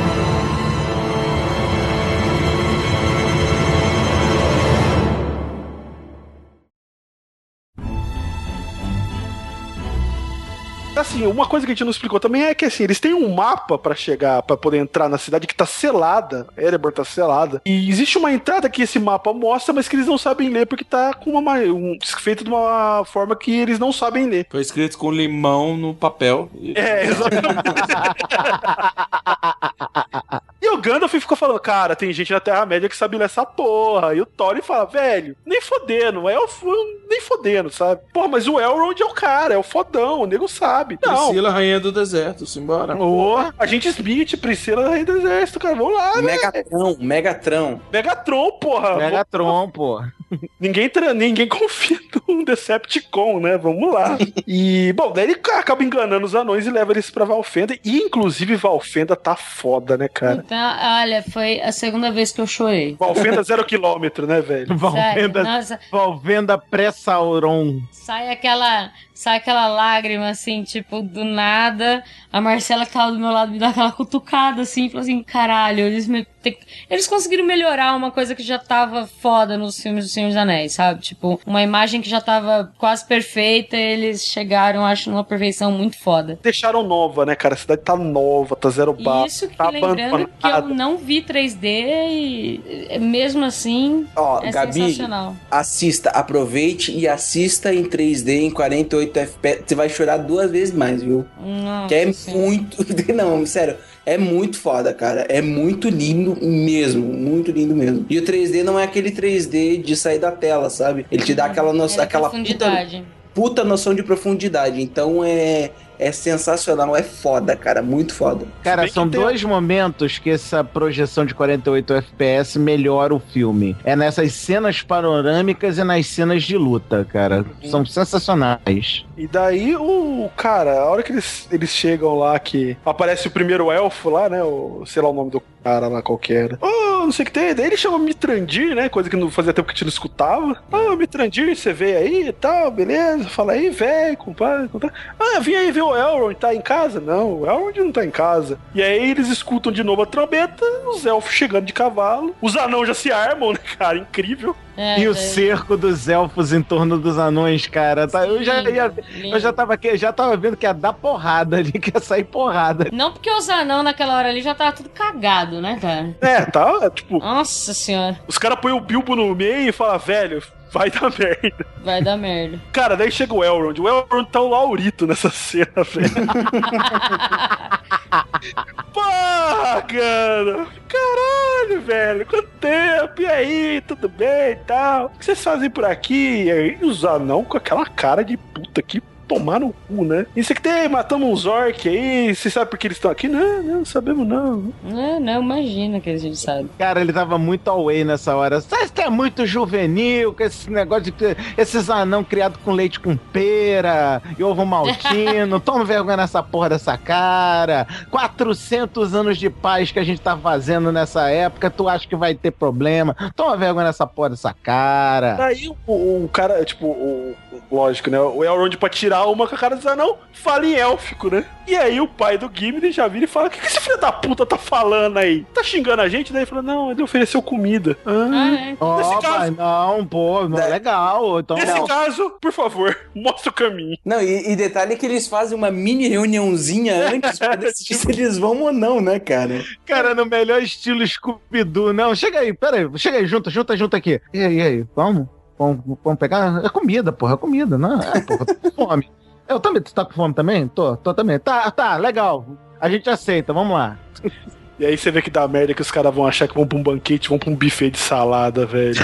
Assim, uma coisa que a gente não explicou também é que, assim, eles têm um mapa pra chegar, pra poder entrar na cidade que tá selada. Erebor tá selada. E existe uma entrada que esse mapa mostra, mas que eles não sabem ler porque tá com feito de uma forma que eles não sabem ler. Foi escrito com limão no papel. Exatamente. E o Gandalf ficou falando, cara, tem gente na Terra-média que sabe ler essa porra. E o Thorin fala, velho, nem fodendo, nem fodendo, sabe? Porra, mas o Elrond é o cara, é o fodão, o nego sabe. Não. Priscila, rainha do deserto, simbora. Agente Smith, Priscila, rainha do exército, cara, vamos lá, Megatron, porra. Megatron, porra. Ninguém confia num Decepticon, né? Vamos lá. E, bom, daí ele acaba enganando os anões e leva eles pra Valfenda. E, inclusive, Valfenda tá foda, né, cara? Então, olha, foi a segunda vez que eu chorei. Valfenda 0 km, né, velho? Valfenda pré-Sauron. Sai aquela lágrima, assim, tipo, do nada. A Marcela que tava do meu lado me dá aquela cutucada, assim, e falou assim, caralho, eles conseguiram melhorar uma coisa que já tava foda nos filmes do Senhor dos Anéis, sabe? Tipo, uma imagem que já tava quase perfeita, eles chegaram, acho, numa perfeição muito foda. Deixaram nova, né, cara? A cidade tá nova, tá zero bar. Isso que, tá lembrando que eu não vi 3D e mesmo assim, Gabi, sensacional. Assista, aproveite e assista em 3D em 48 FPS. Você vai chorar 2 vezes mais, viu? Nossa, que é muito... Não, sério. É muito foda, cara. É muito lindo mesmo. Muito lindo mesmo. E o 3D não é aquele 3D de sair da tela, sabe? Ele te dá aquela noção, aquela puta noção de profundidade. Então é sensacional, é foda, cara, muito foda. Cara, são 2 momentos que essa projeção de 48 FPS melhora o filme. É nessas cenas panorâmicas e nas cenas de luta, cara. São sensacionais. E daí, a hora que eles chegam lá, que aparece o primeiro elfo lá, né, sei lá o nome do cara lá qualquer. Não sei o que tem. Daí ele chama Mitrandir, né, coisa que não fazia tempo que a gente não escutava. Mitrandir, você veio aí e tal, beleza. Fala aí, velho, compadre. Vim aí ver o Elrond, tá em casa? Não, o Elrond não tá em casa. E aí eles escutam de novo a trombeta, os elfos chegando de cavalo. Os anãos já se armam, né, cara? Incrível. E o cerco dos elfos em torno dos anões, cara. Sim, eu já tava vendo que ia dar porrada ali, que ia sair porrada. Não porque os anãos naquela hora ali já tava tudo cagado, né, cara? Tá, tipo... Nossa senhora. Os caras põem o Bilbo no meio e falam, velho... Vai dar merda. Vai dar merda. Cara, daí chega o Elrond. O Elrond tá o Laurito nessa cena, velho. Porra, cara. Caralho, velho. Quanto tempo? E aí? Tudo bem e tal? O que vocês fazem por aqui? E aí os anão com aquela cara de puta que tomar no cu, né? Isso aqui tem, matamos uns orc aí, você sabe por que eles estão aqui? Não sabemos não. Não, imagina que a gente sabe. Cara, ele tava muito away nessa hora. Você é muito juvenil com esse negócio de esses anão criados com leite com pera e ovo maltino. Toma vergonha nessa porra dessa cara. 400 anos de paz que a gente tá fazendo nessa época, tu acha que vai ter problema? Toma vergonha nessa porra dessa cara. Daí o cara, tipo, lógico, né? O Elrond pra tirar uma com a cara dos anão, fala em élfico, né? E aí o pai do Gimli já vira e fala: o que esse filho da puta tá falando aí? Tá xingando a gente? Daí ele fala: não, ele ofereceu comida. Nesse caso... Não, pô, não é legal. Então, nesse caso, por favor, mostra o caminho. Não, e detalhe que eles fazem uma mini reuniãozinha antes pra decidir se eles vão ou não, né, cara? Cara, no melhor estilo Scooby-Doo. Não, chega aí, junta aqui. E aí, vamos pegar? É comida, porra, é comida, não? Porra, tô com fome. Eu também, tu tá com fome também? Tô também. Tá, legal. A gente aceita, vamos lá. E aí você vê que dá merda que os caras vão achar que vão pra um banquete, vão pra um buffet de salada, velho.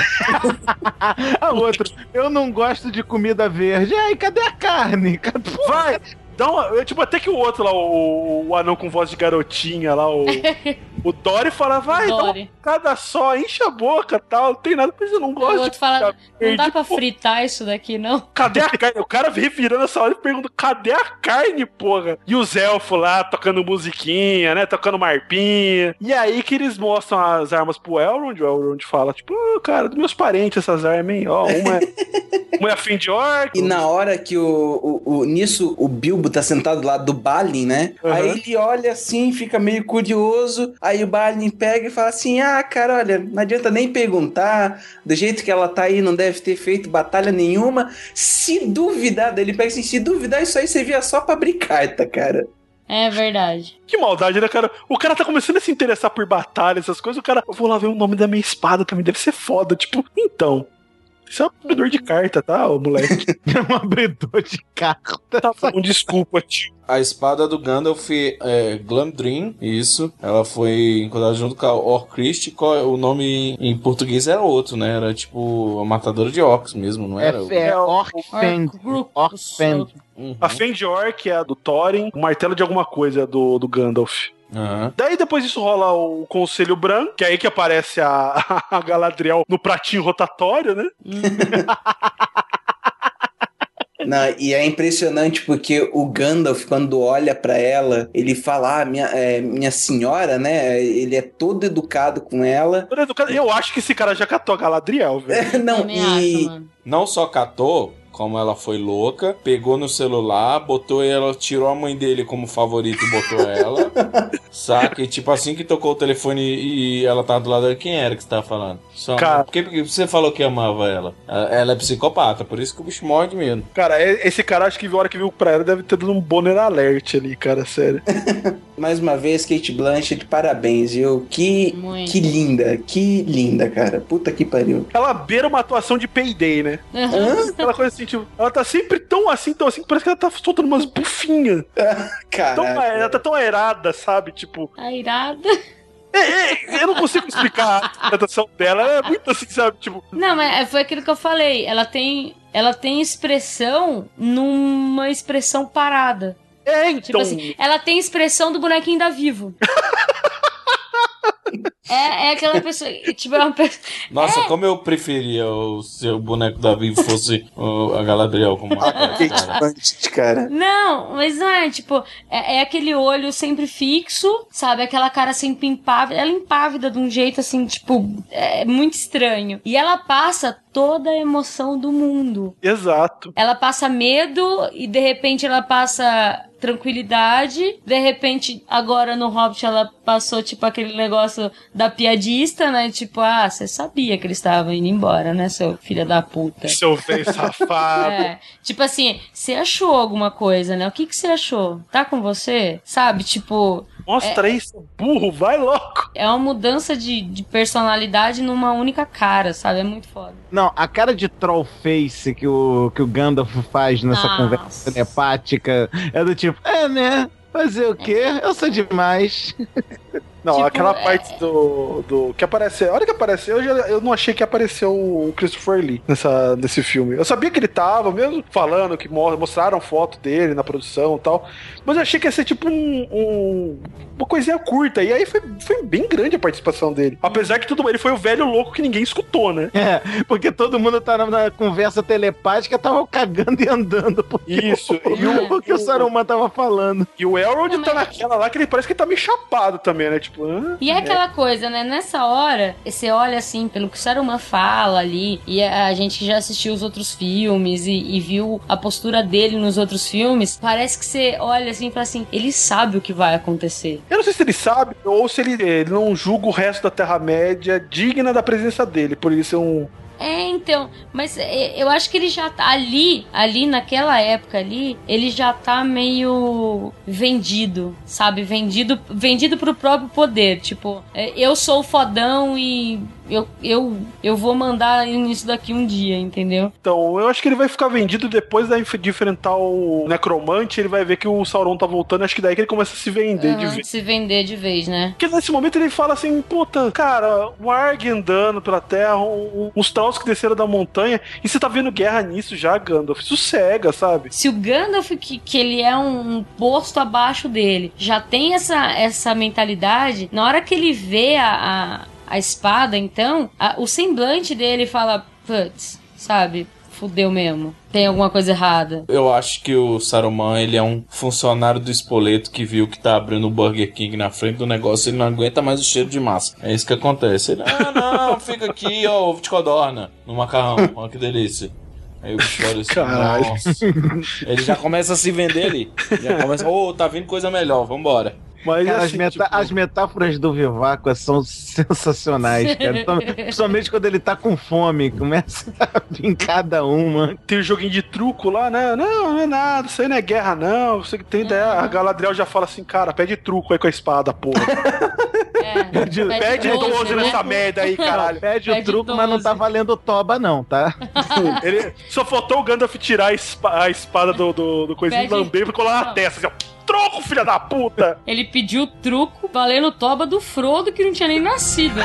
A outra, eu não gosto de comida verde. E aí, cadê a carne? Tipo, até que o outro lá, o anão com voz de garotinha lá, o Dory fala, vai, dá uma cada só, enche a boca e tal, não tem nada, mas eu não gosto. O outro fala, não dá pra fritar isso daqui, não? Cadê a carne? O cara vem virando essa hora e pergunta, cadê a carne, porra? E os elfos lá, tocando musiquinha, né, tocando marpinha. E aí que eles mostram as armas pro Elrond, o Elrond fala, tipo, cara, dos meus parentes essas armas, hein? Ó, uma é a fim de orc. E na hora que nisso o Bilbo tá sentado lá do Balin, né? Uhum. Aí ele olha assim, fica meio curioso. Aí o Balin pega e fala assim: ah, cara, olha, não adianta nem perguntar. Do jeito que ela tá aí, não deve ter feito batalha nenhuma. Se duvidar, ele pega assim: se duvidar, isso aí servia só pra abrir carta, cara. É verdade. Que maldade, né, cara? O cara tá começando a se interessar por batalha, essas coisas. O cara, eu vou lá ver o nome da minha espada também, deve ser foda. Tipo, então. Isso é um abridor de carta, tá, ô moleque? É um abridor de carta. Tá bom, desculpa, tio. A espada do Gandalf é Glamdring, isso. Ela foi encontrada junto com a Orcrist. O nome em português era outro, né? Era tipo a matadora de orcs mesmo, não era? Orcfend. Orcfend. A Fend Orc é a do Thorin. O martelo de alguma coisa é do Gandalf. Uhum. Daí depois disso rola o Conselho Branco, que é aí que aparece a Galadriel no pratinho rotatório, né? Não, e é impressionante porque o Gandalf, quando olha pra ela, ele fala, minha senhora, né? Ele é todo educado com ela. Todo educado. Eu acho que esse cara já catou a Galadriel, velho. Não, não só catou, como ela foi louca, pegou no celular, botou ela, tirou a mãe dele como favorito e botou ela, saca? E tipo, assim que tocou o telefone e ela tava do lado dela, quem era que você tava falando? Só, cara, porque você falou que amava ela. Ela é psicopata, por isso que o bicho morde mesmo. Cara, esse cara, acho que a hora que viu pra ela, deve ter dado um Bonner Alert ali, cara, sério. Mais uma vez, Cate Blanchett, parabéns, viu? Que linda, cara. Puta que pariu. Ela beira uma atuação de Payday, né? Aquela coisa assim, tipo, ela tá sempre tão assim, que parece que ela tá soltando umas bufinhas. Ela tá tão airada, sabe? Tipo... Airada? Eu não consigo explicar a interpretação dela, ela é muito assim, sabe? Tipo... Não, mas foi aquilo que eu falei. Ela tem expressão numa expressão parada. Então... Tipo assim, ela tem expressão do bonequinho da Vivo. É aquela pessoa, tipo, é uma pessoa... Nossa, como eu preferia o seu boneco da Vivo fosse a Galadriel como uma cara. Não, mas não é, tipo, é aquele olho sempre fixo, sabe? Aquela cara sempre impávida. Ela é impávida de um jeito, assim, tipo, é muito estranho. E ela passa toda a emoção do mundo. Exato. Ela passa medo e, de repente, ela passa tranquilidade. De repente, agora no Hobbit, ela passou, tipo, aquele negócio da piadista, né? Tipo, você sabia que eles estavam indo embora, né, seu filho da puta? Seu velho safado. Tipo assim, você achou alguma coisa, né? O que você achou? Tá com você? Sabe, tipo... Mostra isso, burro, vai louco. É uma mudança de personalidade numa única cara, sabe? É muito foda. Não, a cara de troll face que o Gandalf faz nessa conversa telepática é do tipo, né? Fazer o quê? Eu sou demais. Não, tipo, aquela parte do que aparece, a hora que apareceu, eu não achei que apareceu o Christopher Lee nesse filme. Eu sabia que ele tava mesmo falando, que mostraram foto dele na produção e tal, mas eu achei que ia ser tipo uma coisinha curta, e aí foi bem grande a participação dele. Apesar que ele foi o velho louco que ninguém escutou, né? Porque todo mundo tá na conversa telepática, tava cagando e andando. Isso. O que o Saruman tava falando. E o Elrond tá naquela lá que ele parece que ele tá meio chapado também, né? Tipo, e é aquela coisa, né? Nessa hora, você olha assim, pelo que o Saruman fala ali, e a gente já assistiu os outros filmes e viu a postura dele nos outros filmes, parece que você olha assim e fala assim, ele sabe o que vai acontecer. Eu não sei se ele sabe, ou se ele não julga o resto da Terra-média digna da presença dele, por isso é um... Então, mas eu acho que ele já tá ali naquela época ali, ele já tá meio vendido, sabe? Vendido pro próprio poder, tipo, eu sou o fodão e eu vou mandar nisso daqui um dia, entendeu? Então, eu acho que ele vai ficar vendido depois de enfrentar o Necromante, ele vai ver que o Sauron tá voltando, acho que daí que ele começa a se vender de vez. Se vender de vez, né? Porque nesse momento ele fala assim, puta, cara, o Arg andando pela terra, os Trolls que desceram da montanha, e você tá vendo guerra nisso já, Gandalf, sossega, sabe? Se o Gandalf, que ele é um posto abaixo dele, já tem essa mentalidade, na hora que ele vê a espada, então, o semblante dele fala, putz, sabe, fudeu mesmo. Tem alguma coisa errada. Eu acho que o Saruman, ele é um funcionário do Spoleto que viu que tá abrindo o Burger King na frente do negócio, ele não aguenta mais o cheiro de massa. É isso que acontece. Ele, não, fica aqui, ó, ovo de codorna no macarrão, olha que delícia. Aí o bicho olha assim, caralho. Nossa. Ele já começa a se vender ali. Já começa, tá vindo coisa melhor, vambora. Mas, cara, assim, as metáforas do Vivaco são sensacionais, cara. Principalmente quando ele tá com fome, começa a vir cada uma. Tem o joguinho de truco lá, né? Não é nada, isso aí não é guerra, não. Você que tem ideia. A Galadriel já fala assim, cara, pede truco aí com a espada, porra. Pede 12 nessa merda aí, caralho. Pede o truco, 12. Mas não tá valendo toba, não, tá? Ele só faltou o Gandalf tirar a espada do coisinho e lamber e colar na testa, assim, ó. Troco, filha da puta! Ele pediu truco valendo toba do Frodo, que não tinha nem nascido.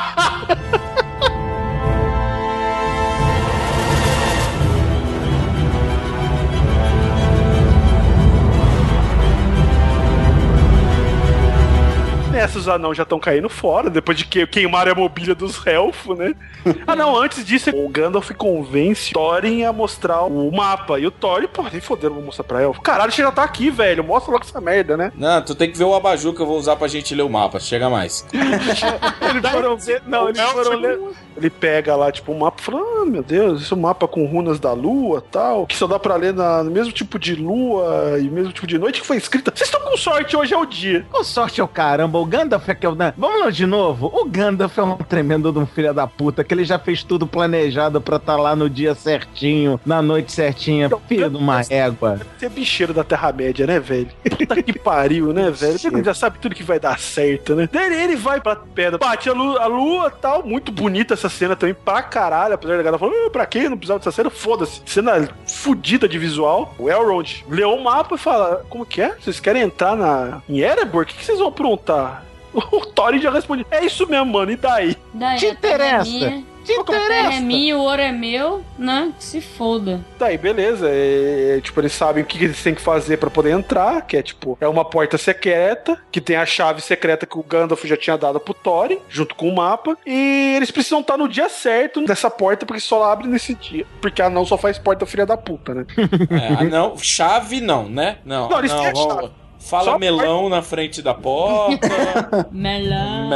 Nessa, os anãos já estão caindo fora, depois de queimar a mobília dos elfos, né? Não, antes disso, o Gandalf convence Thorin a mostrar o mapa. E o Thorin, pô, nem fodeu, não vou mostrar pra elfo. Caralho, você já tá aqui, velho. Mostra logo essa merda, né? Não, tu tem que ver o abajur que eu vou usar pra gente ler o mapa. Chega mais. Eles foram ver. Não, eles foram ler. Ele pega lá, tipo, um mapa e fala: ah, meu Deus, esse é um mapa com runas da lua tal, que só dá pra ler no mesmo tipo de lua e mesmo tipo de noite que foi escrita. Vocês estão com sorte, hoje é o dia. Com sorte é o caramba, o Gandalf é que é o... Vamos lá de novo? O Gandalf é um tremendo de um filho da puta, que ele já fez tudo planejado pra estar lá no dia certinho, na noite certinha, filho de uma égua. Você é bicheiro da Terra-média, né, velho? Puta que pariu, né, velho? Você já sabe tudo que vai dar certo, né? Daí ele vai pra pedra, bate a lua e tal, muito bonita essa cena também, pra caralho, apesar da galera falando, pra quê? Não precisava dessa cena, foda-se. Cena fodida de visual. O Elrond leu o mapa e fala, como que é? Vocês querem entrar em Erebor? O que vocês vão aprontar? O Thorin já responde, é isso mesmo, mano, e daí? Te interessa? Te interessa? A terra é minha, o ouro é meu, né? Que se foda. Daí, beleza. Tipo, eles sabem o que eles têm que fazer pra poder entrar, que é, tipo, é uma porta secreta, que tem a chave secreta que o Gandalf já tinha dado pro Thorin, junto com o mapa, e eles precisam estar no dia certo nessa porta, porque só abre nesse dia. Porque a anão só faz porta filha da puta, né? Não, chave não, né? Não, eles têm a chave. Fala só melão na frente da porta. Melão.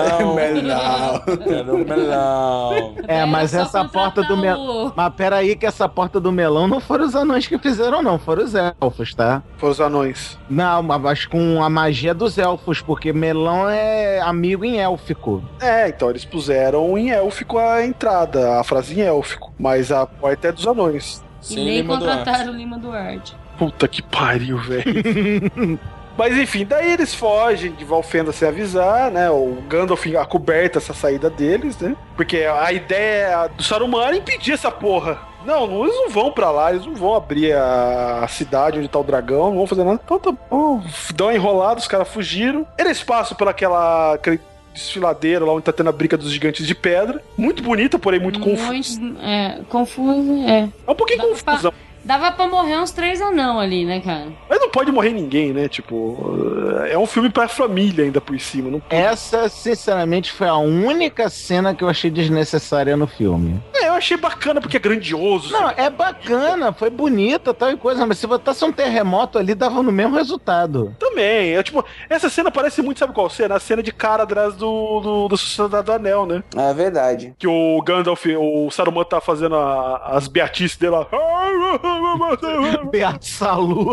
Quero melão. Mas essa porta do melão... Mas peraí que essa porta do melão não foram os anões que fizeram, não. Foram os elfos, tá? Foram os anões. Não, mas com a magia dos elfos, porque melão é amigo em élfico. Então eles puseram em élfico a entrada, a frase em élfico. Mas a porta é dos anões. E nem contrataram o Lima Duarte. Puta que pariu, velho. Mas enfim, daí eles fogem de Valfenda sem avisar, né? O Gandalf acoberta essa saída deles, né? Porque a ideia do Saruman era impedir essa porra. Não, eles não vão pra lá, eles não vão abrir a cidade onde tá o dragão, não vão fazer nada. Então tá bom, dão uma enrolada, os caras fugiram. Eles passam por aquele desfiladeiro lá onde tá tendo a briga dos gigantes de pedra. Muito bonita, porém muito confusa. Confusa, É um pouquinho confusa. Dava pra morrer uns 3 anão ali, né, cara? Mas não pode morrer ninguém, né? Tipo, é um filme pra família ainda por cima. Não pode... Essa, sinceramente, foi a única cena que eu achei desnecessária no filme. Eu achei bacana porque é grandioso. Não, é bacana, foi bonita, tal e coisa, mas se botasse um terremoto ali, dava no mesmo resultado. Também, tipo, essa cena parece muito, sabe qual cena? A cena de cara atrás do Sociedade do Anel, né? É verdade. Que o Gandalf, o Saruman tá fazendo as beatices dele lá. Beato Salu.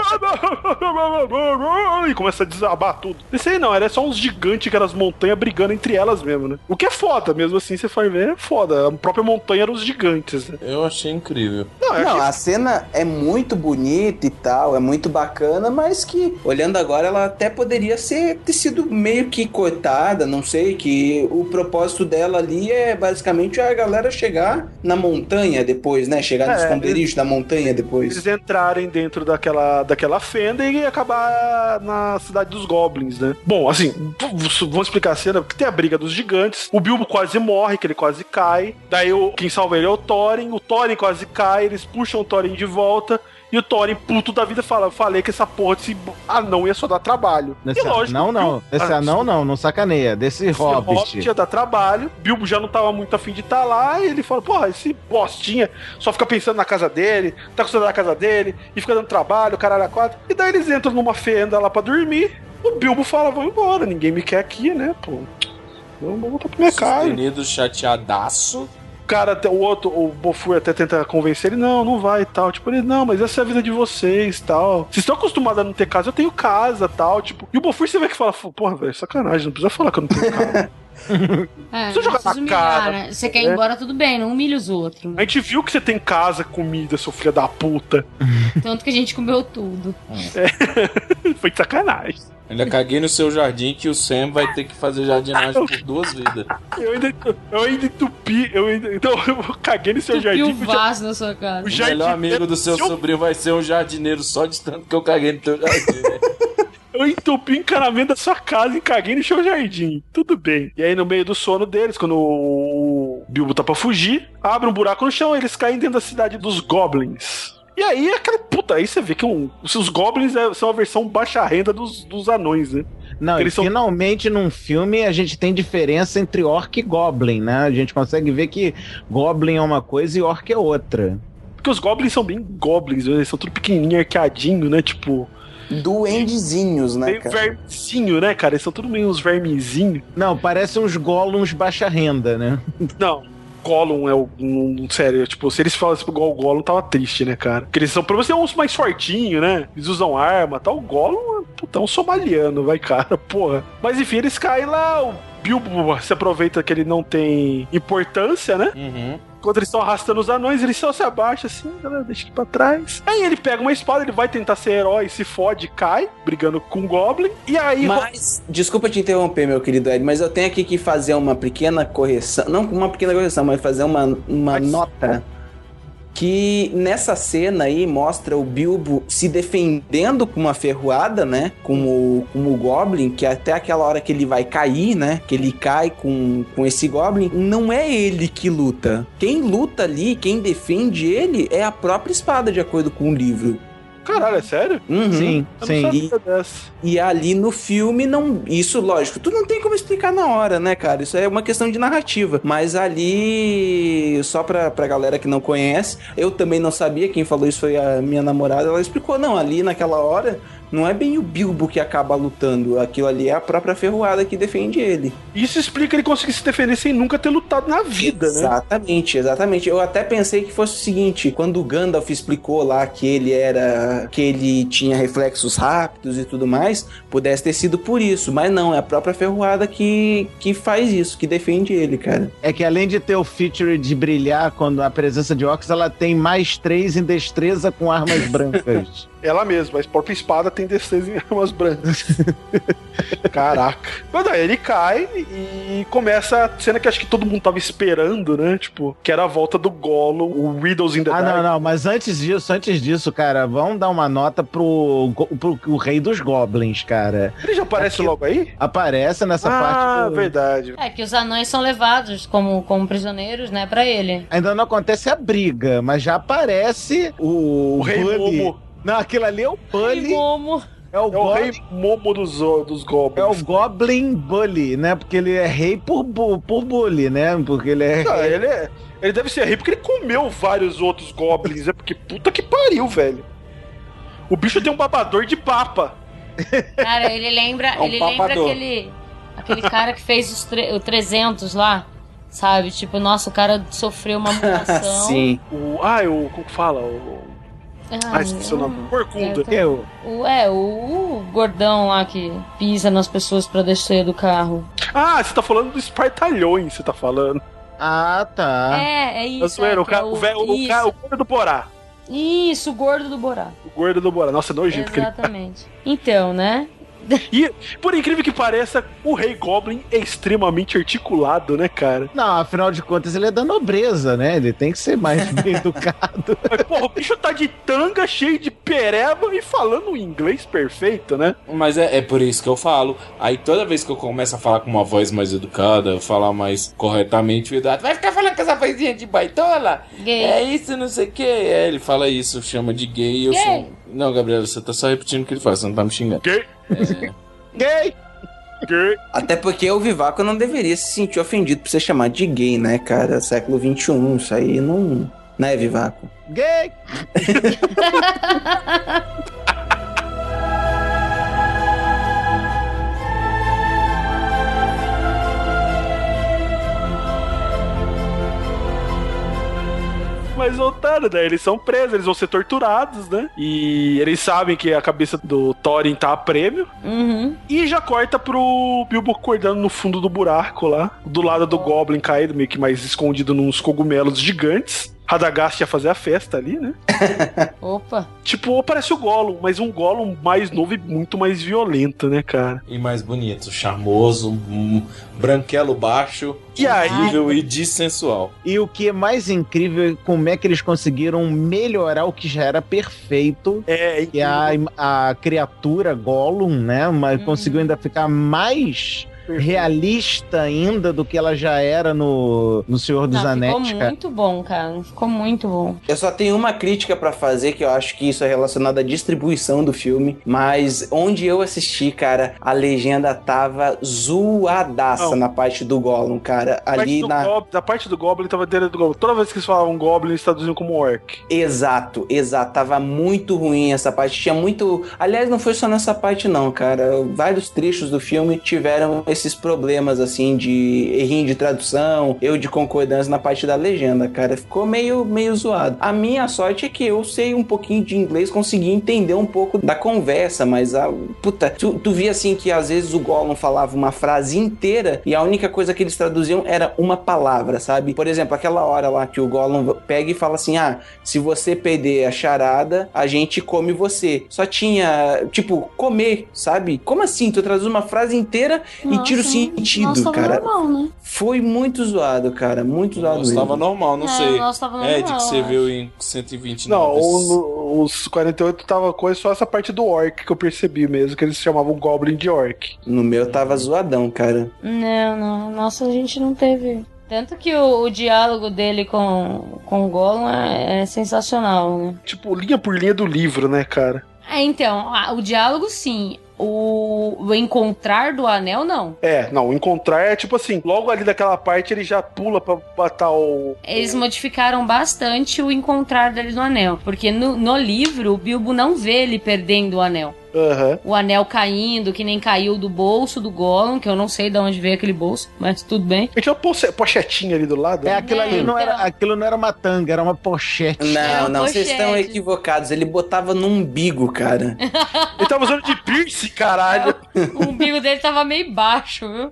E começa a desabar tudo. Esse aí não, era só uns gigantes, aquelas montanhas brigando entre elas mesmo, né? O que é foda, mesmo assim, você for ver, é foda. A própria montanha era os gigantes, né? Eu achei incrível. Não, a cena é muito bonita e tal, é muito bacana, mas que, olhando agora, ela até poderia ter sido meio que cortada, não sei, que o propósito dela ali é basicamente a galera chegar na montanha depois, né? Chegar nos esconderijos da montanha depois. Eles entrarem dentro daquela fenda e acabar na cidade dos Goblins, né? Bom, assim, vamos explicar a cena, porque tem a briga dos gigantes, o Bilbo quase morre, que ele quase cai, daí quem salva ele é o Thorin quase cai, eles puxam o Thorin de volta, e o Thorin, puto da vida, fala: falei que essa porra desse anão ia só dar trabalho. Desse e lógico, não. Desse anão não sacaneia. Desse hobbit ia dar trabalho. Bilbo já não tava muito afim de estar lá. E ele fala: porra, esse bostinha só fica pensando na casa dele, tá com saudade da casa dele, e fica dando trabalho, caralho a quatro. E daí eles entram numa fenda lá pra dormir. O Bilbo fala: vou embora, ninguém me quer aqui, né, pô. Vamos voltar pro mercado. Sustenido, chateadaço. Cara, o Bofur até tenta convencer ele, não vai e tal. Tipo, ele, não, mas essa é a vida de vocês tal. Vocês estão acostumados a não ter casa, eu tenho casa tal. Tipo, e o Bofur você vê que fala: porra, velho, sacanagem, não precisa falar que eu não tenho casa. Precisa jogar na cara. Né? Você quer ir embora, tudo bem, não humilha os outros. A gente viu que você tem casa, comida, seu filho da puta. Tanto que a gente comeu tudo. Foi de sacanagem. Ainda caguei no seu jardim que o Sam vai ter que fazer jardinagem por 2 vidas. Eu ainda entupi. Então eu caguei no seu jardim. Entupi o vaso na sua casa. O melhor amigo do seu sobrinho vai ser um jardineiro só de tanto que eu caguei no teu jardim. Eu entupi o encanamento da sua casa e caguei no seu jardim. Tudo bem. E aí, no meio do sono deles, quando o Bilbo tá pra fugir, abre um buraco no chão e eles caem dentro da cidade dos Goblins. E aí, aquela puta, aí você vê que os Goblins são a versão baixa renda dos anões, né? Não, e finalmente num filme a gente tem diferença entre Orc e Goblin, né? A gente consegue ver que Goblin é uma coisa e Orc é outra. Porque os Goblins são bem Goblins, né? Eles são tudo pequenininho, arqueadinho, né? Tipo... duendezinhos, né, meio cara? Vermezinho, né, cara? Eles são tudo meio uns vermezinhos. Não, parecem uns Gollums baixa renda, né? Não. Gollum é sério, tipo, se eles falassem igual o Gollum, tava triste, né, cara? Porque eles são, pelo menos, uns mais fortinhos, né? Eles usam arma e tal. O Gollum é um somaliano, vai, cara, porra. Mas enfim, eles caem lá, o Bilbo se aproveita que ele não tem importância, né? Uhum. Quando eles estão arrastando os anões, ele só se abaixa assim, galera, deixa aqui pra trás. Aí ele pega uma espada, ele vai tentar ser herói, se fode, cai, brigando com o Goblin. E aí... Mas, desculpa te interromper, meu querido Ed, mas eu tenho aqui que fazer uma pequena correção. Não uma pequena correção, mas fazer uma nota. Que nessa cena aí mostra o Bilbo se defendendo com uma ferroada, né? Com o Goblin, que até aquela hora que ele vai cair, né? Que ele cai com esse Goblin, não é ele que luta. Quem luta ali, quem defende ele, é a própria espada, de acordo com o livro. Caralho, é sério? Uhum. Sim. E ali no filme, não. Isso, lógico, tu não tem como explicar na hora, né, cara? Isso é uma questão de narrativa. Mas ali, só pra galera que não conhece, eu também não sabia, quem falou isso foi a minha namorada, ela explicou, não, ali naquela hora, não é bem o Bilbo que acaba lutando, aquilo ali é a própria ferroada que defende ele. Isso explica ele conseguir se defender sem nunca ter lutado na vida, né? Exatamente. Eu até pensei que fosse o seguinte, quando o Gandalf explicou lá que ele tinha reflexos rápidos e tudo mais, pudesse ter sido por isso, mas não, é a própria ferroada que faz isso, que defende ele, cara. É que além de ter o feature de brilhar quando a presença de orcs, ela tem mais 3 em destreza com armas brancas. Ela mesma, a própria espada tem destreza em armas brancas. Caraca. Mas daí ele cai e começa a cena que acho que todo mundo tava esperando, né? Tipo, que era a volta do Gollum, o Riddles in the Dark. Não, mas antes disso, cara, vamos dar uma nota pro rei dos goblins, cara. Ele já aparece logo aí? Aparece nessa parte. Ah, verdade. É que os anões são levados como prisioneiros, né, pra ele. Ainda não acontece a briga, mas já aparece o Rei Momo. Não, aquilo ali é o Bully. É o rei Momo dos Goblins. É o Goblin Bully, né? Porque ele é rei por bully, né? Porque ele é... Não, ele deve ser rei porque ele comeu vários outros Goblins, né? Porque puta que pariu, velho. O bicho tem um babador de papa. Cara, ele lembra aquele cara que fez o 300 lá. sabe? Tipo, nossa, o cara sofreu uma mutação. Sim. Como que fala? Esqueci o nome. Corcunda. O gordão lá que pisa nas pessoas pra descer do carro. Você tá falando do Espartalhões, você tá falando. Ah, tá. É isso. O gordo do Borá. Isso, o gordo do Borá. O gordo do Borá. Nossa, nojento. Exatamente. Então, né? E, por incrível que pareça, o Rei Goblin é extremamente articulado, né, cara? Não, afinal de contas, ele é da nobreza, né? Ele tem que ser mais bem educado. Mas, porra, o bicho tá de tanga, cheio de pereba e falando inglês perfeito, né? Mas é por isso que eu falo. Aí toda vez que eu começo a falar com uma voz mais educada, falar mais corretamente, o Eduardo vai ficar falando com essa vozinha de baitola? Gay. É isso, não sei o que. Ele fala isso, chama de gay e eu sou... Não, Gabriel, você tá só repetindo o que ele fala, você não tá me xingando. Gay. Gay! Gay. Até porque o Vivaco não deveria se sentir ofendido por ser chamado de gay, né, cara? Século XXI, isso aí não é Vivaco. Gay! Mas voltando, né? Eles são presos, eles vão ser torturados, né? E eles sabem que a cabeça do Thorin tá a prêmio. Uhum. E já corta pro Bilbo acordando no fundo do buraco lá, do lado do Goblin caído, meio que mais escondido nos cogumelos gigantes. Radagast ia fazer a festa ali, né? Opa. Tipo, parece o Gollum, mas um Gollum mais novo e muito mais violento, né, cara? E mais bonito, charmoso, branquelo baixo, E aí? incrível e dissensual. E o que é mais incrível é como é que eles conseguiram melhorar o que já era perfeito. Que a criatura Gollum, né? Mas conseguiu ainda ficar mais realista ainda do que ela já era no Senhor dos Anéis. Ficou muito bom, cara. Ficou muito bom. Eu só tenho uma crítica pra fazer, que eu acho que isso é relacionado à distribuição do filme, mas onde eu assisti, cara, a legenda tava zoadaça na parte do Gollum, cara. Ali a parte do Goblin tava dentro do Goblin. Toda vez que eles falavam Goblin, eles traduziam como Orc. Exato. Tava muito ruim essa parte. Tinha muito... Aliás, não foi só nessa parte não, cara. Vários trechos do filme tiveram esses problemas, assim, de errinho de tradução, erro de concordância na parte da legenda, cara. Ficou meio zoado. A minha sorte é que eu sei um pouquinho de inglês, consegui entender um pouco da conversa, mas tu via, assim, que às vezes o Gollum falava uma frase inteira e a única coisa que eles traduziam era uma palavra, sabe? Por exemplo, aquela hora lá que o Gollum pega e fala assim, se você perder a charada, a gente come você. Só tinha, tipo, comer, sabe? Como assim? Tu traduz uma frase inteira e tira o sentido, cara. Normal, né? Foi muito zoado, cara. Muito zoado mesmo. Tava normal, não sei. Tava normal, de que você viu em 120 Não, os 48 tava coisa só essa parte do Orc que eu percebi mesmo, que eles chamavam Goblin de Orc. No meu tava zoadão, cara. Não. Nossa, a gente não teve... Tanto que o diálogo dele com o Gollum é sensacional, né? Tipo, linha por linha do livro, né, cara? Então, o diálogo sim. O encontrar do anel, não. O encontrar é tipo assim, logo ali daquela parte ele já pula pra matar o... Eles modificaram bastante o encontrar dele no anel. Porque no livro, o Bilbo não vê ele perdendo o anel. Uhum. O anel caindo, que nem caiu do bolso do Gollum, que eu não sei de onde veio aquele bolso, mas tudo bem. Tinha uma pochetinha ali do lado. Aquilo ali aquilo não era uma tanga, era uma pochete. Não, vocês estão equivocados. Ele botava no umbigo, cara. Ele tava usando de piercing, caralho. O umbigo dele tava meio baixo, viu?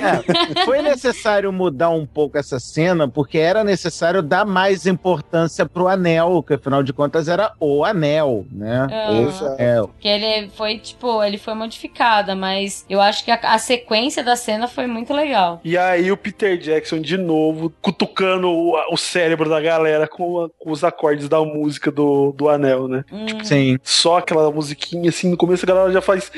Foi necessário mudar um pouco essa cena, porque era necessário dar mais importância pro anel, que afinal de contas era o anel, né? Que ele foi modificada, mas eu acho que a sequência da cena foi muito legal. E aí o Peter Jackson, de novo, cutucando o cérebro da galera com os acordes da música do anel, né? Tipo, sim. Só aquela musiquinha, assim, no começo a galera já faz...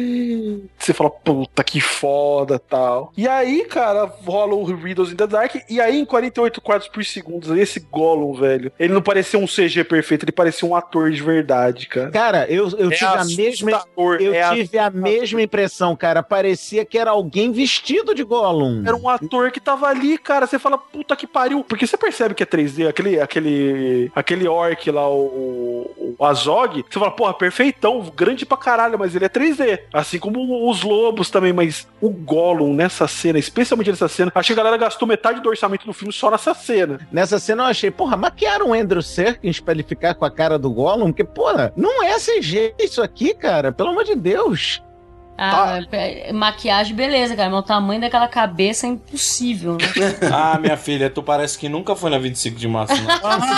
Você fala, puta, que foda, tal. E aí, cara, rola o Riddles in the Dark, e aí em 48 quadros por segundo, esse Gollum, velho, ele não parecia um CG perfeito, ele parecia um ator de verdade, cara. Cara, eu tive a mesma impressão, cara. Parecia que era alguém vestido de Gollum. Era um ator que tava ali, cara. Você fala, puta que pariu. Porque você percebe que é 3D. Aquele orc lá, o Azog, você fala, porra, perfeitão, grande pra caralho, mas ele é 3D. Assim como os lobos também, mas o Gollum nessa cena, especialmente nessa cena, achei que a galera gastou metade do orçamento do filme só nessa cena. Nessa cena eu achei, porra, maquiaram o Andrew Serkins pra ele ficar com a cara do Gollum, porque, porra, não é CG isso aqui, cara, pelo amor de Deus. Maquiagem, beleza, cara, mas o tamanho daquela cabeça é impossível, né? Minha filha, tu parece que nunca foi na 25 de março, não.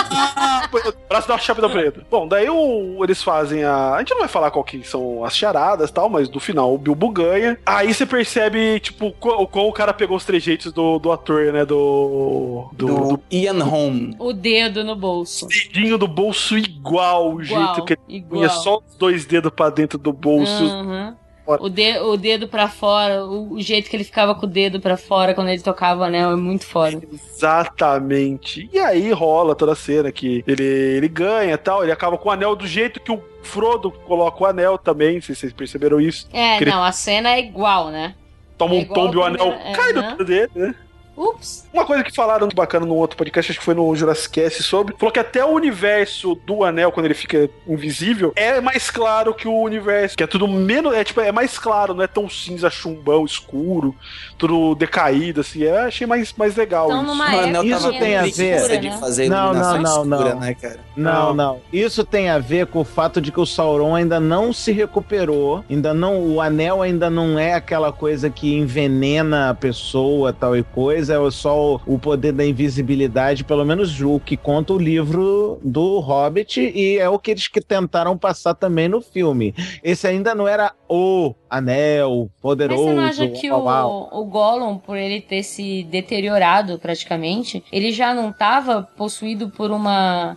Braço da chave da preta. Bom, daí eles fazem a gente não vai falar qual que são as charadas e tal, mas no final o Bilbo ganha. Aí você percebe, tipo, como o cara pegou os trejeitos do ator, né, do Ian Holm. O dedo no bolso. O dedinho do bolso igual, o jeito que ele punha só os 2 dedos pra dentro do bolso. Uhum. O dedo pra fora, o jeito que ele ficava com o dedo pra fora quando ele tocava o anel é muito foda. Exatamente. E aí rola toda a cena que ele ganha e tal, ele acaba com o anel do jeito que o Frodo coloca o anel também, não sei se vocês perceberam isso. A cena é igual, né? Toma um tombo e o anel cai do dedo dele, né? Ups. Uma coisa que falaram muito bacana num outro podcast, acho que foi no Jurassic Cast falou que até o universo do anel, quando ele fica invisível, é mais claro que o universo, que é tudo menos, é mais claro, não é tão cinza, chumbão, escuro, tudo decaído, assim, eu achei mais legal então, isso. O anel isso tem a ver, de fazer não, escura, né, cara? Não. Isso tem a ver com o fato de que o Sauron ainda não se recuperou, o anel ainda não é aquela coisa que envenena a pessoa, tal e coisa, é só o poder da invisibilidade, pelo menos o que conta o livro do Hobbit, e é o que eles tentaram passar também no filme. Esse ainda não era o anel poderoso. Mas você não acha que o Gollum, por ele ter se deteriorado praticamente, ele já não estava possuído por uma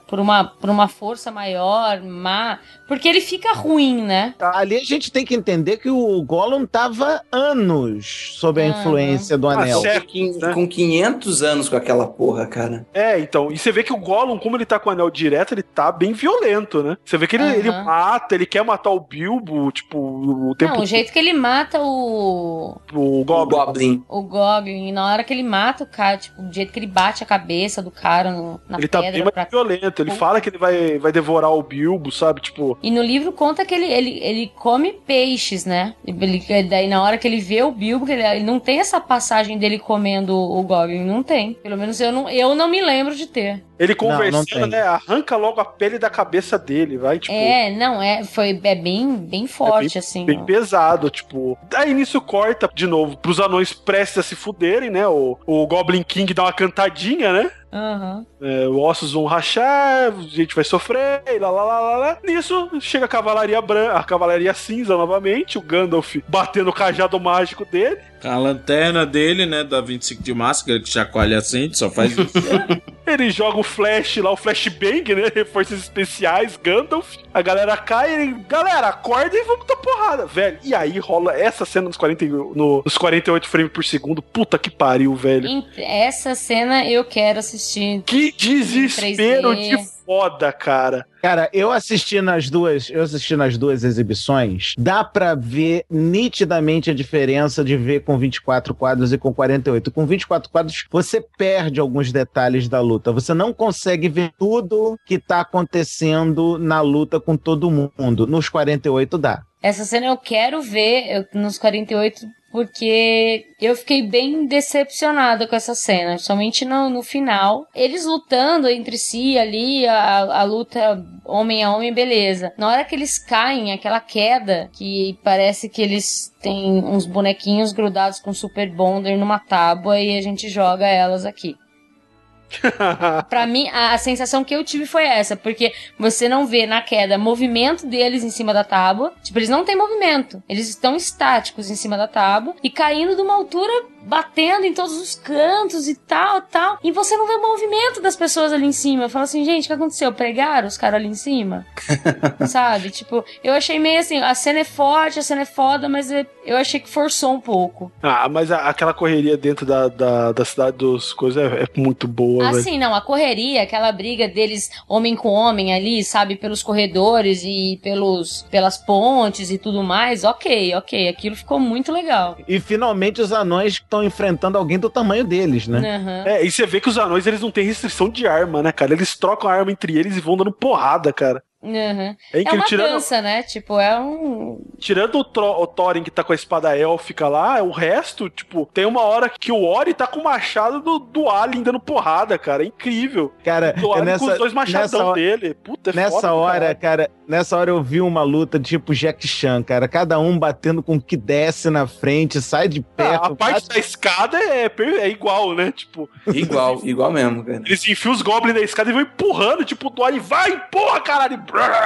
força maior, má? Porque ele fica ruim, né? Ali a gente tem que entender que o Gollum tava anos sob a influência do anel. Certo, com 500 anos com aquela porra, cara. Então, e você vê que o Gollum, como ele tá com o anel direto, ele tá bem violento, né? Você vê que ele mata, ele quer matar o Bilbo, tipo, o tempo... Não, o jeito que ele mata o Goblin. O Goblin, e na hora que ele mata o cara, tipo, o jeito que ele bate a cabeça do cara na ele pedra. Ele tá bem mais violento, ele fala que ele vai devorar o Bilbo, sabe, tipo... E no livro conta que ele come peixes, né? Daí na hora que ele vê o Bilbo, ele não tem essa passagem dele comendo o Goblin, não tem. Pelo menos eu não me lembro de ter. Ele conversando, né? Arranca logo a pele da cabeça dele, vai, tipo... É bem forte, assim. Bem pesado, tipo... Aí nisso corta, de novo, pros anões prestes a se fuderem, né? O Goblin King dá uma cantadinha, né? Os ossos vão rachar, a gente vai sofrer, e lá. Nisso, chega a cavalaria branca, a cavalaria cinza novamente, o Gandalf batendo o cajado mágico dele. A lanterna dele, né, da 25 de março, que chacoalha acende, só faz isso. Ele joga o flash lá, o flashbang, né, reforços especiais, Gandalf. A galera cai, galera, acorda e vamos dar porrada, velho. E aí rola essa cena nos 48 frames por segundo, puta que pariu, velho. Essa cena eu quero assistir. Que desespero de foda, cara. Cara, eu assisti nas duas exibições, dá pra ver nitidamente a diferença de ver com 24 quadros e com 48. Com 24 quadros, você perde alguns detalhes da luta. Você não consegue ver tudo que tá acontecendo na luta com todo mundo. Nos 48 dá. Essa cena eu quero ver nos 48, porque eu fiquei bem decepcionada com essa cena, somente no final. Eles lutando entre si ali, a luta homem a homem, beleza. Na hora que eles caem, aquela queda, que parece que eles têm uns bonequinhos grudados com Super Bonder numa tábua e a gente joga elas aqui. Pra mim, a sensação que eu tive foi essa, porque você não vê na queda movimento deles em cima da tábua. Tipo, eles não têm movimento, eles estão estáticos em cima da tábua e caindo de uma altura, batendo em todos os cantos e tal. E você não vê o movimento das pessoas ali em cima. Eu falo assim, gente, o que aconteceu? Pregaram os caras ali em cima? Sabe? Tipo, eu achei meio assim, a cena é forte, a cena é foda, mas eu achei que forçou um pouco. Mas aquela correria dentro da cidade dos coisas é muito boa. Assim, não, a correria, aquela briga deles homem com homem ali, sabe, pelos corredores e pelas pontes e tudo mais, ok, aquilo ficou muito legal. E finalmente os anões estão enfrentando alguém do tamanho deles, né? Uhum. E você vê que os anões, eles não têm restrição de arma, né, cara? Eles trocam a arma entre eles e vão dando porrada, cara. Uhum. É uma dança, né? Tipo, é um... Tirando o Thorin que tá com a espada élfica lá, o resto, tipo, tem uma hora que o Ori tá com o machado do Alien dando porrada, cara. É incrível. Cara, o Alien com os dois machadão dele. Puta, é nessa foda, hora, cara, nessa hora eu vi uma luta tipo Jack Chan, cara. Cada um batendo com o que desce na frente, sai de perto. A parte da escada é igual, né? Tipo... Igual mesmo, cara. Eles enfiam os goblins na escada e vão empurrando, tipo, o Alien vai, empurra, caralho!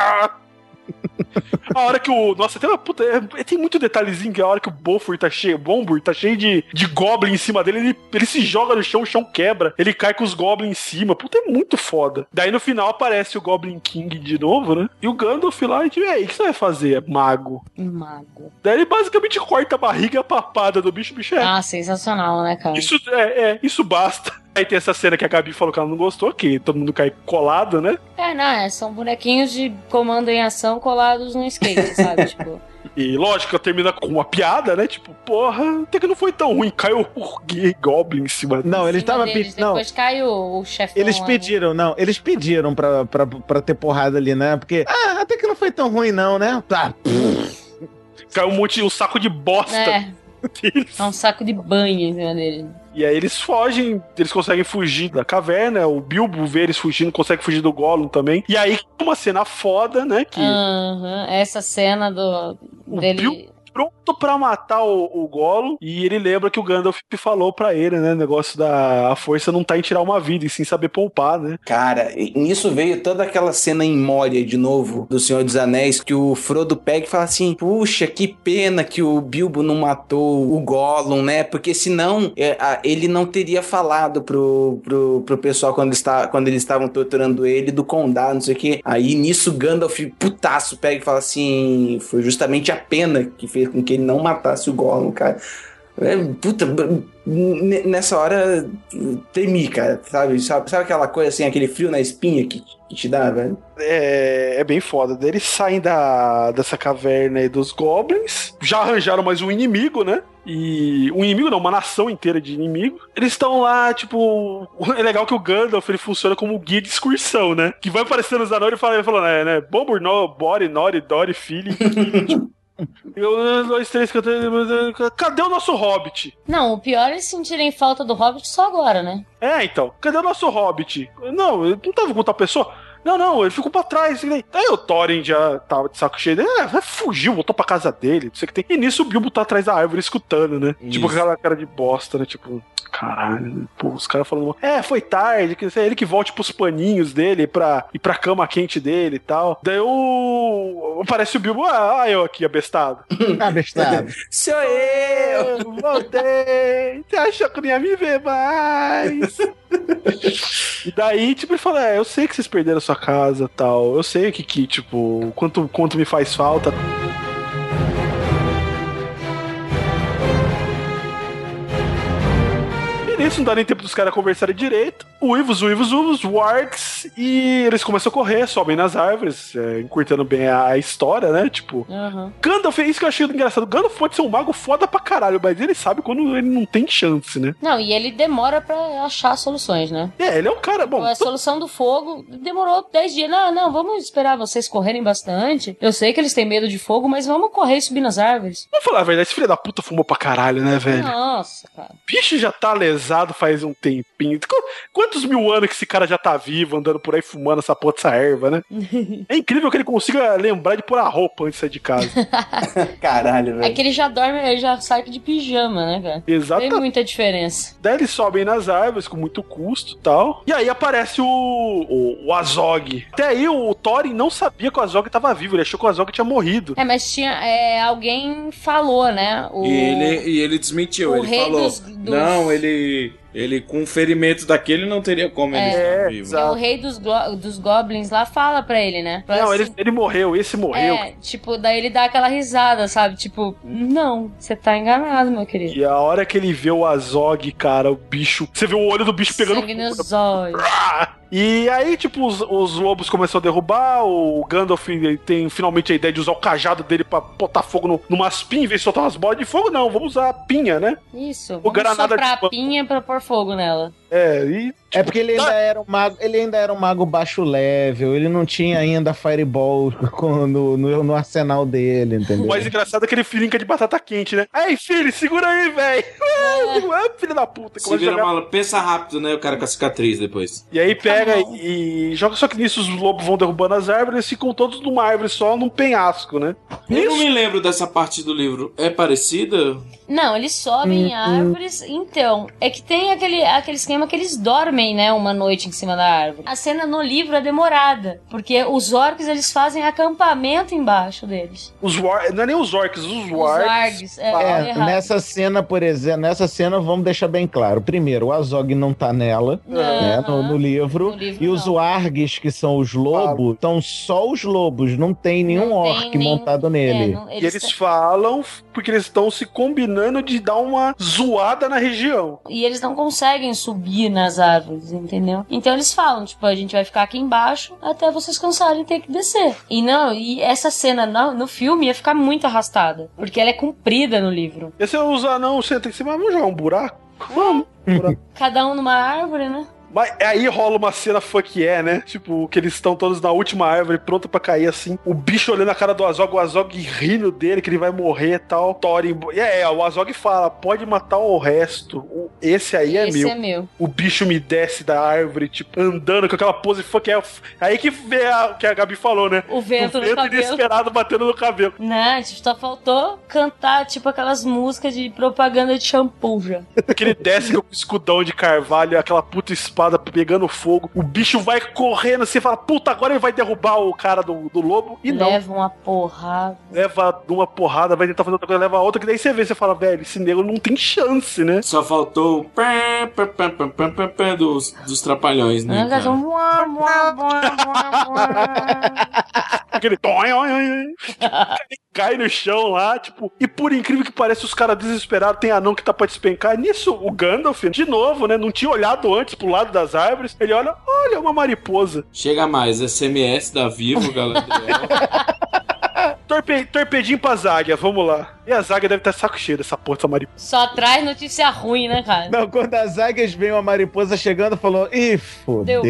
A hora que o... Nossa, tem muito detalhezinho que a hora que o Bombur tá cheio de goblin em cima dele, ele se joga no chão, o chão quebra, ele cai com os goblins em cima. Puta, é muito foda. Daí no final aparece o Goblin King de novo, né? E o Gandalf lá, e tipo, o que você vai fazer? Mago. Daí ele basicamente corta a barriga e a papada do bicho. O bicho sensacional, né, cara? Isso basta. Aí tem essa cena que a Gabi falou que ela não gostou, que todo mundo cai colado, né? São bonequinhos de comando em ação colados no skate, sabe? Tipo... E lógico, termina com uma piada, né? Tipo, porra, até que não foi tão ruim. Caiu o Goblin em cima. Não, eles estavam pedindo. Depois cai o chefão. Eles pediram pra ter porrada ali, né? Porque, até que não foi tão ruim, não, né? Tá. Caiu um saco de bosta. É um saco de banho em cima dele. E aí eles fogem, eles conseguem fugir da caverna, o Bilbo vê eles fugindo, consegue fugir do Gollum também. E aí uma cena foda, né? Que essa cena dele... Bilbo pronto pra matar o Gollum, e ele lembra que o Gandalf falou pra ele, né? O negócio da força não tá em tirar uma vida, e sim saber poupar, né? Cara, nisso veio toda aquela cena em Moria, de novo, do Senhor dos Anéis, que o Frodo pega e fala assim, puxa, que pena que o Bilbo não matou o Gollum, né? Porque senão ele não teria falado pro pessoal quando eles estavam torturando ele do condado, não sei o quê. Aí nisso Gandalf, putaço, pega e fala assim, foi justamente a pena que fez com que ele não matasse o Gollum, cara. Nessa hora temi, cara, sabe aquela coisa assim, aquele frio na espinha que te dá, velho? É bem foda. Eles saem dessa caverna aí dos goblins, já arranjaram mais um inimigo, né? E um inimigo não, uma nação inteira de inimigo. Eles estão lá, tipo... É legal que o Gandalf, ele funciona como guia de excursão, né? Que vai aparecendo os anões e falando, né? Bombur, Bori, Nori, Dori, Filho. 1, 2, 3, cadê o nosso Hobbit? Não, o pior é eles sentirem falta do Hobbit só agora, né? Então, cadê o nosso Hobbit? Não, eu não tava com outra pessoa. Não, ele ficou pra trás. Aí o Thorin já tava de saco cheio dele. Fugiu, voltou pra casa dele. Não sei o que tem. E nisso o Bilbo tá atrás da árvore escutando, né? Isso. Tipo aquela cara de bosta, né? Tipo... Caralho, pô, os caras falando, foi tarde, que é ele que volte pros paninhos dele pra ir pra cama quente dele e tal. Daí aparece o Bilbo, eu aqui, abestado. Abestado. Sou eu! Voltei! Você achou que não ia me ver mais? E daí, tipo, ele fala, eu sei que vocês perderam a sua casa e tal, eu sei que tipo, quanto me faz falta. Isso não dá nem tempo dos caras conversarem direito. Uivos, wargs, e eles começam a correr, sobem nas árvores, encurtando bem a história, né? Tipo, Gandalf, é isso que eu achei engraçado. Gandalf pode ser um mago foda pra caralho, mas ele sabe quando ele não tem chance, né? Não, e ele demora pra achar soluções, né? Ele é um cara bom. A solução do fogo demorou 10 dias. Não, vamos esperar vocês correrem bastante. Eu sei que eles têm medo de fogo, mas vamos correr e subir nas árvores. Vamos falar a verdade, esse filho da puta fumou pra caralho, né, velho? Nossa, cara. Bicho já tá lesado faz um tempinho. Quantos mil anos que esse cara já tá vivo, andando por aí fumando essa porra dessa erva, né? É incrível que ele consiga lembrar de pôr a roupa antes de sair de casa. Caralho, velho. É que ele já dorme, ele já sai de pijama, né, cara? Exato. Tem muita diferença. Daí eles sobem nas árvores com muito custo e tal. E aí aparece o Azog. Até aí o Thorin não sabia que o Azog tava vivo, ele achou que o Azog tinha morrido. Mas tinha... alguém falou, né? E ele desmentiu, ele falou. Não, ele com um ferimento daquele não teria como ele estar vivo. O rei dos goblins lá fala pra ele, né? Não, assim, ele morreu, esse morreu. Tipo, daí ele dá aquela risada, sabe? Tipo, não, você tá enganado, meu querido. E a hora que ele vê o Azog, cara, o bicho... Você vê o olho do bicho pegando... Sangue nos olhos. E aí, tipo, os lobos começam a derrubar, o Gandalf tem finalmente a ideia de usar o cajado dele pra botar fogo numas pinhas, em vez de soltar umas bolas de fogo, não, vamos usar a pinha, né? Isso, vamos soprar a pinha pra pôr fogo nela. E É porque ele ainda era um mago baixo level, ele não tinha ainda Fireball no arsenal dele, entendeu? O mais engraçado é aquele filinca de batata quente, né? Ei, filho, segura aí, velho! Filho da puta. Se vira mal, pensa rápido, né? O cara com a cicatriz depois. E aí pega e joga, só que nisso os lobos vão derrubando as árvores, eles ficam todos numa árvore só, num penhasco, né? Eu não me lembro dessa parte do livro. É parecida? Não, eles sobem em árvores. Então, é que tem aquele esquema que eles dormem, né, uma noite em cima da árvore. A cena no livro é demorada, porque os orcs, eles fazem acampamento embaixo deles. Não é nem os orcs, os wargs. Nessa cena, por exemplo, vamos deixar bem claro. Primeiro, o Azog não tá nela, né, no livro. E os wargs, que são os lobos, estão só os lobos, não tem nenhum orc montado nele. E eles falam porque eles estão se combinando de dar uma zoada na região. E eles não conseguem subir nas árvores, entendeu? Então eles falam, tipo, a gente vai ficar aqui embaixo até vocês cansarem e ter que descer. E essa cena no filme ia ficar muito arrastada, porque ela é comprida no livro. E se eu usar não, você tem que ser, mas vamos jogar um buraco? Vamos. Cada um numa árvore, né? Mas aí rola uma cena fuck né? Tipo, que eles estão todos na última árvore, pronto pra cair assim. O bicho olhando a cara do Azog, o Azog rindo dele, que ele vai morrer e tal. Thorin. O Azog fala: pode matar o resto. Esse aí é meu. Esse é meu. O bicho me desce da árvore, tipo, andando com aquela pose fuck Aí que vê que a Gabi falou, né? O vento no cabelo. Inesperado batendo no cabelo. Não, tipo, só faltou cantar, tipo, aquelas músicas de propaganda de shampoo já. Que ele desce com o escudão de carvalho, aquela puta espada pegando fogo, o bicho vai correndo, você fala, puta, agora ele vai derrubar o cara do lobo, e não. Leva uma porrada. Leva uma porrada, vai tentar fazer outra coisa, leva outra, que daí você vê, você fala, velho, esse negro não tem chance, né? Só faltou o dos trapalhões, né? Aquele cai no chão lá, tipo, e por incrível que pareça, os caras desesperados, tem anão que tá pra despencar. Nisso, o Gandalf, de novo, né, não tinha olhado antes pro lado das árvores, ele olha uma mariposa. Chega mais, SMS da Vivo, galera. Torpedinho pras águias, vamos lá. E as águias devem estar saco cheio dessa porra, essa mariposa. Só traz notícia ruim, né, cara? Não, quando as águias veem uma mariposa chegando, falou, ih, fodeu.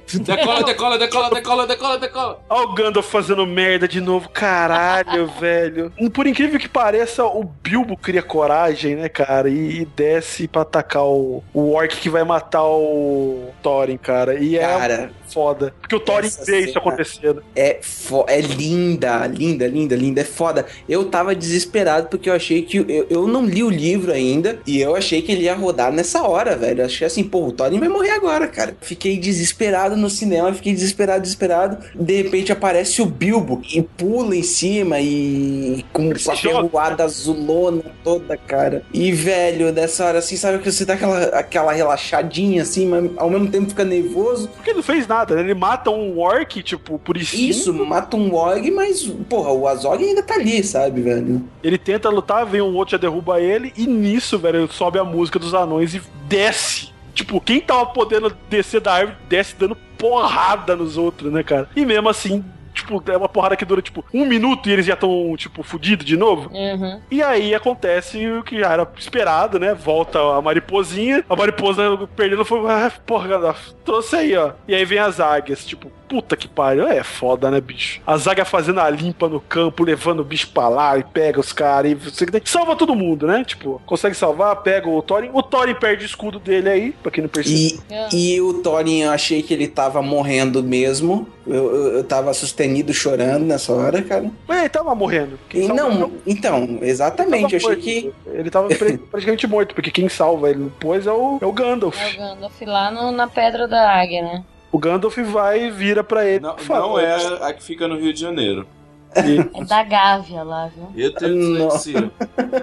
Decola. Olha o Gandalf fazendo merda de novo, caralho, velho. Por incrível que pareça, o Bilbo cria coragem, né, cara, e desce pra atacar o orc que vai matar o Thorin, cara. E é foda. Porque o Thorin vê isso acontecendo. É linda, é foda. Eu tava desesperado porque eu achei que... Eu não li o livro ainda e eu achei que ele ia rodar nessa hora, velho. Eu achei assim, pô, o Thorin vai morrer agora, cara. Fiquei desesperado no cinema, desesperado. De repente aparece o Bilbo e pula em cima e com a ferroada azulona toda, cara. E, velho, nessa hora assim, sabe que você dá aquela relaxadinha assim, mas ao mesmo tempo fica nervoso. Porque não fez nada, né? Ele mata um orc, tipo, por isso, mata um orc, mas, porra, o Azog ainda tá ali, sabe, velho? Ele tenta lutar, vem um outro, já derruba ele, e nisso, velho, sobe a música dos anões e desce. Tipo, quem tava podendo descer da árvore, desce dando porrada nos outros, né, cara? E mesmo assim, tipo, é uma porrada que dura, tipo, 1 minuto e eles já estão, tipo, fudidos de novo. Uhum. E aí acontece o que já era esperado, né? Volta a mariposinha, a mariposa perdendo foi, porra, trouxe aí, ó. E aí vem as águias, tipo, puta que pariu, é foda, né, bicho? As águias fazendo a limpa no campo, levando o bicho pra lá e pega os caras e salva todo mundo, né? Tipo, consegue salvar, pega o Thorin. O Thorin perde o escudo dele aí, pra quem não percebeu. E o Thorin, eu achei que ele tava morrendo mesmo. Eu tava sustenido chorando nessa hora, cara. Mas ele tava morrendo. Então, exatamente. Eu achei que... Ele tava praticamente morto, porque quem salva ele depois é o Gandalf. É o Gandalf lá na Pedra da Águia, né? O Gandalf vai e vira pra ele. Não é a que fica no Rio de Janeiro. É da Gávea lá, viu? Eu tenho dislexia.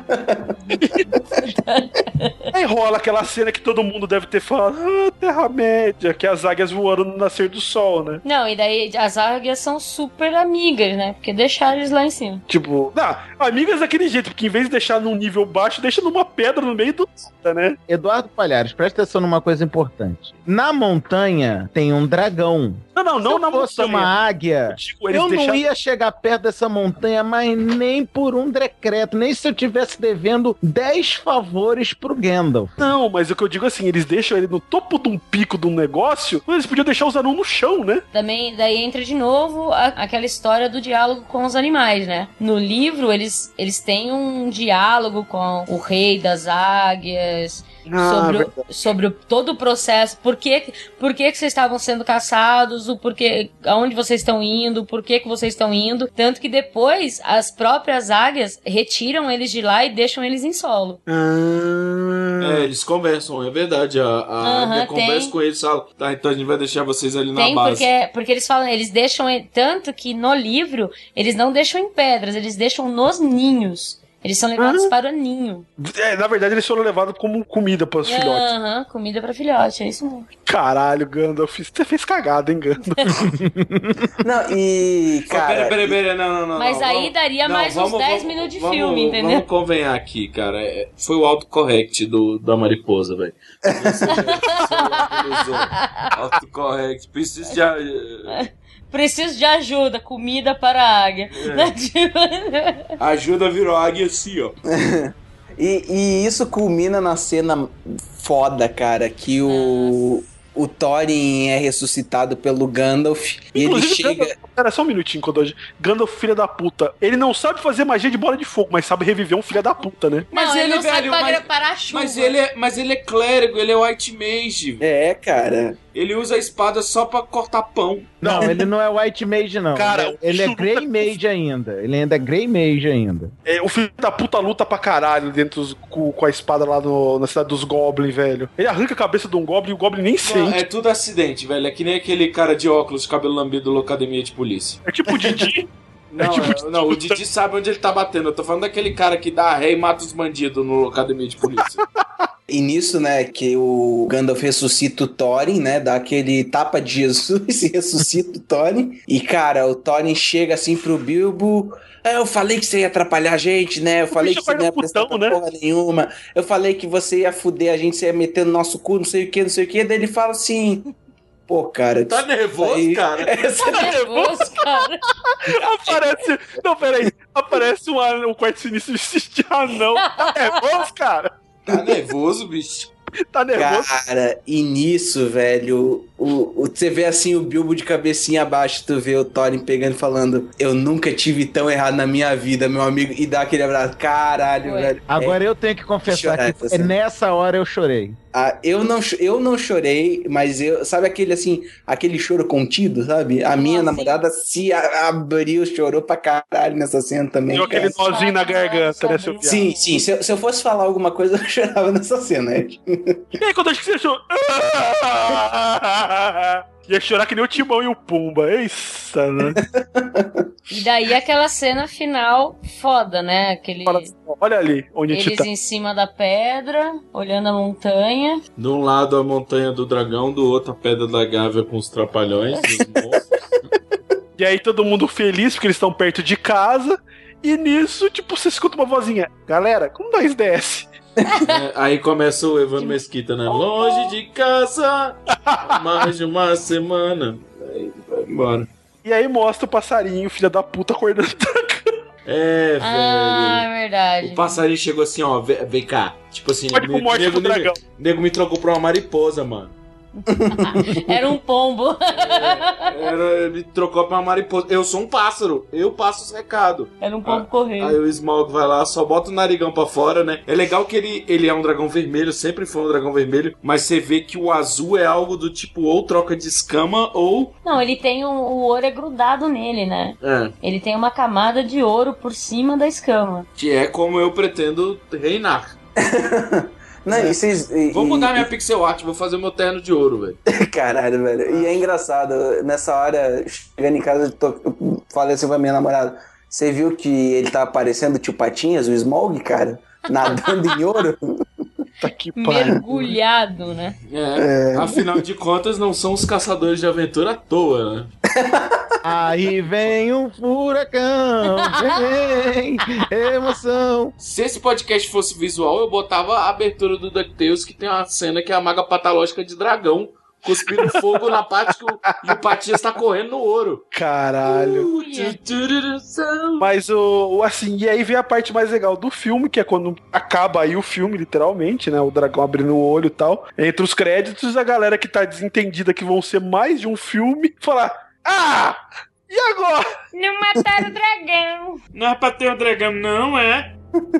Aí rola aquela cena que todo mundo deve ter falado, Terra-média, que as águias voando no nascer do sol, né? Não, e daí as águias são super amigas, né? Porque deixaram eles lá em cima. Tipo, amigas daquele jeito, porque em vez de deixar num nível baixo, deixa numa pedra no meio do né? Eduardo Palhares, presta atenção numa coisa importante. Na montanha tem um dragão. Não, não na fosse montanha. uma águia, eu não ia chegar perto dessa montanha, mas nem por um decreto, nem se eu tivesse devendo 10 favores pro Gandalf. Não, mas o que eu digo assim, eles deixam ele no topo de um pico de um negócio, mas eles podiam deixar os anões no chão, né? Também, daí entra de novo aquela história do diálogo com os animais, né? No livro, eles têm um diálogo com o rei das águias, sobre todo o processo, por que vocês estavam sendo caçados, o porquê, aonde vocês estão indo, por que vocês estão indo, tanto que depois as próprias águias retiram eles de lá e deixam eles em solo. Eles conversam, é verdade, a águia conversa com eles, fala, tá, então a gente vai deixar vocês ali na base. Porque eles falam, eles deixam, tanto que no livro, eles não deixam em pedras, eles deixam nos ninhos. Eles são levados para o ninho. Na verdade, eles foram levados como comida para os filhotes. Comida para filhote, é isso mesmo. Caralho, Gandalf, você fez cagada, hein, Gandalf? Não, e... cara... Pera, não. Mas aí daria mais uns 10 minutos de filme, entendeu? Vamos convenhar aqui, cara. Foi o autocorrect da mariposa, velho. Autocorrect. Preciso de ajuda, comida para a águia. Ajuda virou águia assim, ó. E isso culmina na cena foda, cara, que o Thorin é ressuscitado pelo Gandalf. E ele chega... Pera, só um minutinho, Kodoji. Gandalf, filho da puta. Ele não sabe fazer magia de bola de fogo, mas sabe reviver um filho da puta, né? Mas ele não sabe parar a chuva. Mas ele é clérigo, ele é white mage. É, cara. Ele usa a espada só pra cortar pão. Não, ele não é white mage, não. Cara, ele é grey mage ainda. Ele ainda é grey mage ainda. O filho da puta luta pra caralho dentro com a espada lá na cidade dos Goblins, velho. Ele arranca a cabeça de um Goblin e o Goblin nem sente. É tudo acidente, velho. É que nem aquele cara de óculos, cabelo lambido da academia de polícia. É tipo o Didi. Não, o Didi sabe onde ele tá batendo. Eu tô falando daquele cara que dá ré e mata os bandidos no academia de polícia. E nisso, né, que o Gandalf ressuscita o Thorin, né, dá aquele tapa de Jesus e ressuscita o Thorin. E, cara, o Thorin chega assim pro Bilbo... Eu falei que você ia atrapalhar a gente, né? Eu falei que você não ia prestar porra nenhuma. Eu falei que você ia fuder a gente, você ia meter no nosso cu, não sei o que. Daí ele fala assim... Pô, cara... Tá nervoso, cara? Tá nervoso, cara? Aparece... Não, peraí. Aparece um quarto sinistro de anão. Tá nervoso, cara? Tá nervoso, bicho? Tá nervoso? Cara, e nisso, velho, você vê assim o Bilbo de cabecinha abaixo, tu vê o Thorin pegando e falando, eu nunca tive tão errado na minha vida, meu amigo, e dá aquele abraço. Caralho, velho. Agora eu tenho que confessar que nessa hora eu chorei. Eu não chorei, mas sabe aquele choro contido, sabe? A minha namorada se abriu, chorou pra caralho nessa cena também. Deu aquele nozinho na garganta, né, seu Sim, se eu fosse falar alguma coisa, eu chorava nessa cena, Ed. E aí, quando acho que você achou? Ia chorar que nem o Timão e o Pumba. Isso, né? E daí aquela cena final foda, né? Olha ali, onde a gente tá. Eles em cima da pedra, olhando a montanha. De um lado a montanha do dragão, do outro a pedra da Gávea com os trapalhões, os monstros. E aí todo mundo feliz porque eles estão perto de casa. E nisso, tipo, você escuta uma vozinha. Galera, como nós desce? Aí começa o Evandro Mesquita, né? Longe de casa, mais de uma semana. Aí vai embora. E aí mostra o passarinho, filha da puta, acordando da cama. Velho. É verdade. O passarinho chegou assim, ó, vem cá. Tipo assim, nego me trocou pra uma mariposa, mano. Era um pombo. Ele trocou pra uma mariposa. Eu sou um pássaro, eu passo os recados. Era um pombo correndo. Aí o Smaug vai lá, só bota o narigão pra fora, né? É legal que ele é um dragão vermelho, sempre foi um dragão vermelho, mas você vê que o azul é algo do tipo ou troca de escama ou... Não, ele tem o ouro é grudado nele, né? Ele tem uma camada de ouro por cima da escama. Que é como eu pretendo reinar. Não, vou mudar minha pixel art, vou fazer meu terno de ouro, velho. Caralho, velho. E é engraçado, nessa hora, chegando em casa, eu falei assim pra minha namorada, você viu que ele tá aparecendo tio Patinhas, o Smaug, cara? Nadando em ouro? Tá que mergulhado, né? Afinal de contas, não são os caçadores de aventura à toa, né? Aí vem um furacão, vem emoção. Se esse podcast fosse visual, eu botava a abertura do DuckTales, que tem uma cena que é a maga patológica de dragão cuspindo fogo na parte que o Patias tá correndo no ouro. Caralho. Mas assim, e aí vem a parte mais legal do filme, que é quando acaba aí o filme, literalmente, né? O dragão abrindo o olho e tal. Entre os créditos, a galera que tá desentendida que vão ser mais de um filme, falar: ah! E agora? Não mataram o dragão. Não é pra ter um dragão, não é?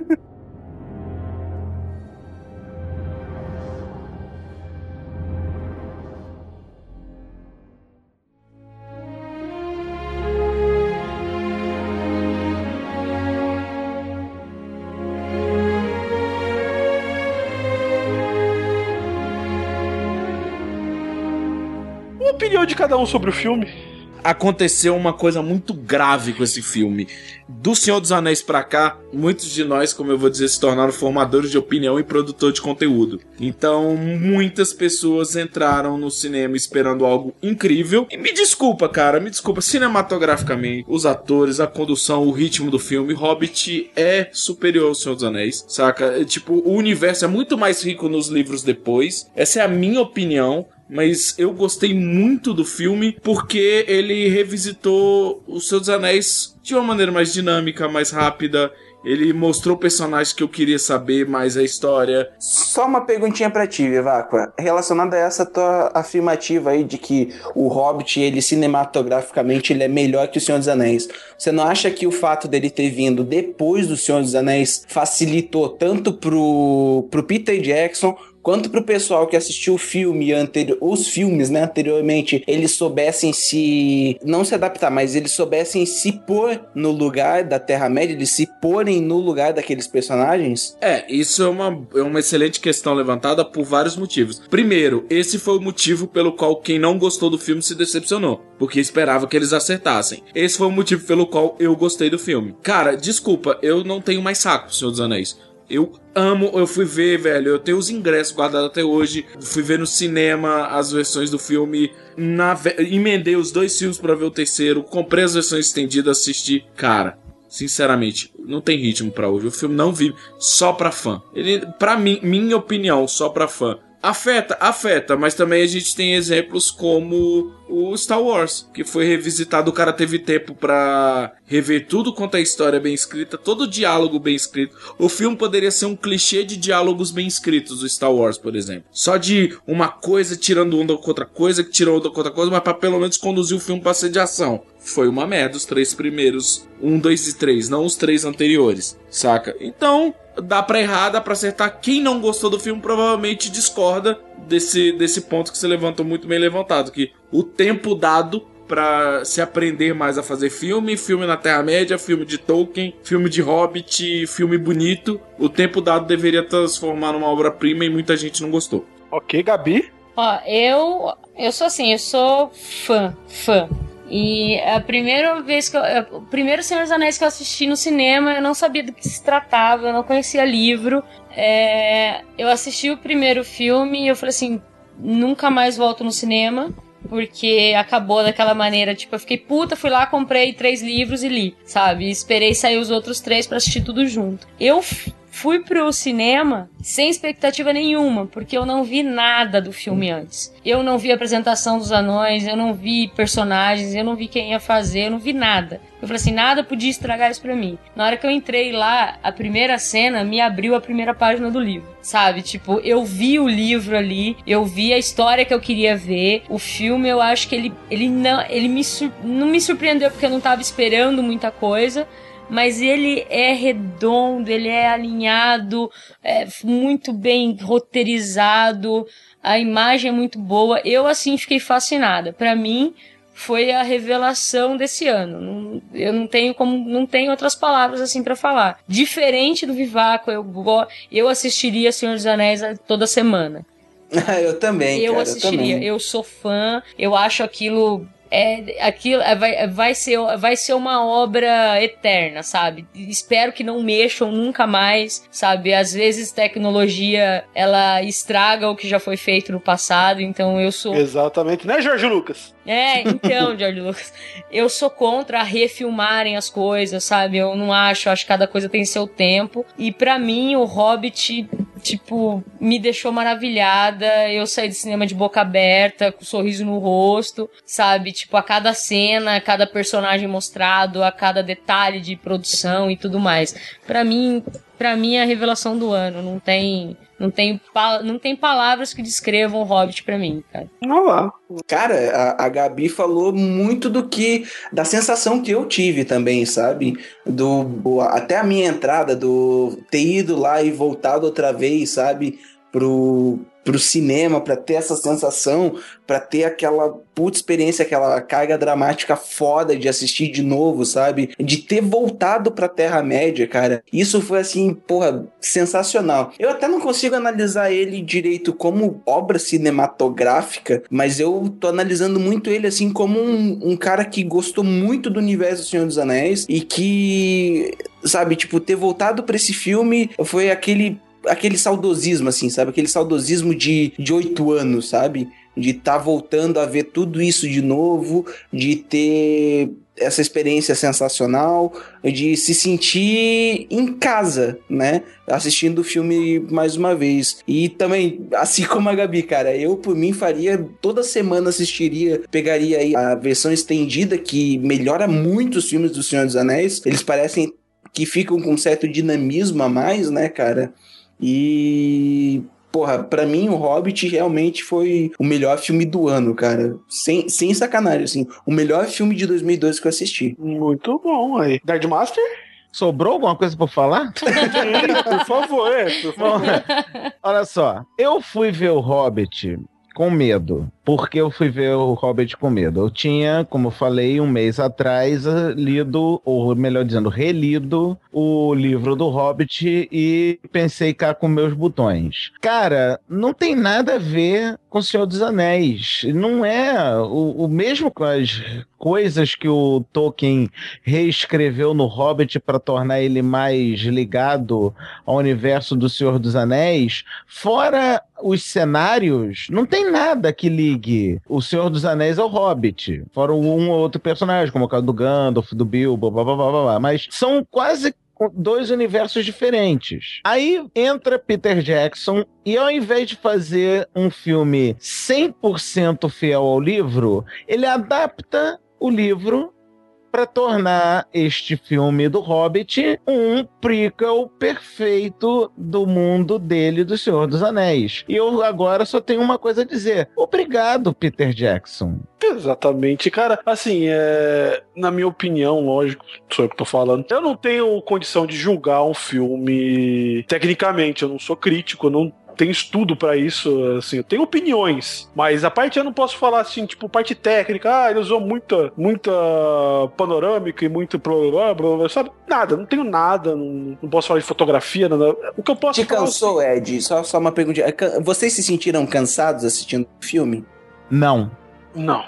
A opinião de cada um sobre o filme. Aconteceu uma coisa muito grave com esse filme. Do Senhor dos Anéis pra cá, muitos de nós, como eu vou dizer, se tornaram formadores de opinião e produtor de conteúdo. Então, muitas pessoas entraram no cinema esperando algo incrível. E me desculpa, cara, cinematograficamente, os atores, a condução, o ritmo do filme, Hobbit é superior ao Senhor dos Anéis, saca? Tipo, o universo é muito mais rico nos livros depois. Essa é a minha opinião. Mas eu gostei muito do filme porque ele revisitou o Senhor dos Anéis de uma maneira mais dinâmica, mais rápida. Ele mostrou personagens que eu queria saber mais a história. Só uma perguntinha pra ti, Viváqua. Relacionada a essa tua afirmativa aí de que o Hobbit, ele cinematograficamente, ele é melhor que o Senhor dos Anéis. Você não acha que o fato dele ter vindo depois do Senhor dos Anéis facilitou tanto pro Peter Jackson quanto pro pessoal que assistiu o filme os filmes, né, anteriormente, eles soubessem não se adaptar, mas eles soubessem se pôr no lugar da Terra-média, eles se porem no lugar daqueles personagens? Isso é uma excelente questão levantada por vários motivos. Primeiro, esse foi o motivo pelo qual quem não gostou do filme se decepcionou, porque esperava que eles acertassem. Esse foi o motivo pelo qual eu gostei do filme. Cara, desculpa, eu não tenho mais saco pro Senhor dos Anéis. Eu fui ver, velho, eu tenho os ingressos guardados até hoje, fui ver no cinema as versões do filme, emendei os 2 filmes pra ver o terceiro, comprei as versões estendidas, assisti, cara, sinceramente, não tem ritmo pra hoje, o filme não vive só pra fã, pra mim, minha opinião, só pra fã. Afeta, mas também a gente tem exemplos como o Star Wars, que foi revisitado, o cara teve tempo pra rever tudo quanto é história bem escrita, todo diálogo bem escrito. O filme poderia ser um clichê de diálogos bem escritos do Star Wars, por exemplo. Só de uma coisa tirando onda com outra coisa, que tirou onda com outra coisa, mas pra pelo menos conduzir o filme pra ser de ação. Foi uma merda os 3 primeiros, 1, 2 e 3, não os 3 anteriores, saca? Então, dá pra errar, dá pra acertar. Quem não gostou do filme provavelmente discorda desse ponto que você levantou muito bem levantado, que o tempo dado pra se aprender mais a fazer filme na Terra-média, filme de Tolkien, filme de Hobbit, filme bonito, o tempo dado deveria transformar numa obra-prima e muita gente não gostou. Ok, Gabi? Ó, eu sou assim, eu sou fã. E a primeira vez o primeiro Senhor dos Anéis que eu assisti no cinema, eu não sabia do que se tratava, eu não conhecia livro. Eu assisti o primeiro filme e eu falei assim, nunca mais volto no cinema, porque acabou daquela maneira, tipo, eu fiquei puta, fui lá, comprei 3 livros e li, sabe? E esperei sair os outros 3 pra assistir tudo junto. Eu fui pro cinema sem expectativa nenhuma, porque eu não vi nada do filme antes. Eu não vi a apresentação dos anões, eu não vi personagens, eu não vi quem ia fazer, eu não vi nada. Eu falei assim, nada podia estragar isso pra mim. Na hora que eu entrei lá, a primeira cena me abriu a primeira página do livro, sabe? Tipo, eu vi o livro ali, eu vi a história que eu queria ver. O filme, eu acho que ele não me surpreendeu, porque eu não tava esperando muita coisa, mas ele é redondo, ele é alinhado, muito bem roteirizado, a imagem é muito boa. Eu, assim, fiquei fascinada. Pra mim, foi a revelação desse ano. Eu não tenho outras palavras assim pra falar. Diferente do Viváqua, eu assistiria Senhor dos Anéis toda semana. Eu também, eu assistiria. Eu sou fã, eu acho aquilo vai ser uma obra eterna, sabe? Espero que não mexam nunca mais, sabe? Às vezes tecnologia, ela estraga o que já foi feito no passado, então eu sou... Exatamente, né, Jorge Lucas? Então, Jorge Lucas, eu sou contra refilmarem as coisas, sabe? Eu não acho que cada coisa tem seu tempo, e pra mim o Hobbit tipo, me deixou maravilhada. Eu saí do cinema de boca aberta, com um sorriso no rosto, sabe? Tipo, a cada cena, a cada personagem mostrado, a cada detalhe de produção e tudo mais. Pra mim é a revelação do ano. Não tem palavras que descrevam o Hobbit pra mim, cara. Olá. Cara, a Gabi falou muito da sensação que eu tive também, sabe? Até a minha entrada, do ter ido lá e voltado outra vez, sabe? Pro cinema, pra ter essa sensação, pra ter aquela puta experiência, aquela carga dramática foda de assistir de novo, sabe? De ter voltado pra Terra-média, cara. Isso foi, assim, porra, sensacional. Eu até não consigo analisar ele direito como obra cinematográfica, mas eu tô analisando muito ele, assim, como um cara que gostou muito do universo do Senhor dos Anéis e que, sabe, tipo, ter voltado pra esse filme foi aquele saudosismo, assim, sabe? Aquele saudosismo de 8 anos, sabe? De estar voltando a ver tudo isso de novo, de ter essa experiência sensacional, de se sentir em casa, né? Assistindo o filme mais uma vez. E também, assim como a Gabi, cara, eu por mim faria, toda semana assistiria, pegaria aí a versão estendida, que melhora muito os filmes do Senhor dos Anéis. Eles parecem que ficam com um certo dinamismo a mais, né, cara? E, porra, pra mim o Hobbit realmente foi o melhor filme do ano, cara. Sem sacanagem, assim. O melhor filme de 2012 que eu assisti. Muito bom aí. Nerd Master? Sobrou alguma coisa pra falar? Por favor, por favor. Olha só, eu fui ver o Hobbit com medo. Porque eu fui ver o Hobbit com medo. Eu tinha, como eu falei, um mês atrás, lido, ou melhor dizendo, relido o livro do Hobbit e pensei cá com meus botões. Cara, não tem nada a ver com o Senhor dos Anéis. Não é o mesmo com as coisas que o Tolkien reescreveu no Hobbit para tornar ele mais ligado ao universo do Senhor dos Anéis. Fora os cenários, não tem nada que ligue o Senhor dos Anéis ao Hobbit. Fora um ou outro personagem, como o caso do Gandalf, do Bilbo, blá, blá, blá, blá, blá. Mas são quase 2 universos diferentes. Aí entra Peter Jackson e ao invés de fazer um filme 100% fiel ao livro, ele adapta o livro para tornar este filme do Hobbit um prequel perfeito do mundo dele, do Senhor dos Anéis. E eu agora só tenho uma coisa a dizer. Obrigado, Peter Jackson. Exatamente, cara. Assim, na minha opinião, lógico, sou eu que tô falando, eu não tenho condição de julgar um filme tecnicamente, eu não sou crítico, eu não tenho estudo pra isso, assim, eu tenho opiniões, mas a parte eu não posso falar assim, tipo, parte técnica, ele usou muita panorâmica e muito blá, blá, blá, sabe? Nada, não tenho nada, não posso falar de fotografia, nada. O que eu posso falar... Te cansou, assim... Ed? Só uma pergunta. Vocês se sentiram cansados assistindo o filme? Não. Não.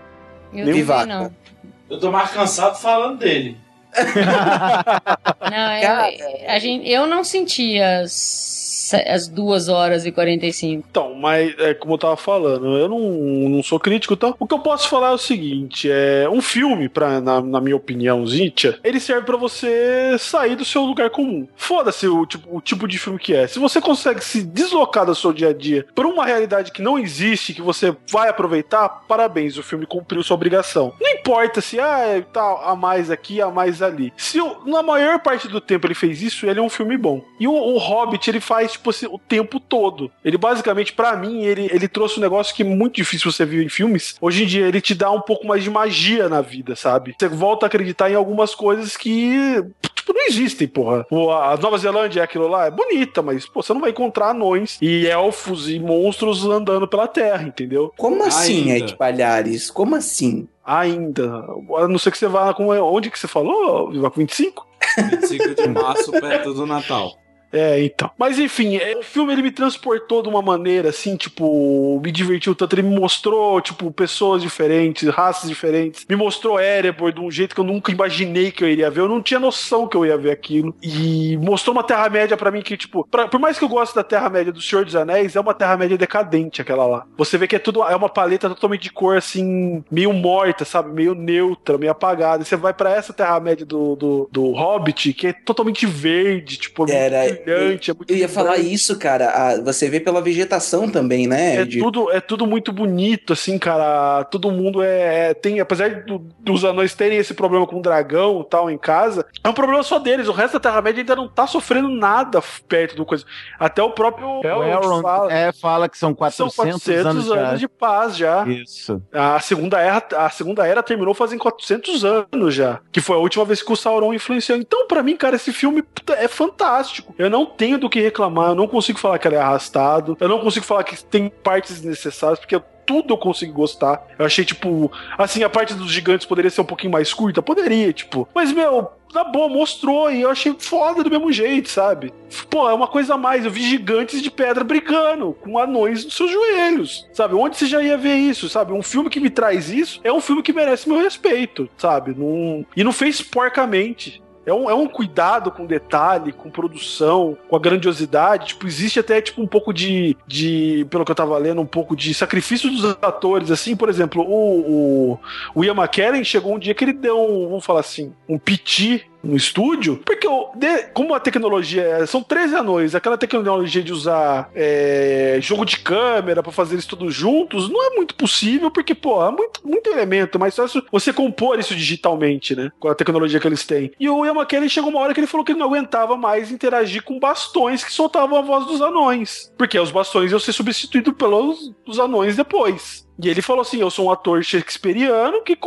Eu não. Eu tô mais cansado falando dele. Não, eu não senti as 2 horas e 45. Então, mas como eu tava falando, eu não sou crítico, então o que eu posso falar é o seguinte, um filme, na minha opinião, Zintia, ele serve pra você sair do seu lugar comum. Foda-se o tipo de filme que é. Se você consegue se deslocar do seu dia a dia pra uma realidade que não existe, que você vai aproveitar, parabéns, o filme cumpriu sua obrigação. Não importa se tá a mais aqui, a mais ali. Se na maior parte do tempo ele fez isso, ele é um filme bom. E o Hobbit, ele faz o tempo todo. Ele basicamente, pra mim, ele trouxe um negócio que é muito difícil você ver em filmes. Hoje em dia, ele te dá um pouco mais de magia na vida, sabe? Você volta a acreditar em algumas coisas que não existem, porra. A Nova Zelândia é aquilo lá, é bonita, mas, você não vai encontrar anões e elfos e monstros andando pela terra, entendeu? Como assim, Ed Palhares? Como assim? Ainda. A não ser que você vá com... Onde que você falou? Vai com 25? 25 de março, perto do Natal. Então. Mas enfim, o filme ele me transportou de uma maneira assim, me divertiu tanto. Ele me mostrou, pessoas diferentes, raças diferentes. Me mostrou Erebor de um jeito que eu nunca imaginei que eu iria ver. Eu não tinha noção que eu ia ver aquilo. E mostrou uma Terra-média pra mim que, por mais que eu goste da Terra-média do Senhor dos Anéis, é uma Terra-média decadente aquela lá. Você vê que é uma paleta totalmente de cor, assim, meio morta, sabe? Meio neutra, meio apagada. E você vai pra essa Terra-média do Hobbit, que é totalmente verde, brilhante. É muito eu ia vibrante. falar isso, cara. Você vê pela vegetação também, né? É tudo muito bonito, assim, cara. Todo mundo tem, apesar dos anões terem esse problema com o dragão e tal em casa, é um problema só deles. O resto da Terra-média ainda não tá sofrendo nada perto do coisa. Até o próprio Elrond fala que são 400 anos de paz já. Isso. A Segunda Era terminou fazem 400 anos já, que foi a última vez que o Sauron influenciou. Então, pra mim, cara, esse filme é fantástico. Eu não tenho do que reclamar, eu não consigo falar que ele é arrastado, eu não consigo falar que tem partes desnecessárias, porque tudo eu consigo gostar. Eu achei, tipo, assim, a parte dos gigantes poderia ser um pouquinho mais curta? Poderia, tipo. Mas, meu, na boa, mostrou e eu achei foda do mesmo jeito, sabe? Pô, é uma coisa a mais. Eu vi gigantes de pedra brigando com anões nos seus joelhos, sabe? Onde você já ia ver isso, sabe? Um filme que me traz isso é um filme que merece meu respeito, sabe? E não fez porcamente. É um cuidado com detalhe, com produção, com a grandiosidade. Tipo, existe até tipo um pouco de pelo que eu tava lendo, um pouco de sacrifício dos atores, assim. Por exemplo, o Ian McKellen chegou um dia que ele deu vamos falar assim, um piti no estúdio, porque como a tecnologia são 13 anões, aquela tecnologia de usar jogo de câmera pra fazer isso tudo juntos, não é muito possível, porque, pô, é muito elemento, mas só você compor isso digitalmente, né, com a tecnologia que eles têm. E o Ian McKellen chegou uma hora que ele falou que ele não aguentava mais interagir com bastões que soltavam a voz dos anões, porque os bastões iam ser substituídos pelos anões depois. E ele falou assim, eu sou um ator shakespeariano que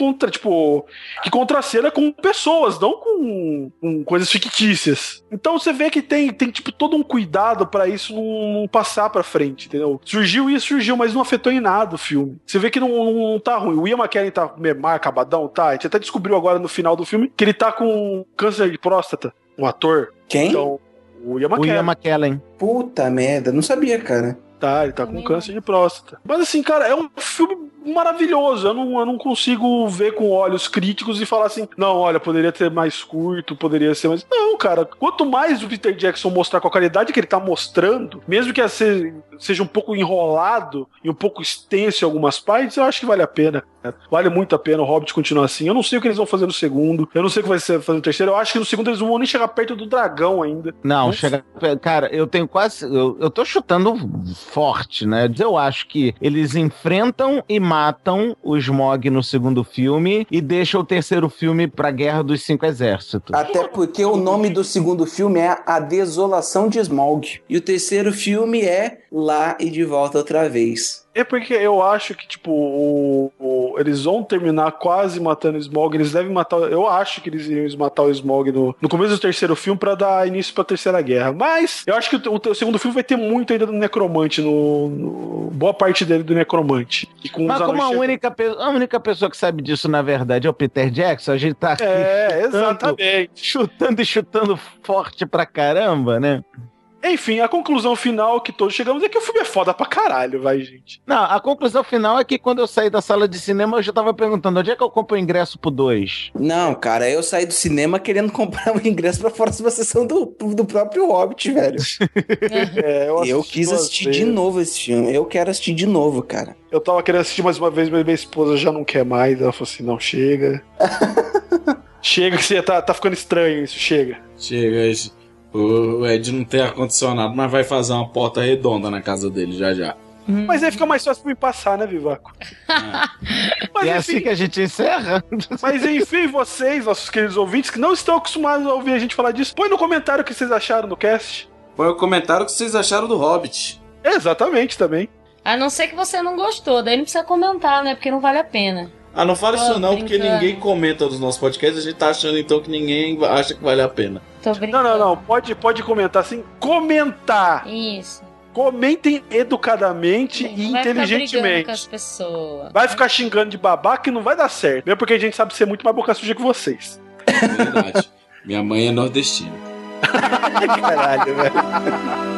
contracena com pessoas, não com coisas fictícias. Então você vê que tem tipo todo um cuidado pra isso não passar pra frente, entendeu? Surgiu, mas não afetou em nada o filme. Você vê que não tá ruim. O Ian McKellen tá meio acabadão, tá? A gente até descobriu agora no final do filme que ele tá com câncer de próstata, um ator. Quem? Então, o Ian McKellen. Puta merda, não sabia, cara. Tá, ele tá com câncer de próstata. Mas assim, cara, é um filme maravilhoso. Eu não consigo ver com olhos críticos e falar assim, não, olha, poderia ter mais curto, poderia ser mais... Não, cara, quanto mais o Peter Jackson mostrar com a qualidade que ele tá mostrando, mesmo que seja um pouco enrolado e um pouco extenso em algumas partes, eu acho que vale a pena. Vale muito a pena o Hobbit continuar assim. Eu não sei o que eles vão fazer no segundo, eu não sei o que vai fazer no terceiro, eu acho que no segundo eles não vão nem chegar perto do dragão ainda. Não, chega... Cara, eu tenho quase... Eu tô chutando forte, né? Eu acho que eles enfrentam e matam o Smaug no segundo filme e deixam o terceiro filme pra Guerra dos Cinco Exércitos. Até porque o nome do segundo filme é A Desolação de Smaug. E o terceiro filme é Lá e de Volta Outra Vez. É porque eu acho que, tipo, eles vão terminar quase matando o Smaug, eles devem matar... Eu acho que eles iriam matar o Smaug no começo do terceiro filme pra dar início pra Terceira Guerra. Mas eu acho que o segundo filme vai ter muito ainda do Necromante, boa parte dele do Necromante. E com mas como a única pessoa que sabe disso, na verdade, é o Peter Jackson, a gente tá aqui chutando forte pra caramba, né? Enfim, a conclusão final que todos chegamos é que o filme é foda pra caralho, vai, gente. Não, a conclusão final é que quando eu saí da sala de cinema, eu já tava perguntando, onde é que eu compro o ingresso pro 2? Não, cara, eu saí do cinema querendo comprar um ingresso pra próxima sessão do próprio Hobbit, velho. Eu quis assistir de novo esse filme. Eu quero assistir de novo, cara. Eu tava querendo assistir mais uma vez, mas minha esposa já não quer mais. Ela falou assim, não, chega. Chega que você tá ficando estranho isso, chega. Chega, o Ed não tem ar-condicionado, mas vai fazer uma porta redonda na casa dele já. Mas aí fica mais fácil pra me passar, né, Vivaco? Mas, enfim, assim que a gente encerra. Mas enfim, vocês, nossos queridos ouvintes, que não estão acostumados a ouvir a gente falar disso, põe no comentário o que vocês acharam do cast. Põe no comentário o que vocês acharam do Hobbit. Exatamente, também. A não ser que você não gostou, daí não precisa comentar, né, porque não vale a pena. Ah, não fala isso não, porque ninguém comenta nos nossos podcasts, a gente tá achando então que ninguém acha que vale a pena. Não, pode comentar assim, comentar. Isso. Comentem educadamente e inteligentemente. Com as pessoas. Vai ficar xingando de babaca e não vai dar certo, mesmo porque a gente sabe ser muito mais boca suja que vocês. É verdade. Minha mãe é nordestina. Caralho, velho.